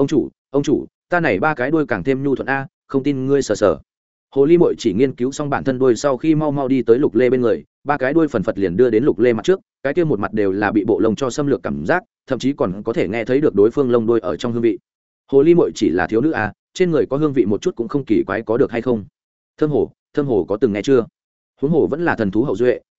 Ông chủ, ta này ba cái đuôi càng thêm nhu thuận a, không tin ngươi sờ sờ. Hồ ly muội chỉ nghiên cứu xong bản thân đuôi sau khi mau mau đi tới Lục Lê bên người, ba cái đuôi phần phật liền đưa đến Lục Lê mặt trước, cái kia một mặt đều là bị bộ lông cho xâm lược cảm giác, thậm chí còn có thể nghe thấy được đối phương lông đuôi ở trong hương vị. Hồ ly muội chỉ là thiếu nữ a, trên người có hương vị một chút cũng không kỳ quái, có được hay không? Thơm hồ có từng nghe chưa? Huống hồ vẫn là thần thú hậu duệ,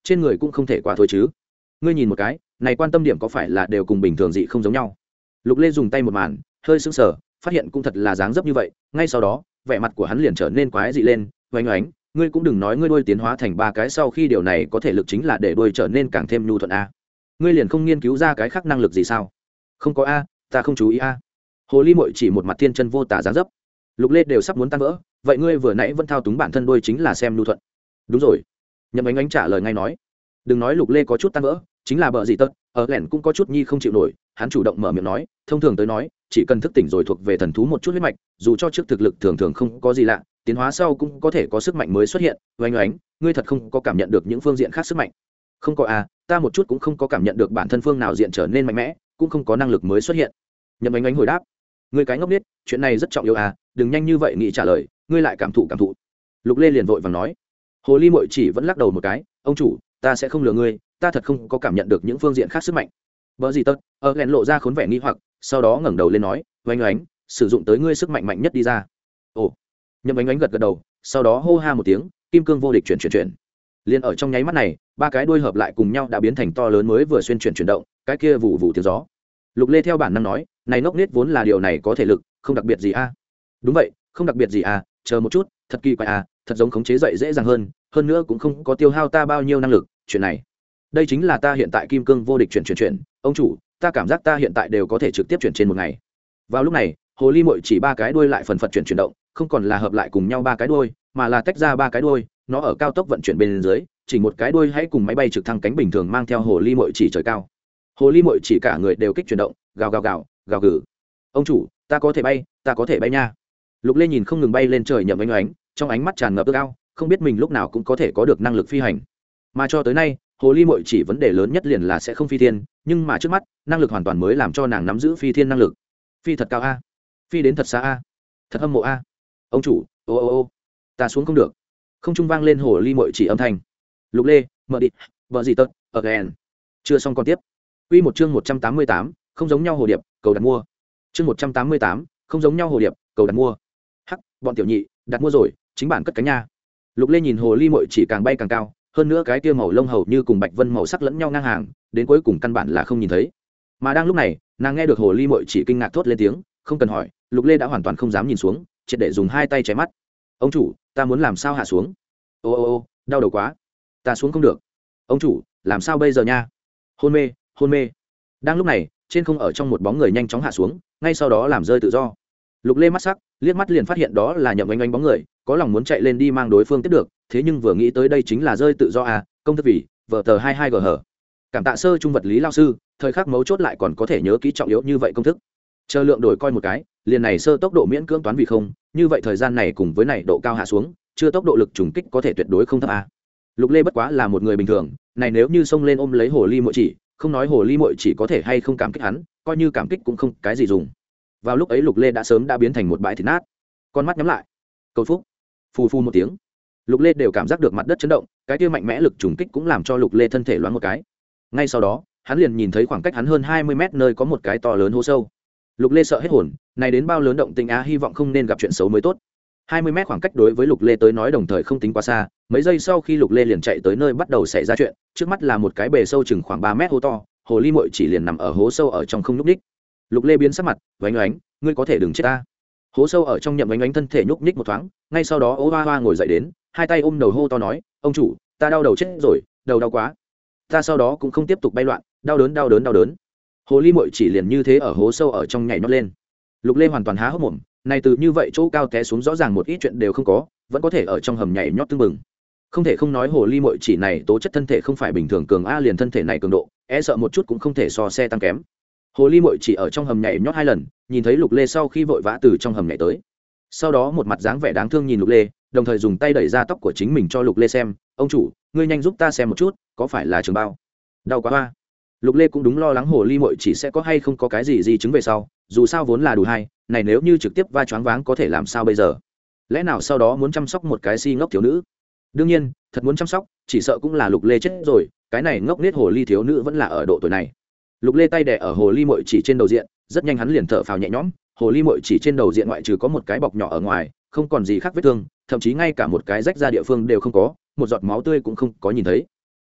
trên người cũng không thể quá thối chứ. Ngươi nhìn một cái, này quan tâm điểm có phải là đều cùng bình thường dị không giống nhau? Lục Lê dùng tay một màn, hơi sững sờ, phát hiện cũng thật là dáng dấp như vậy, ngay sau đó vẻ mặt của hắn liền trở nên quái dị lên. Oánh oánh, ngươi cũng đừng nói ngươi đuôi tiến hóa thành 3 cái sau khi điều này có thể lực chính là để đuôi trở nên càng thêm nhu thuận a. Ngươi liền không nghiên cứu ra cái khác năng lực gì sao? Không có a, ta không chú ý a. Hồ ly mội chỉ một mặt thiên chân vô tả dáng dấp. Lục Lê đều sắp muốn tan vỡ, vậy ngươi vừa nãy vẫn thao túng bản thân đuôi chính là xem nhu thuận. Đúng rồi. Nhậm Ánh Ánh trả lời ngay nói. Đừng nói Lục Lê có chút tan vỡ, chính là bợ gì tật, ở lẻn cũng có chút nhi không chịu nổi, hắn chủ động mở miệng nói, thông thường tới nói, chỉ cần thức tỉnh rồi thuộc về thần thú một chút huyết mạch, dù cho trước thực lực thường thường không có gì lạ, tiến hóa sau cũng có thể có sức mạnh mới xuất hiện. Oánh oánh, ngươi thật không có cảm nhận được những phương diện khác sức mạnh? Không có à, ta một chút cũng không có cảm nhận được bản thân phương nào diện trở nên mạnh mẽ, cũng không có năng lực mới xuất hiện. Nhậm Ánh Ánh hồi đáp, ngươi cái ngốc nghếch, chuyện này rất trọng yếu à, đừng nhanh như vậy nghĩ trả lời, ngươi lại cảm thụ. Lục Lê liền vội vàng nói. Hồ ly muội chỉ vẫn lắc đầu một cái, ông chủ, ta sẽ không lừa ngươi, ta thật không có cảm nhận được những phương diện khác sức mạnh. Bỡ gì tất, ở lén lộ ra khốn vẻ nghi hoặc, sau đó ngẩng đầu lên nói, oánh oánh, sử dụng tới ngươi sức mạnh mạnh nhất đi ra. Ồ. Nhậm Ánh Ánh gật đầu, sau đó hô ha một tiếng, kim cương vô địch chuyển. Liên ở trong nháy mắt này, 3 cái đuôi hợp lại cùng nhau đã biến thành to lớn mới vừa xuyên chuyển động, cái kia vụ vụ tiếng gió. Lục Lê theo bản năng nói, này ngốc nết vốn là điều này có thể lực, không đặc biệt gì a. Đúng vậy, không đặc biệt gì a, chờ một chút, thật kỳ quái a, thật giống khống chế dậy dễ dàng hơn nữa cũng không có tiêu hao ta bao nhiêu năng lực, chuyện này. Đây chính là ta hiện tại kim cương vô địch chuyển, ông chủ, ta cảm giác ta hiện tại đều có thể trực tiếp chuyển trên một ngày. Vào lúc này, hồ ly muội chỉ 3 cái đuôi lại phần phật chuyển động, không còn là hợp lại cùng nhau 3 cái đuôi, mà là tách ra 3 cái đuôi, nó ở cao tốc vận chuyển bên dưới, chỉ một cái đuôi hãy cùng máy bay trực thăng cánh bình thường mang theo hồ ly muội chỉ trời cao. Hồ ly muội chỉ cả người đều kích chuyển động, gào gừ. Ông chủ, ta có thể bay nha. Lục Lê nhìn không ngừng bay lên trời Nhậm Ánh Ánh, trong ánh mắt tràn ngập ước ao, không biết mình lúc nào cũng có thể có được năng lực phi hành. Mà cho tới nay, hồ ly muội chỉ vấn đề lớn nhất liền là sẽ không phi thiên, nhưng mà trước mắt, năng lực hoàn toàn mới làm cho nàng nắm giữ phi thiên năng lực. Phi thật cao a, phi đến thật xa a, thật hâm mộ a. Ông chủ, ô, ta xuống không được. Không trung vang lên hồ ly muội chỉ âm thanh. Lục Lê, mở đi, vợ gì tật, again. Chưa xong còn tiếp. Quy một chương 188, không giống nhau hồ điệp, cầu đặt mua. Chương 188, không giống nhau hồ điệp, cầu đặt mua. Hắc, bọn tiểu nhị, đặt mua rồi, chính bản cất cánh nha. Lục Lê nhìn hồ ly muội chỉ càng bay càng cao, hơn nữa cái kia màu lông hầu như cùng bạch vân màu sắc lẫn nhau ngang hàng, đến cuối cùng căn bản là không nhìn thấy. Mà đang lúc này, nàng nghe được hồ ly muội chỉ kinh ngạc thốt lên tiếng, không cần hỏi, Lục Lê đã hoàn toàn không dám nhìn xuống, triệt để dùng 2 tay che mắt. Ông chủ, ta muốn làm sao hạ xuống? Ô, đau đầu quá, ta xuống không được. Ông chủ, làm sao bây giờ nha? Hôn mê. Đang lúc này, trên không ở trong một bóng người nhanh chóng hạ xuống, ngay sau đó làm rơi tự do. Lục Lê mắt sắc, liếc mắt liền phát hiện đó là Nhậm Ánh Ánh bóng người, có lòng muốn chạy lên đi mang đối phương tiếp được, thế nhưng vừa nghĩ tới đây chính là rơi tự do à, công thức vì vở tờ 22 gh. Cảm tạ sơ trung vật lý lao sư, thời khắc mấu chốt lại còn có thể nhớ kỹ trọng yếu như vậy công thức. Chờ lượng đổi coi một cái, liền này sơ tốc độ miễn cưỡng toán vì không, như vậy thời gian này cùng với này độ cao hạ xuống, chưa tốc độ lực trùng kích có thể tuyệt đối không thấp à. Lục Lê bất quá là một người bình thường, này nếu như xông lên ôm lấy hồ ly muội chỉ, không nói hồ ly muội chỉ có thể hay không cảm kích hắn, coi như cảm kích cũng không cái gì dùng. Vào lúc ấy Lục Lê đã sớm biến thành một bãi thịt nát. Con mắt nhắm lại, cầu phúc, phù một tiếng, Lục Lê đều cảm giác được mặt đất chấn động, cái kia mạnh mẽ lực trùng kích cũng làm cho Lục Lê thân thể loáng một cái. Ngay sau đó, hắn liền nhìn thấy khoảng cách hắn hơn 20 mét nơi có một cái to lớn hố sâu. Lục Lê sợ hết hồn, này đến bao lớn động tĩnh á, hy vọng không nên gặp chuyện xấu mới tốt. 20 mét khoảng cách đối với Lục Lê tới nói đồng thời không tính quá xa, mấy giây sau khi Lục Lê liền chạy tới nơi bắt đầu xảy ra chuyện, trước mắt là một cái bề sâu chừng khoảng 3 mét hố to, hồ ly muội chỉ liền nằm ở hố sâu ở trong không nhúc nhích. Lục Lê biến sắc mặt, oánh oánh, ngươi có thể đừng chết ta. Hố sâu ở trong Nhậm Ánh Ánh thân thể nhúc nhích một thoáng, ngay sau đó hoa ngồi dậy đến, 2 tay ôm đầu hô to nói, ông chủ, ta đau đầu chết rồi, đầu đau quá. Ta sau đó cũng không tiếp tục bay loạn, đau đớn. Hồ ly muội chỉ liền như thế ở hố sâu ở trong nhảy nhót lên. Lục Lê hoàn toàn há hốc mồm, này từ như vậy chỗ cao té xuống rõ ràng một ít chuyện đều không có, vẫn có thể ở trong hầm nhảy nhót tưng bừng. Không thể không nói hồ ly muội chỉ này tố chất thân thể không phải bình thường cường a, liền thân thể này cường độ, e sợ một chút cũng không thể so xe tăng kém. Hồ ly muội chỉ ở trong hầm nhảy nhót 2 lần, nhìn thấy Lục Lê sau khi vội vã từ trong hầm nhảy tới. Sau đó một mặt dáng vẻ đáng thương nhìn Lục Lê, đồng thời dùng tay đẩy ra tóc của chính mình cho Lục Lê xem, ông chủ, ngươi nhanh giúp ta xem một chút, có phải là trường bao? Đau quá hoa. Lục Lê cũng đúng lo lắng hồ ly muội chỉ sẽ có hay không có cái gì di chứng về sau, dù sao vốn là đủ hay, này nếu như trực tiếp va choáng váng có thể làm sao bây giờ? Lẽ nào sau đó muốn chăm sóc một cái si ngốc thiếu nữ? Đương nhiên, thật muốn chăm sóc, chỉ sợ cũng là Lục Lê chết rồi, cái này ngốc nết hồ ly thiếu nữ vẫn là ở độ tuổi này. Lục Lê tay đè ở hồ ly muội chỉ trên đầu diện, rất nhanh hắn liền thở phào nhẹ nhõm, hồ ly muội chỉ trên đầu diện ngoại trừ có một cái bọc nhỏ ở ngoài, không còn gì khác vết thương, thậm chí ngay cả một cái rách ra địa phương đều không có, một giọt máu tươi cũng không có nhìn thấy.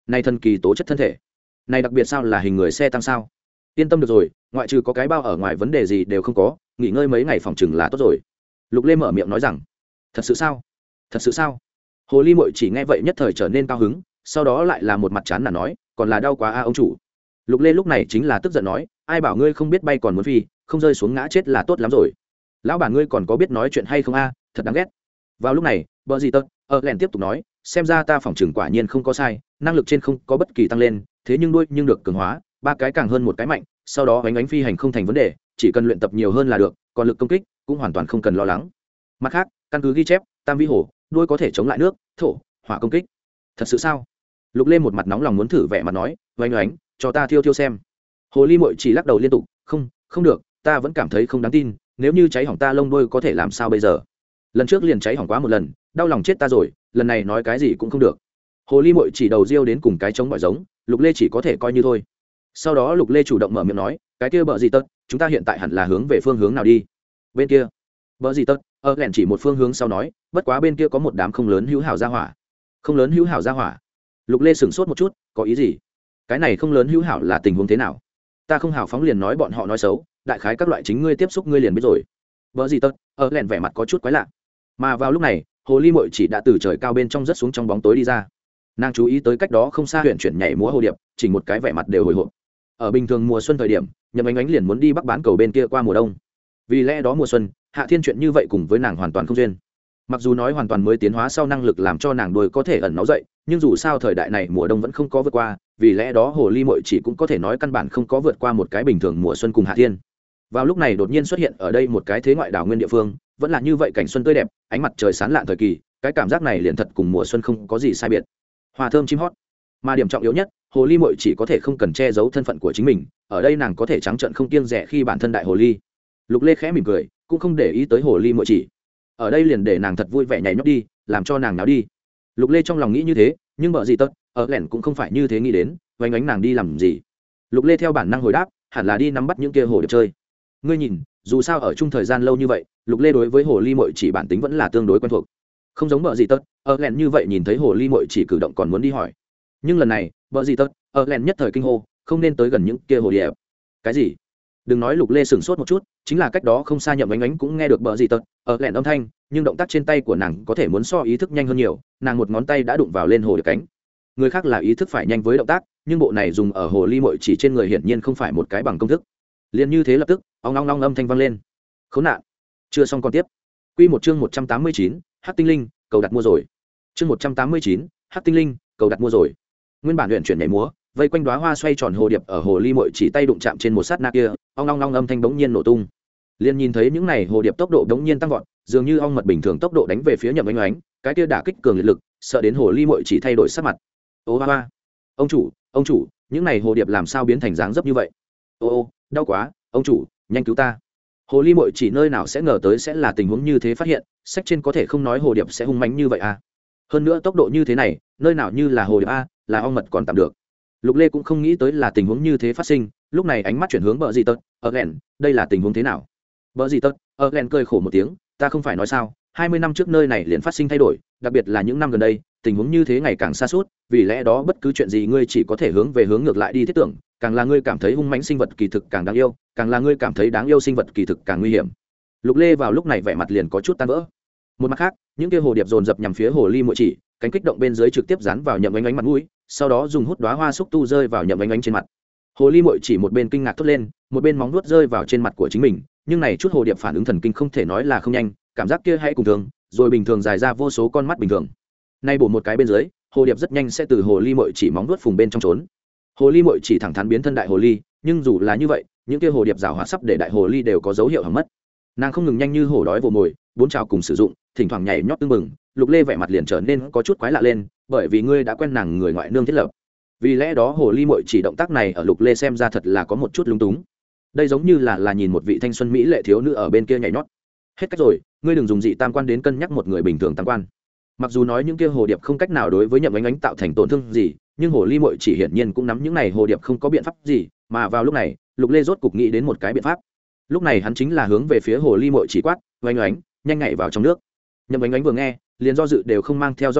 này thần kỳ tố chất thân thể này đặc biệt sao là hình người xe tăng sao? Yên tâm được rồi, ngoại trừ có cái bao ở ngoài vấn đề gì đều không có, nghỉ ngơi mấy ngày phòng chừng là tốt rồi. Lục Lê mở miệng nói rằng, thật sự sao? Thật sự sao? Hồ ly mội chỉ nghe vậy nhất thời trở nên cao hứng, sau đó lại là một mặt chán nản nói, còn là đau quá a ông chủ. Lục Lê lúc này chính là tức giận nói, ai bảo ngươi không biết bay còn muốn phi, không rơi xuống ngã chết là tốt lắm rồi. Lão bản ngươi còn có biết nói chuyện hay không a? Thật đáng ghét. Vào lúc này, bờ gì tật lẹn tiếp tục nói, xem ra ta phỏng chừng quả nhiên không có sai, năng lực trên không có bất kỳ tăng lên, thế nhưng đuôi nhưng được cường hóa, ba cái càng hơn một cái mạnh, sau đó ánh phi hành không thành vấn đề, chỉ cần luyện tập nhiều hơn là được, còn lực công kích cũng hoàn toàn không cần lo lắng. Mặt khác, căn cứ ghi chép, tam vĩ hổ đuôi có thể chống lại nước, thổ, hỏa công kích. Thật sự sao? Lục Lê một mặt nóng lòng muốn thử vẻ mặt nói, oánh cho ta thiêu thiêu xem. Hồ ly mội chỉ lắc đầu liên tục, không được, ta vẫn cảm thấy không đáng tin, nếu như cháy hỏng ta lông đuôi có thể làm sao bây giờ? Lần trước liền cháy hỏng quá một lần, đau lòng chết ta rồi, lần này nói cái gì cũng không được. Hồ ly mội chỉ đầu riêu đến cùng cái chống bỏi giống, Lục Lê chỉ có thể coi như thôi. Sau đó Lục Lê chủ động mở miệng nói, cái kia bợ gì tật, chúng ta hiện tại hẳn là hướng về phương hướng nào đi? Bên kia. Bợ gì tật lẹn chỉ một phương hướng sau nói, bất quá bên kia có một đám không lớn hữu hảo gia hỏa. Không lớn hữu hảo gia hỏa? Lục Lê sửng sốt một chút, có ý gì? Cái này không lớn hữu hảo là tình huống thế nào? Ta không hảo phóng liền nói bọn họ nói xấu, đại khái các loại chính ngươi tiếp xúc ngươi liền biết rồi. Bợ gì tật lẹn vẻ mặt có chút quái lạ. Mà vào lúc này, hồ ly mội chỉ đã từ trời cao bên trong rất xuống trong bóng tối đi ra. Nàng chú ý tới cách đó không xa huyện chuyển nhảy múa hồ điệp, chỉnh một cái vẻ mặt đều hồi hộp. Ở bình thường mùa xuân thời điểm, Nhậm Ánh liền muốn đi bắc bán cầu bên kia qua mùa đông, vì lẽ đó mùa xuân Hạ Thiên chuyện như vậy cùng với nàng hoàn toàn không duyên. Mặc dù nói hoàn toàn mới tiến hóa sau năng lực làm cho nàng đuôi có thể ẩn náu dậy, nhưng dù sao thời đại này mùa đông vẫn không có vượt qua, vì lẽ đó hồ ly mội chỉ cũng có thể nói căn bản không có vượt qua một cái bình thường mùa xuân cùng Hạ Thiên. Vào lúc này đột nhiên xuất hiện ở đây một cái thế ngoại đảo nguyên địa phương, vẫn là như vậy cảnh xuân tươi đẹp, ánh mặt trời sáng lạn thời kỳ, cái cảm giác này liền thật cùng mùa xuân không có gì sai biệt. Hoa thơm chim hót, mà điểm trọng yếu nhất, hồ ly mội chỉ có thể không cần che giấu thân phận của chính mình, ở đây nàng có thể trắng trợn không kiêng dè khi bản thân đại hồ ly. Lục Lê khẽ mỉm cười, cũng không để ý tới hồ ly mội chỉ, ở đây liền để nàng thật vui vẻ nhảy nhót đi, làm cho nàng náo đi. Lục Lê trong lòng nghĩ như thế, nhưng bợ gì tất lẻn cũng không phải như thế nghĩ đến, vánh ánh nàng đi làm gì. Lục Lê theo bản năng hồi đáp, hẳn là đi nắm bắt những kia hồ điệp chơi. Ngươi nhìn, dù sao ở chung thời gian lâu như vậy, Lục Lê đối với hồ ly mội chỉ bản tính vẫn là tương đối quen thuộc, không giống bợ gì tất lẻn như vậy nhìn thấy hồ ly mội chỉ cử động còn muốn đi hỏi. Nhưng lần này bợ gì tất lẻn nhất thời kinh hô, không nên tới gần những kia hồ điệp. Cái gì? Đừng nói Lục Lê sửng sốt một chút, chính là cách đó không xa Nhậm Ánh cũng nghe được bợ gì tất lẻn âm thanh, nhưng động tác trên tay của nàng có thể muốn so ý thức nhanh hơn nhiều, nàng một ngón tay đã đụng vào lên hồ điệp cánh. Người khác là ý thức phải nhanh với động tác, nhưng bộ này dùng ở hồ ly mội chỉ trên người hiển nhiên không phải một cái bằng công thức. Liền như thế lập tức ong long long âm thanh vang lên. Khốn nạn, chưa xong còn tiếp. Quy một chương 189, Hắc tinh linh, cầu đặt mua rồi. Chương 189, Hắc tinh linh, cầu đặt mua rồi. Nguyên bản luyện chuyển nhảy múa, vây quanh đóa hoa xoay tròn hồ điệp ở hồ ly mội chỉ tay đụng chạm trên một sát na kia, ong long long âm thanh bỗng nhiên nổ tung. Liền nhìn thấy những này hồ điệp tốc độ bỗng nhiên tăng vọt, dường như ong mật bình thường tốc độ đánh về phía Nhậm Ánh, cái kia đả kích cường liệt lực, sợ đến hồ ly mội chỉ thay đổi sắc mặt. Ô ba ba, ông chủ, những này hồ điệp làm sao biến thành dáng dấp như vậy? Ô, đau quá, ông chủ, nhanh cứu ta. Hồ ly mội chỉ nơi nào sẽ ngờ tới sẽ là tình huống như thế phát hiện, sách trên có thể không nói hồ điệp sẽ hung mãnh như vậy à? Hơn nữa tốc độ như thế này, nơi nào như là hồ điệp a, là ong mật còn tạm được. Lục Lê cũng không nghĩ tới là tình huống như thế phát sinh, lúc này ánh mắt chuyển hướng bợ gì tật lẻn, đây là tình huống thế nào? Bợ gì tật lẻn cười khổ một tiếng, ta không phải nói sao, 20 năm trước nơi này liền phát sinh thay đổi, đặc biệt là những năm gần đây, tình huống như thế ngày càng xa suốt, vì lẽ đó bất cứ chuyện gì ngươi chỉ có thể hướng về hướng ngược lại đi thiết tưởng, càng là ngươi cảm thấy hung mãnh sinh vật kỳ thực càng đáng yêu, càng là ngươi cảm thấy đáng yêu sinh vật kỳ thực càng nguy hiểm. Lục Lê vào lúc này vẻ mặt liền có chút tan vỡ. Một mặt khác, những kia hồ điệp dồn dập nhằm phía hồ ly muội chỉ, cánh kích động bên dưới trực tiếp dán vào Nhậm Ánh mặt mũi, sau đó dùng hút đóa hoa xúc tu rơi vào Nhậm Ánh trên mặt. Hồ ly muội chỉ một bên kinh ngạc thốt lên, một bên móng vuốt rơi vào trên mặt của chính mình, nhưng này chút hồ điệp phản ứng thần kinh không thể nói là không nhanh, cảm giác kia hay cùng thường, rồi bình thường dài ra vô số con mắt bình thường. Nay bổ một cái bên dưới, hồ điệp rất nhanh sẽ từ hồ ly muội chỉ móng vuốt phùng bên trong trốn. Hồ ly muội chỉ thẳng thắn biến thân đại hồ ly, nhưng dù là như vậy, những kia hồ điệp rào hoạt sắp để đại hồ ly đều có dấu hiệu hỏng mất. Nàng không ngừng nhanh như hổ đói vồ mồi, bốn trào cùng sử dụng, thỉnh thoảng nhảy nhót tưng bừng. Lục Lê vẻ mặt liền trở nên có chút quái lạ lên, bởi vì ngươi đã quen nàng người ngoại nương thiết lập. Vì lẽ đó hồ ly muội chỉ động tác này ở Lục Lê xem ra thật là có một chút lung túng. Đây giống như là nhìn một vị thanh xuân mỹ lệ thiếu nữ ở bên kia nhảy nhót. Hết cách rồi, ngươi đừng dùng dị tam quan đến cân nhắc một người bình thường tam quan. Mặc dù nói những kia hồ điệp không cách nào đối với Nhậm Ánh tạo thành tổn thương gì, nhưng hồ ly muội chỉ hiển nhiên cũng nắm những này hồ điệp không có biện pháp gì, mà vào lúc này, Lục Lê rốt cục nghĩ đến một cái biện pháp. Lúc này hắn chính là hướng về phía hồ ly muội chỉ quát, "Ánh Ánh, nhanh nhảy vào trong nước." Nhậm Ánh vừa nghe, liền do dự đều không mang theo do dự,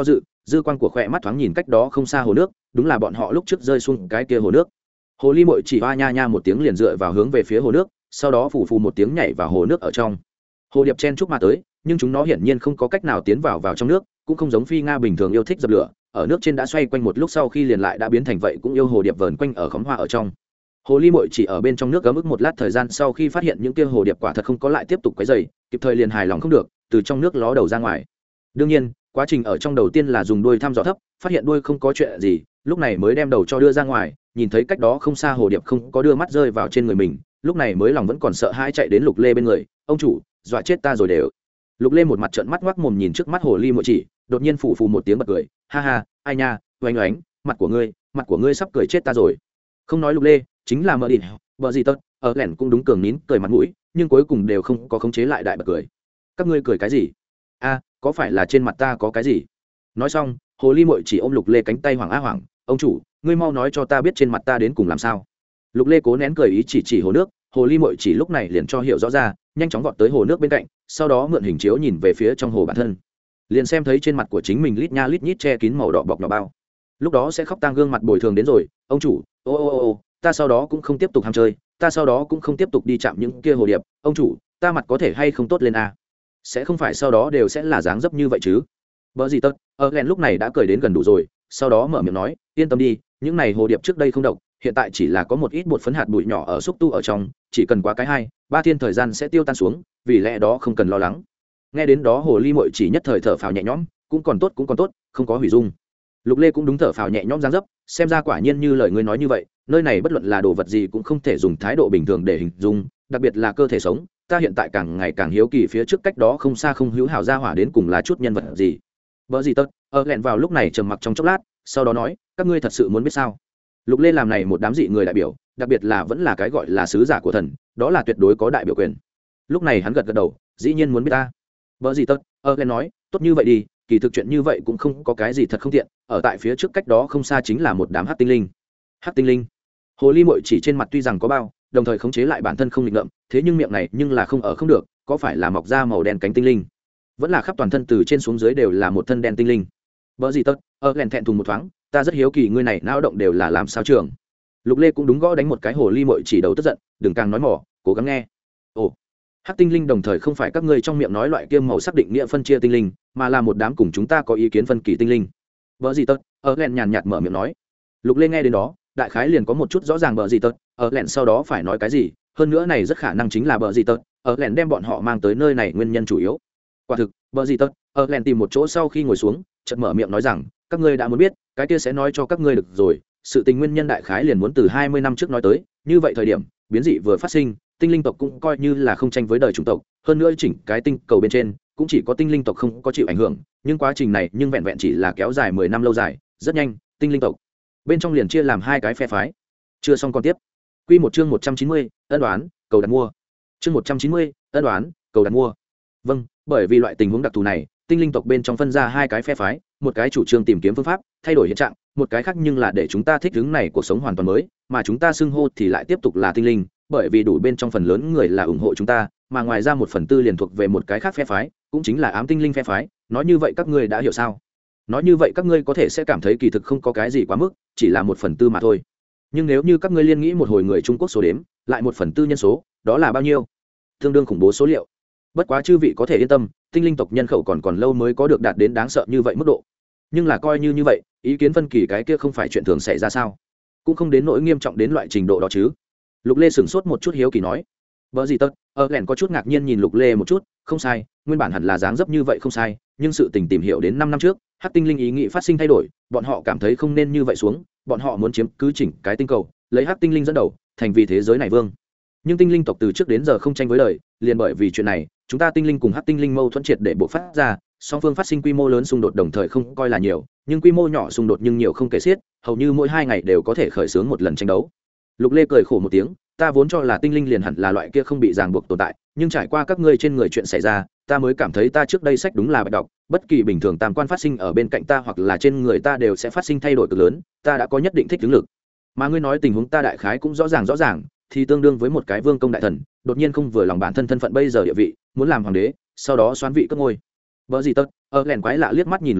dư quang của khỏe mắt thoáng nhìn cách đó không xa hồ nước, đúng là bọn họ lúc trước rơi xuống cái kia hồ nước. Hồ ly mội chỉ hoa nha nha một tiếng liền dựa vào hướng về phía hồ nước, sau đó phù phù một tiếng nhảy vào hồ nước ở trong. Hồ điệp chen chúc mà tới, nhưng chúng nó hiển nhiên không có cách nào tiến vào trong nước, cũng không giống phi nga bình thường yêu thích dập lửa, ở nước trên đã xoay quanh một lúc sau khi liền lại đã biến thành vậy, cũng yêu hồ điệp vờn quanh ở khóm hoa ở trong. Hồ ly mội chỉ ở bên trong nước gấm ức một lát thời gian sau khi phát hiện những kia hồ điệp quả thật không có lại tiếp tục quấy rầy, kịp thời liền hài lòng không được, từ trong nước ló đầu ra ngoài. Đương nhiên, quá trình ở trong đầu tiên là dùng đuôi thăm dò thấp, phát hiện đuôi không có chuyện gì, lúc này mới đem đầu cho đưa ra ngoài, nhìn thấy cách đó không xa hồ điệp không có đưa mắt rơi vào trên người mình, lúc này mới lòng vẫn còn sợ hãi chạy đến Lục Lê bên người, ông chủ, dọa chết ta rồi đều. Lục Lê một mặt trợn mắt ngoác mồm nhìn trước mắt hồ ly mội chỉ, đột nhiên phù phù một tiếng bật cười, ha ha, ai nha, oánh oánh, mặt của ngươi sắp cười chết ta rồi. Không nói Lục Lê, chính là Mơ Đi, vợ gì tất, ở lẻn cũng đúng cường nín cười mặt mũi, nhưng cuối cùng đều không có khống chế lại đại bật cười. Các ngươi cười cái gì? A, có phải là trên mặt ta có cái gì? Nói xong, hồ ly mội chỉ ôm Lục Lê cánh tay hoảng á hoảng, ông chủ, ngươi mau nói cho ta biết trên mặt ta đến cùng làm sao. Lục Lê cố nén cười ý chỉ hồ nước, hồ ly mội chỉ lúc này liền cho hiểu rõ ra, nhanh chóng vọt tới hồ nước bên cạnh, sau đó mượn hình chiếu nhìn về phía trong hồ bản thân, liền xem thấy trên mặt của chính mình lít nha lít nhít che kín màu đỏ bọc nhỏ bao. Lúc đó sẽ khóc tang gương mặt bồi thường đến rồi, ông chủ, ô, ta sau đó cũng không tiếp tục ham chơi, ta sau đó cũng không tiếp tục đi chạm những kia hồ điệp, ông chủ, ta mặt có thể hay không tốt lên a? Sẽ không phải sau đó đều sẽ là dáng dấp như vậy chứ? Bỡ gì tất, Len lúc này đã cười đến gần đủ rồi, sau đó mở miệng nói, yên tâm đi, những này hồ điệp trước đây không độc, hiện tại chỉ là có một ít bột phấn hạt bụi nhỏ ở xúc tu ở trong, chỉ cần quá cái 2-3 thiên thời gian sẽ tiêu tan xuống, vì lẽ đó không cần lo lắng. Nghe đến đó hồ ly mội chỉ nhất thời thở phào nhẹ nhõm, cũng còn tốt, không có hủy dung. Lục Lê cũng đúng thở phào nhẹ nhõm dáng dấp, xem ra quả nhiên như lời ngươi nói như vậy, nơi này bất luận là đồ vật gì cũng không thể dùng thái độ bình thường để hình dung, đặc biệt là cơ thể sống, ta hiện tại càng ngày càng hiếu kỳ phía trước cách đó không xa không hữu hảo ra hỏa đến cùng là chút nhân vật gì. Bỡ gì tất, lẹn vào lúc này trầm mặc trong chốc lát, sau đó nói, các ngươi thật sự muốn biết sao? Lục Lê làm này một đám dị người đại biểu, đặc biệt là vẫn là cái gọi là sứ giả của thần, đó là tuyệt đối có đại biểu quyền. Lúc này hắn gật đầu, dĩ nhiên muốn biết ta. Bỡ gì tất, lẹn nói, tốt như vậy đi, kỳ thực chuyện như vậy cũng không có cái gì thật không tiện, ở tại phía trước cách đó không xa chính là một đám hắc tinh linh. Hắc tinh linh. Hồ ly mội chỉ trên mặt tuy rằng có bao, đồng thời khống chế lại bản thân không nghịch ngợm, thế nhưng miệng này nhưng là không được, có phải là mọc ra màu đen cánh tinh linh, vẫn là khắp toàn thân từ trên xuống dưới đều là một thân đen tinh linh. Bỡ gì tất, lẹn thẹn thùng một thoáng, ta rất hiếu kỳ ngươi này não động đều là làm sao trường. Lục Lê cũng đúng gõ đánh một cái hồ ly mội chỉ đầu tức giận, đừng càng nói mỏ, cố gắng nghe. Ồ, hắc tinh linh đồng thời không phải các ngươi trong miệng nói loại kiêm màu xác định nghĩa phân chia tinh linh, mà là một đám cùng chúng ta có ý kiến phân kỳ tinh linh. Bỡ gì tất, lẹn nhàn nhạt mở miệng nói. Lục Lê nghe đến đó, đại khái liền có một chút rõ ràng bỡ gì tất, lẹn sau đó phải nói cái gì, hơn nữa này rất khả năng chính là bỡ gì tất, lẹn đem bọn họ mang tới nơi này nguyên nhân chủ yếu. Quả thực, bỡ gì tất, lẹn tìm một chỗ sau khi ngồi xuống, chợt mở miệng nói rằng, các ngươi đã muốn biết, cái kia sẽ nói cho các ngươi được rồi, sự tình nguyên nhân đại khái liền muốn từ 20 năm trước nói tới, như vậy thời điểm, biến dị vừa phát sinh, tinh linh tộc cũng coi như là không tranh với đời chủng tộc, hơn nữa chỉnh cái tinh cầu bên trên, cũng chỉ có tinh linh tộc không có chịu ảnh hưởng, nhưng quá trình này nhưng vẹn vẹn chỉ là kéo dài 10 năm lâu dài, rất nhanh, tinh linh tộc bên trong liền chia làm hai cái phe phái. Chưa xong còn tiếp. Quy một chương 190, ân đoán, cầu đặt mua. Chương 190, ân đoán, cầu đặt mua. Vâng, bởi vì loại tình huống đặc thù này, tinh linh tộc bên trong phân ra hai cái phe phái, một cái chủ trương tìm kiếm phương pháp thay đổi hiện trạng, một cái khác nhưng là để chúng ta thích ứng này cuộc sống hoàn toàn mới, mà chúng ta xưng hô thì lại tiếp tục là tinh linh, bởi vì đủ bên trong phần lớn người là ủng hộ chúng ta, mà ngoài ra 1/4 liền thuộc về một cái khác phe phái, cũng chính là ám tinh linh phe phái. Nói như vậy các ngươi đã hiểu sao? Nói như vậy các ngươi có thể sẽ cảm thấy kỳ thực không có cái gì quá mức, chỉ là 1/4 mà thôi. Nhưng nếu như các ngươi liên nghĩ một hồi người Trung Quốc số đếm, lại 1/4 nhân số, đó là bao nhiêu? Tương đương khủng bố số liệu. Bất quá chư vị có thể yên tâm, tinh linh tộc nhân khẩu còn lâu mới có được đạt đến đáng sợ như vậy mức độ. Nhưng là coi như vậy, ý kiến phân kỳ cái kia không phải chuyện thường xảy ra sao? Cũng không đến nỗi nghiêm trọng đến loại trình độ đó chứ. Lục Lê sửng sốt một chút hiếu kỳ nói. Bỡ gì tất, lẻn có chút ngạc nhiên nhìn Lục Lê một chút, không sai, nguyên bản hẳn là dáng dấp như vậy không sai, nhưng sự tình tìm hiểu đến 5 năm trước, hắc tinh linh ý nghĩ phát sinh thay đổi, bọn họ cảm thấy không nên như vậy xuống, bọn họ muốn chiếm cứ chỉnh cái tinh cầu, lấy hắc tinh linh dẫn đầu, thành vì thế giới này vương. Nhưng tinh linh tộc từ trước đến giờ không tranh với đời, liền bởi vì chuyện này, chúng ta tinh linh cùng hắc tinh linh mâu thuẫn triệt để bộc phát ra, song phương phát sinh quy mô lớn xung đột đồng thời không coi là nhiều, nhưng quy mô nhỏ xung đột nhưng nhiều không kể xiết, hầu như mỗi 2 ngày đều có thể khởi xướng một lần tranh đấu. Lục Lê cười khổ một tiếng, ta vốn cho là tinh linh liền hẳn là loại kia không bị ràng buộc tồn tại, nhưng trải qua các ngươi trên người chuyện xảy ra, ta mới cảm thấy ta trước đây sách đúng là bạch đọc, bất kỳ bình thường tam quan phát sinh ở bên cạnh ta hoặc là trên người ta đều sẽ phát sinh thay đổi cực lớn, ta đã có nhất định thích ứng lực. Mà ngươi nói tình huống ta đại khái cũng rõ ràng, thì tương đương với một cái vương công đại thần, đột nhiên không vừa lòng bản thân thân phận bây giờ địa vị, muốn làm hoàng đế, sau đó xoán vị cấp ngôi. Bỡ gì tất, lẻn quái lạ liếc mắt nhìn Lục Lê,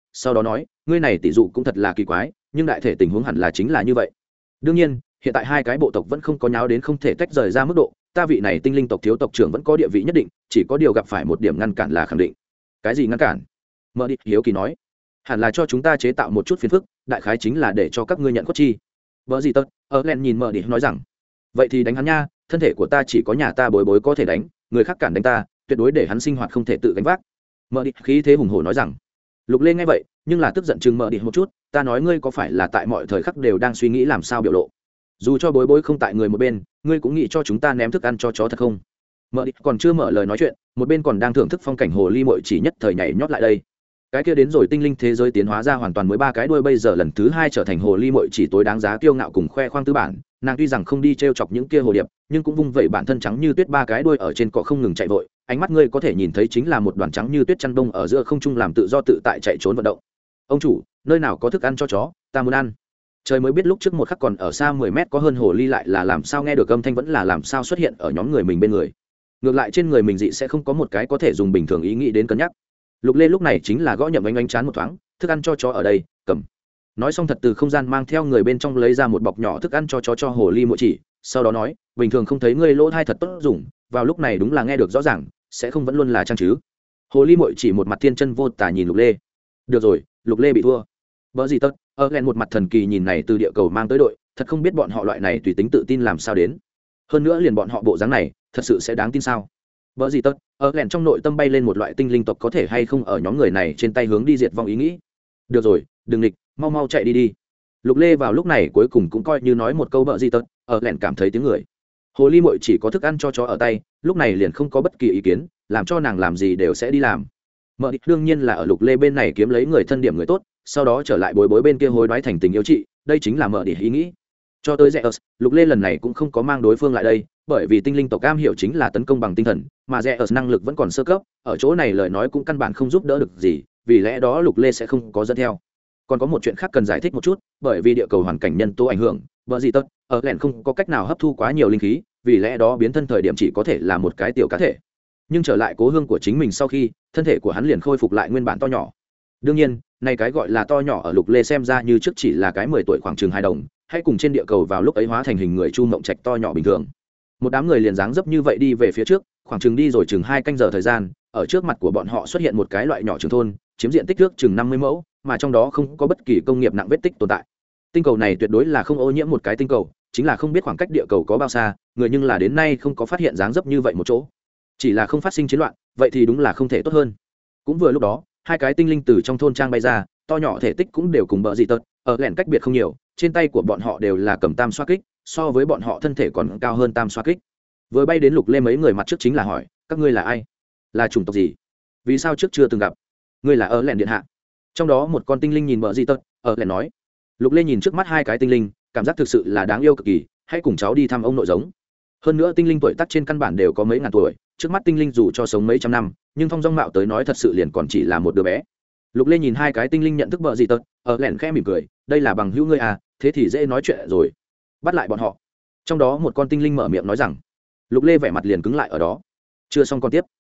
sau đó nói ngươi này tỷ dụ cũng thật là kỳ quái nhưng đại thể tình huống hẳn là chính là như vậy. Đương nhiên hiện tại hai cái bộ tộc vẫn không có nháo đến không thể tách rời ra mức độ, ta vị này tinh linh tộc thiếu tộc trưởng vẫn có địa vị nhất định, chỉ có điều gặp phải một điểm ngăn cản là khẳng định. Cái gì ngăn cản? Mở đi hiếu kỳ nói. Hẳn là cho chúng ta chế tạo một chút phiền phức, đại khái chính là để cho các ngươi nhận cốt chi. Bỡ gì tật ở len nhìn mở đi nói rằng vậy thì đánh hắn nha, thân thể của ta chỉ có nhà ta bối bối có thể đánh, người khác cản đánh ta tuyệt đối để hắn sinh hoạt không thể tự gánh vác. Mở đi khí thế hùng hổ nói rằng. Lục Lê nghe vậy nhưng là tức giận chừng mở đi một chút, ta nói ngươi có phải là tại mọi thời khắc đều đang suy nghĩ làm sao biểu lộ, dù cho bối bối không tại người một bên ngươi cũng nghĩ cho chúng ta ném thức ăn cho chó thật không? Mở đi còn chưa mở lời nói chuyện, một bên còn đang thưởng thức phong cảnh hồ ly mội chỉ nhất thời nhảy nhót lại đây. Cái kia đến rồi tinh linh thế giới tiến hóa ra hoàn toàn mới ba cái đuôi, bây giờ lần thứ hai trở thành hồ ly mội chỉ tối đáng giá kiêu ngạo cùng khoe khoang tư bản. Nàng tuy rằng không đi t r e o chọc những kia hồ điệp nhưng cũng vung vẩy bản thân trắng như tuyết ba cái đuôi ở trên cỏ không ngừng chạy vội, ánh mắt ngươi có thể nhìn thấy chính là một đoàn trắng như tuyết chăn bông ở giữa không trung làm tự do tự tại chạy trốn vận động. Ông chủ, nơi nào có thức ăn cho chó, ta muốn ăn. Trời mới biết lúc trước một khắc còn ở xa 10 mét có hơn hồ ly lại là làm sao nghe được âm thanh vẫn là làm sao xuất hiện ở nhóm người mình bên người. Ngược lại trên người mình dị sẽ không có một cái có thể dùng bình thường ý nghĩ đến cân nhắc. Lục Lê lúc này chính là gõ nhậm ánh chán một thoáng, thức ăn cho chó ở đây, cầm. Nói xong thật từ không gian mang theo người bên trong lấy ra một bọc nhỏ thức ăn cho chó cho hồ ly muội chỉ, sau đó nói, bình thường không thấy ngươi lỗ thai thật tốt dùng, vào lúc này đúng là nghe được rõ ràng, sẽ không vẫn luôn là trang chứ. Hồ ly muội chỉ một mặt thiên chân vô tà nhìn Lục Lê. Được rồi, Lục Lê bị thua. Bỡ gì tất, len một mặt thần kỳ nhìn này từ địa cầu mang tới đội, thật không biết bọn họ loại này tùy tính tự tin làm sao đến. Hơn nữa liền bọn họ bộ dáng này, thật sự sẽ đáng tin sao? Bỡ gì tất, len trong nội tâm bay lên một loại tinh linh tộc có thể hay không ở nhóm người này trên tay hướng đi diệt vong ý nghĩ. Được rồi, đừng nghịch, mau mau chạy đi đi. Lục Lê vào lúc này cuối cùng cũng coi như nói một câu bỡ gì tất, len cảm thấy tiếng người. Hồ ly muội chỉ có thức ăn cho chó ở tay, lúc này liền không có bất kỳ ý kiến, làm cho nàng làm gì đều sẽ đi làm. Mở địch đương nhiên là ở Lục Lê bên này kiếm lấy người thân điểm người tốt, sau đó trở lại bối bối bên kia hối đoái thành tình yêu chị, đây chính là mở địch ý nghĩ. Cho tới Zeus, Lục Lê lần này cũng không có mang đối phương lại đây, bởi vì tinh linh tộc cam hiểu chính là tấn công bằng tinh thần, mà Zeus năng lực vẫn còn sơ cấp, ở chỗ này lời nói cũng căn bản không giúp đỡ được gì, vì lẽ đó Lục Lê sẽ không có dẫn theo. Còn có một chuyện khác cần giải thích một chút, bởi vì địa cầu hoàn cảnh nhân tố ảnh hưởng, bỡ gì tất, ở lẻn không có cách nào hấp thu quá nhiều linh khí, vì lẽ đó biến thân thời điểm chỉ có thể là một cái tiểu cá thể. Nhưng trở lại cố hương của chính mình sau khi, thân thể của hắn liền khôi phục lại nguyên bản to nhỏ. Đương nhiên, này cái gọi là to nhỏ ở Lục Lê xem ra như trước chỉ là cái 10 tuổi khoảng chừng hài đồng, hay cùng trên địa cầu vào lúc ấy hóa thành hình người Chu Mộng Trạch to nhỏ bình thường. Một đám người liền dáng dấp như vậy đi về phía trước, khoảng chừng đi rồi chừng 2 canh giờ thời gian, ở trước mặt của bọn họ xuất hiện một cái loại nhỏ trường thôn, chiếm diện tích trước chừng 50 mẫu, mà trong đó không có bất kỳ công nghiệp nặng vết tích tồn tại. Tinh cầu này tuyệt đối là không ô nhiễm một cái tinh cầu, chính là không biết khoảng cách địa cầu có bao xa, người nhưng là đến nay không có phát hiện dáng dấp như vậy một chỗ. Chỉ là không phát sinh chiến loạn, vậy thì đúng là không thể tốt hơn. Cũng vừa lúc đó, hai cái tinh linh từ trong thôn trang bay ra, to nhỏ thể tích cũng đều cùng bỡ gì tật, ở lẻn cách biệt không nhiều, trên tay của bọn họ đều là cầm tam xoa kích, so với bọn họ thân thể còn cao hơn tam xoa kích. Vừa bay đến Lục Lê mấy người mặt trước chính là hỏi, các ngươi là ai, là chủng tộc gì, vì sao trước chưa từng gặp, ngươi là ở lẻn điện hạ. Trong đó một con tinh linh nhìn bỡ gì tật, ở lẻn nói. Lục Lê nhìn trước mắt hai cái tinh linh, cảm giác thực sự là đáng yêu cực kỳ, hãy cùng cháu đi thăm ông nội giống. Hơn nữa tinh linh tuổi tác trên căn bản đều có mấy ngàn tuổi, trước mắt tinh linh dù cho sống mấy trăm năm nhưng phong dong mạo tới nói thật sự liền còn chỉ là một đứa bé. Lục Lê nhìn hai cái tinh linh nhận thức bợ gì tật, ở lẻn khẽ mỉm cười, đây là bằng hữu ngươi à, thế thì dễ nói chuyện rồi, bắt lại bọn họ. Trong đó một con tinh linh mở miệng nói rằng. Lục Lê vẻ mặt liền cứng lại ở đó. Chưa xong con tiếp.